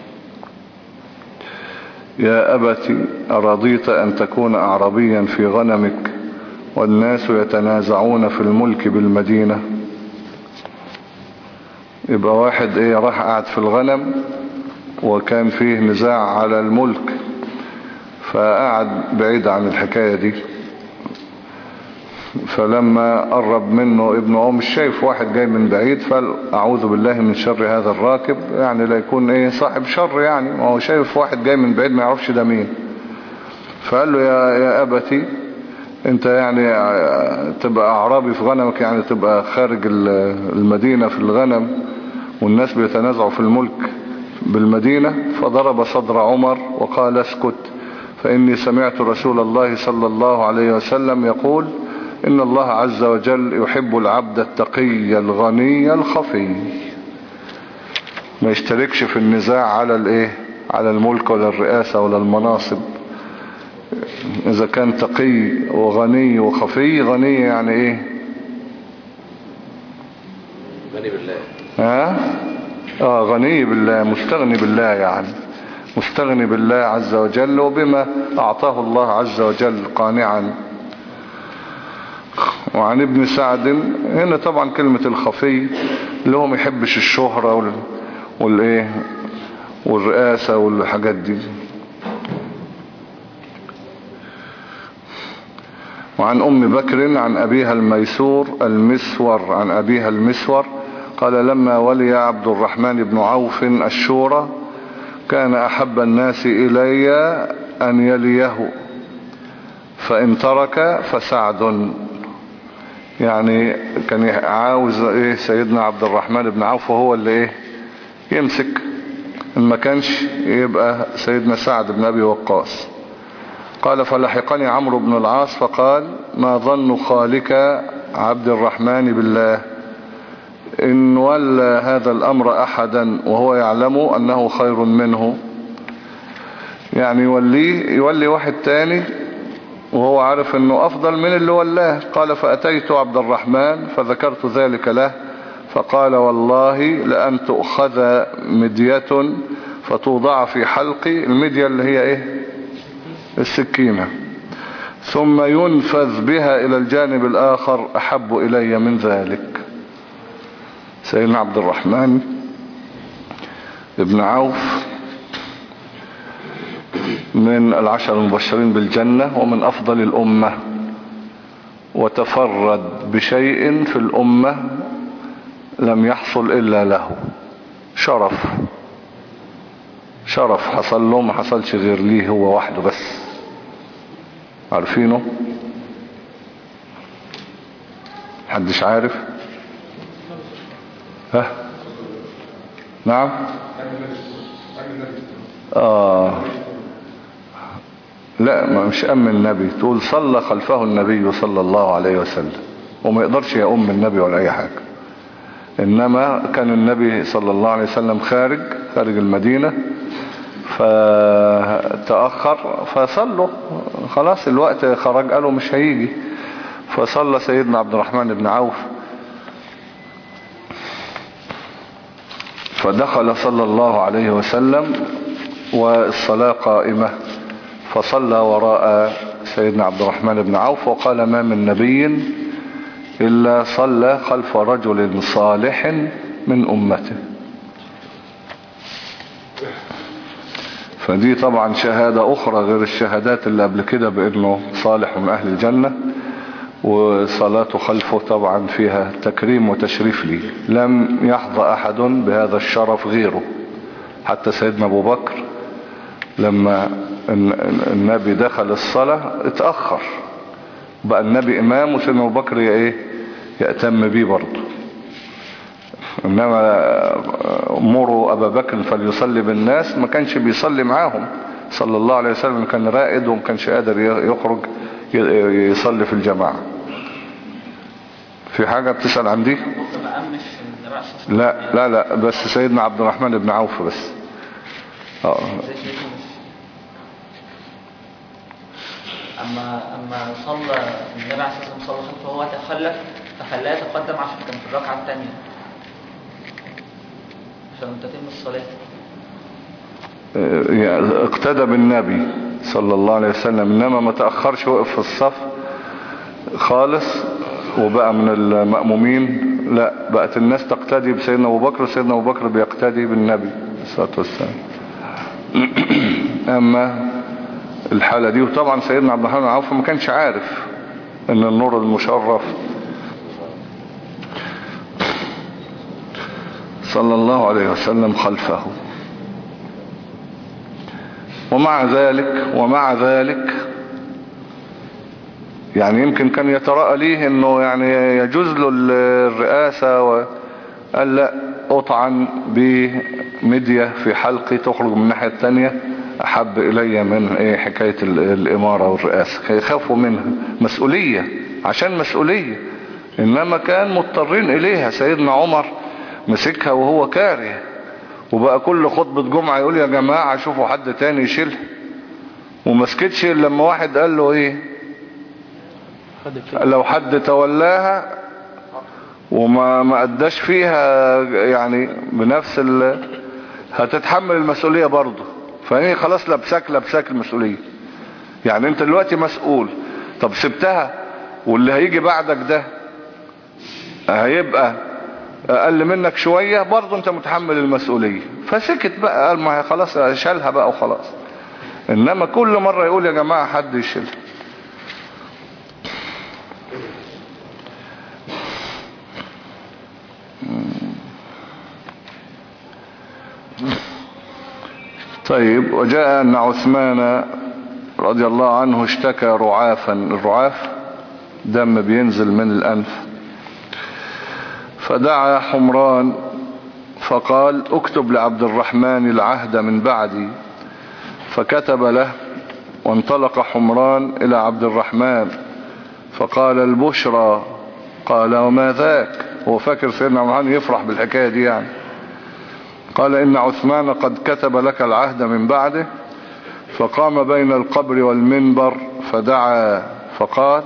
يا أبت أرضيت أن تكون أعربيا في غنمك والناس يتنازعون في الملك بالمدينة؟ يبقى واحد ايه راح قاعد في الغنم وكان فيه نزاع على الملك، فقعد بعيد عن الحكاية دي. فلما قرب منه ابنه هو مش شايف، واحد جاي من بعيد، فقال أعوذ بالله من شر هذا الراكب، يعني لا يكون ايه صاحب شر يعني، ما هو شايف واحد جاي من بعيد ما يعرفش ده مين. فقال له يا, يا أبتي انت يعني تبقى أعرابي في غنمك، يعني تبقى خارج المدينة في الغنم والناس بيتنازعوا في الملك بالمدينة. فضرب صدر عمر وقال اسكت، فإني سمعت رسول الله صلى الله عليه وسلم يقول إن الله عز وجل يحب العبد التقي الغني الخفي. ما يشتركش في النزاع على الايه، على الملك ولا الرئاسة ولا المناصب. إذا كان تقي وغني وخفي، غني يعني ايه؟ غني بالله. ها؟ اه غني بالله، مستغني بالله، يعني مستغني بالله عز وجل وبما أعطاه الله عز وجل قانعا. وعن ابن سعد هنا طبعا كلمة الخفي اللي هو ما يحبش الشهرة والايه والرئاسة والحاجات دي. وعن أم بكر عن أبيها الميسور المسور عن أبيها المسور قال لما ولي عبد الرحمن بن عوف الشورى كان أحب الناس إلي أن يليه، فإن ترك فسعد. يعني كان عاوز إيه سيدنا عبد الرحمن بن عوف هو اللي إيه يمسك، إن ما كانش يبقى سيدنا سعد بن أبي وقاص. قال فلحقني عمرو بن العاص فقال ما ظن خالك عبد الرحمن بالله إن ولى هذا الأمر أحدا وهو يعلم أنه خير منه، يعني يوليه يولي واحد تاني وهو عارف أنه أفضل من اللي ولاه. قال فأتيت عبد الرحمن فذكرت ذلك له فقال والله لأن تؤخذ مدية فتوضع في حلقي، المدية اللي هي إيه السكينة، ثم ينفذ بها إلى الجانب الآخر أحب إلي من ذلك. سيدنا عبد الرحمن ابن عوف من العشر المبشرين بالجنة ومن أفضل الأمة، وتفرد بشيء في الأمة لم يحصل إلا له، شرف شرف حصل له ما حصلش غير ليه هو وحده بس. عارفينه؟ محدش عارف؟ ها؟ نعم؟ آه لا، ما مش أم النبي، تقول صلى خلفه النبي صلى الله عليه وسلم، وما يقدرش يأم النبي ولا أي حاجة. إنما كان النبي صلى الله عليه وسلم خارج خارج المدينة فتأخر فصلوا، خلاص الوقت خرج، قالوا مش هيجي، فصلى سيدنا عبد الرحمن بن عوف، فدخل صلى الله عليه وسلم والصلاة قائمة، فصلى وراء سيدنا عبد الرحمن بن عوف، وقال ما من نبي إلا صلى خلف رجل صالح من أمته. فدي طبعا شهادة أخرى غير الشهادات اللي قبل كده بأنه صالح من أهل الجنة، وصلاته خلفه طبعا فيها تكريم وتشريف لي، لم يحظى أحد بهذا الشرف غيره. حتى سيدنا أبو بكر لما النبي دخل الصلاة اتأخر، بقى النبي إمام وسيدنا أبو بكر ايه يأتم بيه برضه. إنما مروا أبا بكر فليصلي بالناس، ما كانش بيصلي معاهم صلى الله عليه وسلم، كان رائد وما كانش قادر يخرج يصلي في الجماعة. في حاجة بتسأل عن دي؟ لا لا لا، بس سيدنا عبد الرحمن بن عوف بس. اه اما اما صلى النبي عليه الصلاه والسلام صلى خلفه وهو تخلف، فخلاه يتقدم عشان كان في الركعه الثانيه عشان تتم الصلاه. اقتدى بالنبي صلى الله عليه وسلم، انما ما تأخرش، وقف في الصف خالص وبقى من المأمومين. لا، بقت الناس تقتدي بسيدنا ابو بكر، وسيدنا ابو بكر بيقتدي بالنبي صلى الله عليه وسلم. اما الحالة دي، وطبعا سيدنا عبد الرحمن بن عوف ما كانش عارف ان النور المشرف صلى الله عليه وسلم خلفه. ومع ذلك ومع ذلك يعني يمكن كان يتراءى ليه انه يعني يجوز له الرئاسة، وقال لا، اطعن بمدية في حلقي تخرج من الناحية التانية احب الي من ايه حكاية الامارة والرئاسة. يخافوا منها مسؤولية، عشان مسؤولية، انما كان مضطرين اليها. سيدنا عمر مسكها وهو كاره، وبقى كل خطبة جمعة يقول يا جماعة شوفوا حد تاني يشيلها، ومسكتش لما واحد قال له ايه لو حد تولاها وما ما اداش فيها يعني بنفس ال هتتحمل المسؤولية برضه. فايه خلاص لبسك لبسك المسؤولية. يعني انت دلوقتي مسؤول، طب سبتها واللي هيجي بعدك ده هيبقى اقل منك شوية، برضه انت متحمل المسؤولية. فسكت بقى، قال ما هي خلاص شالها بقى وخلاص. انما كل مرة يقول يا جماعة حد يشيلها. طيب، وجاء أن عثمان رضي الله عنه اشتكى رعافا. الرعاف دم بينزل من الأنف، فدعا حمران فقال اكتب لعبد الرحمن العهد من بعدي، فكتب له. وانطلق حمران إلى عبد الرحمن فقال البشرى. قال وما ذاك؟ هو فاكر سيدنا عمران يفرح بالحكاية دي يعني. قال إن عثمان قد كتب لك العهد من بعده. فقام بين القبر والمنبر فدعا فقال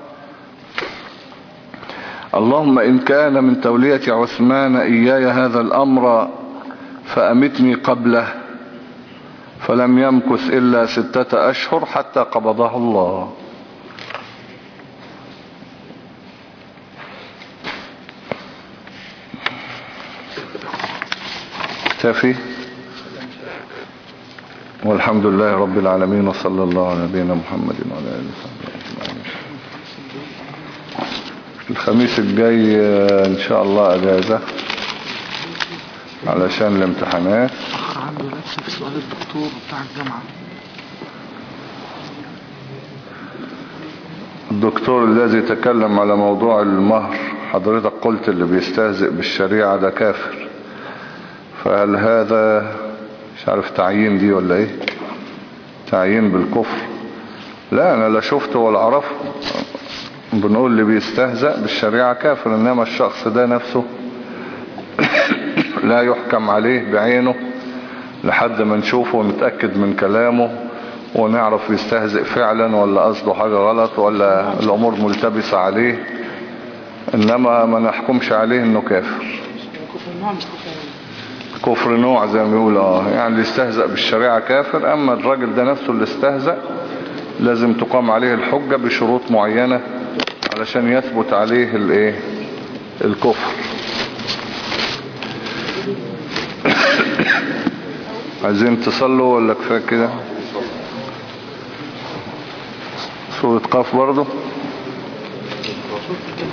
اللهم إن كان من تولية عثمان إياي هذا الأمر فأمتني قبله. فلم يمكث إلا ستة أشهر حتى قبضه الله. اكتفي. والحمد لله رب العالمين، وصلى الله على نبينا محمد وعلى آله وصحبه أجمعين. الخميس الجاي ان شاء الله اجازة علشان الامتحانات. عنده نفس في سؤال الدكتور بتاع الجامعة. الدكتور الذي تكلم على موضوع المهر، حضرتك قلت اللي بيستهزئ بالشريعة ده كافر، فهل هذا مش عارف تعيين دي ولا ايه؟ تعيين بالكفر؟ لا انا لا شفته ولا عرفه. بنقول اللي بيستهزأ بالشريعة كافر، انما الشخص ده نفسه لا يحكم عليه بعينه لحد ما نشوفه ونتأكد من كلامه ونعرف يستهزئ فعلا ولا قصده حاجة غلط ولا الامور ملتبسة عليه، انما ما نحكمش عليه انه كافر. كفر النوع مش كفر كفر نوع زي ما بيقول اه يعني اللي استهزأ بالشريعة كافر، اما الراجل ده نفسه اللي استهزأ لازم تقام عليه الحجة بشروط معينة علشان يثبت عليه الايه الكفر. عايزين تصلوا ولا كفاية كده؟ سورة قاف برضو.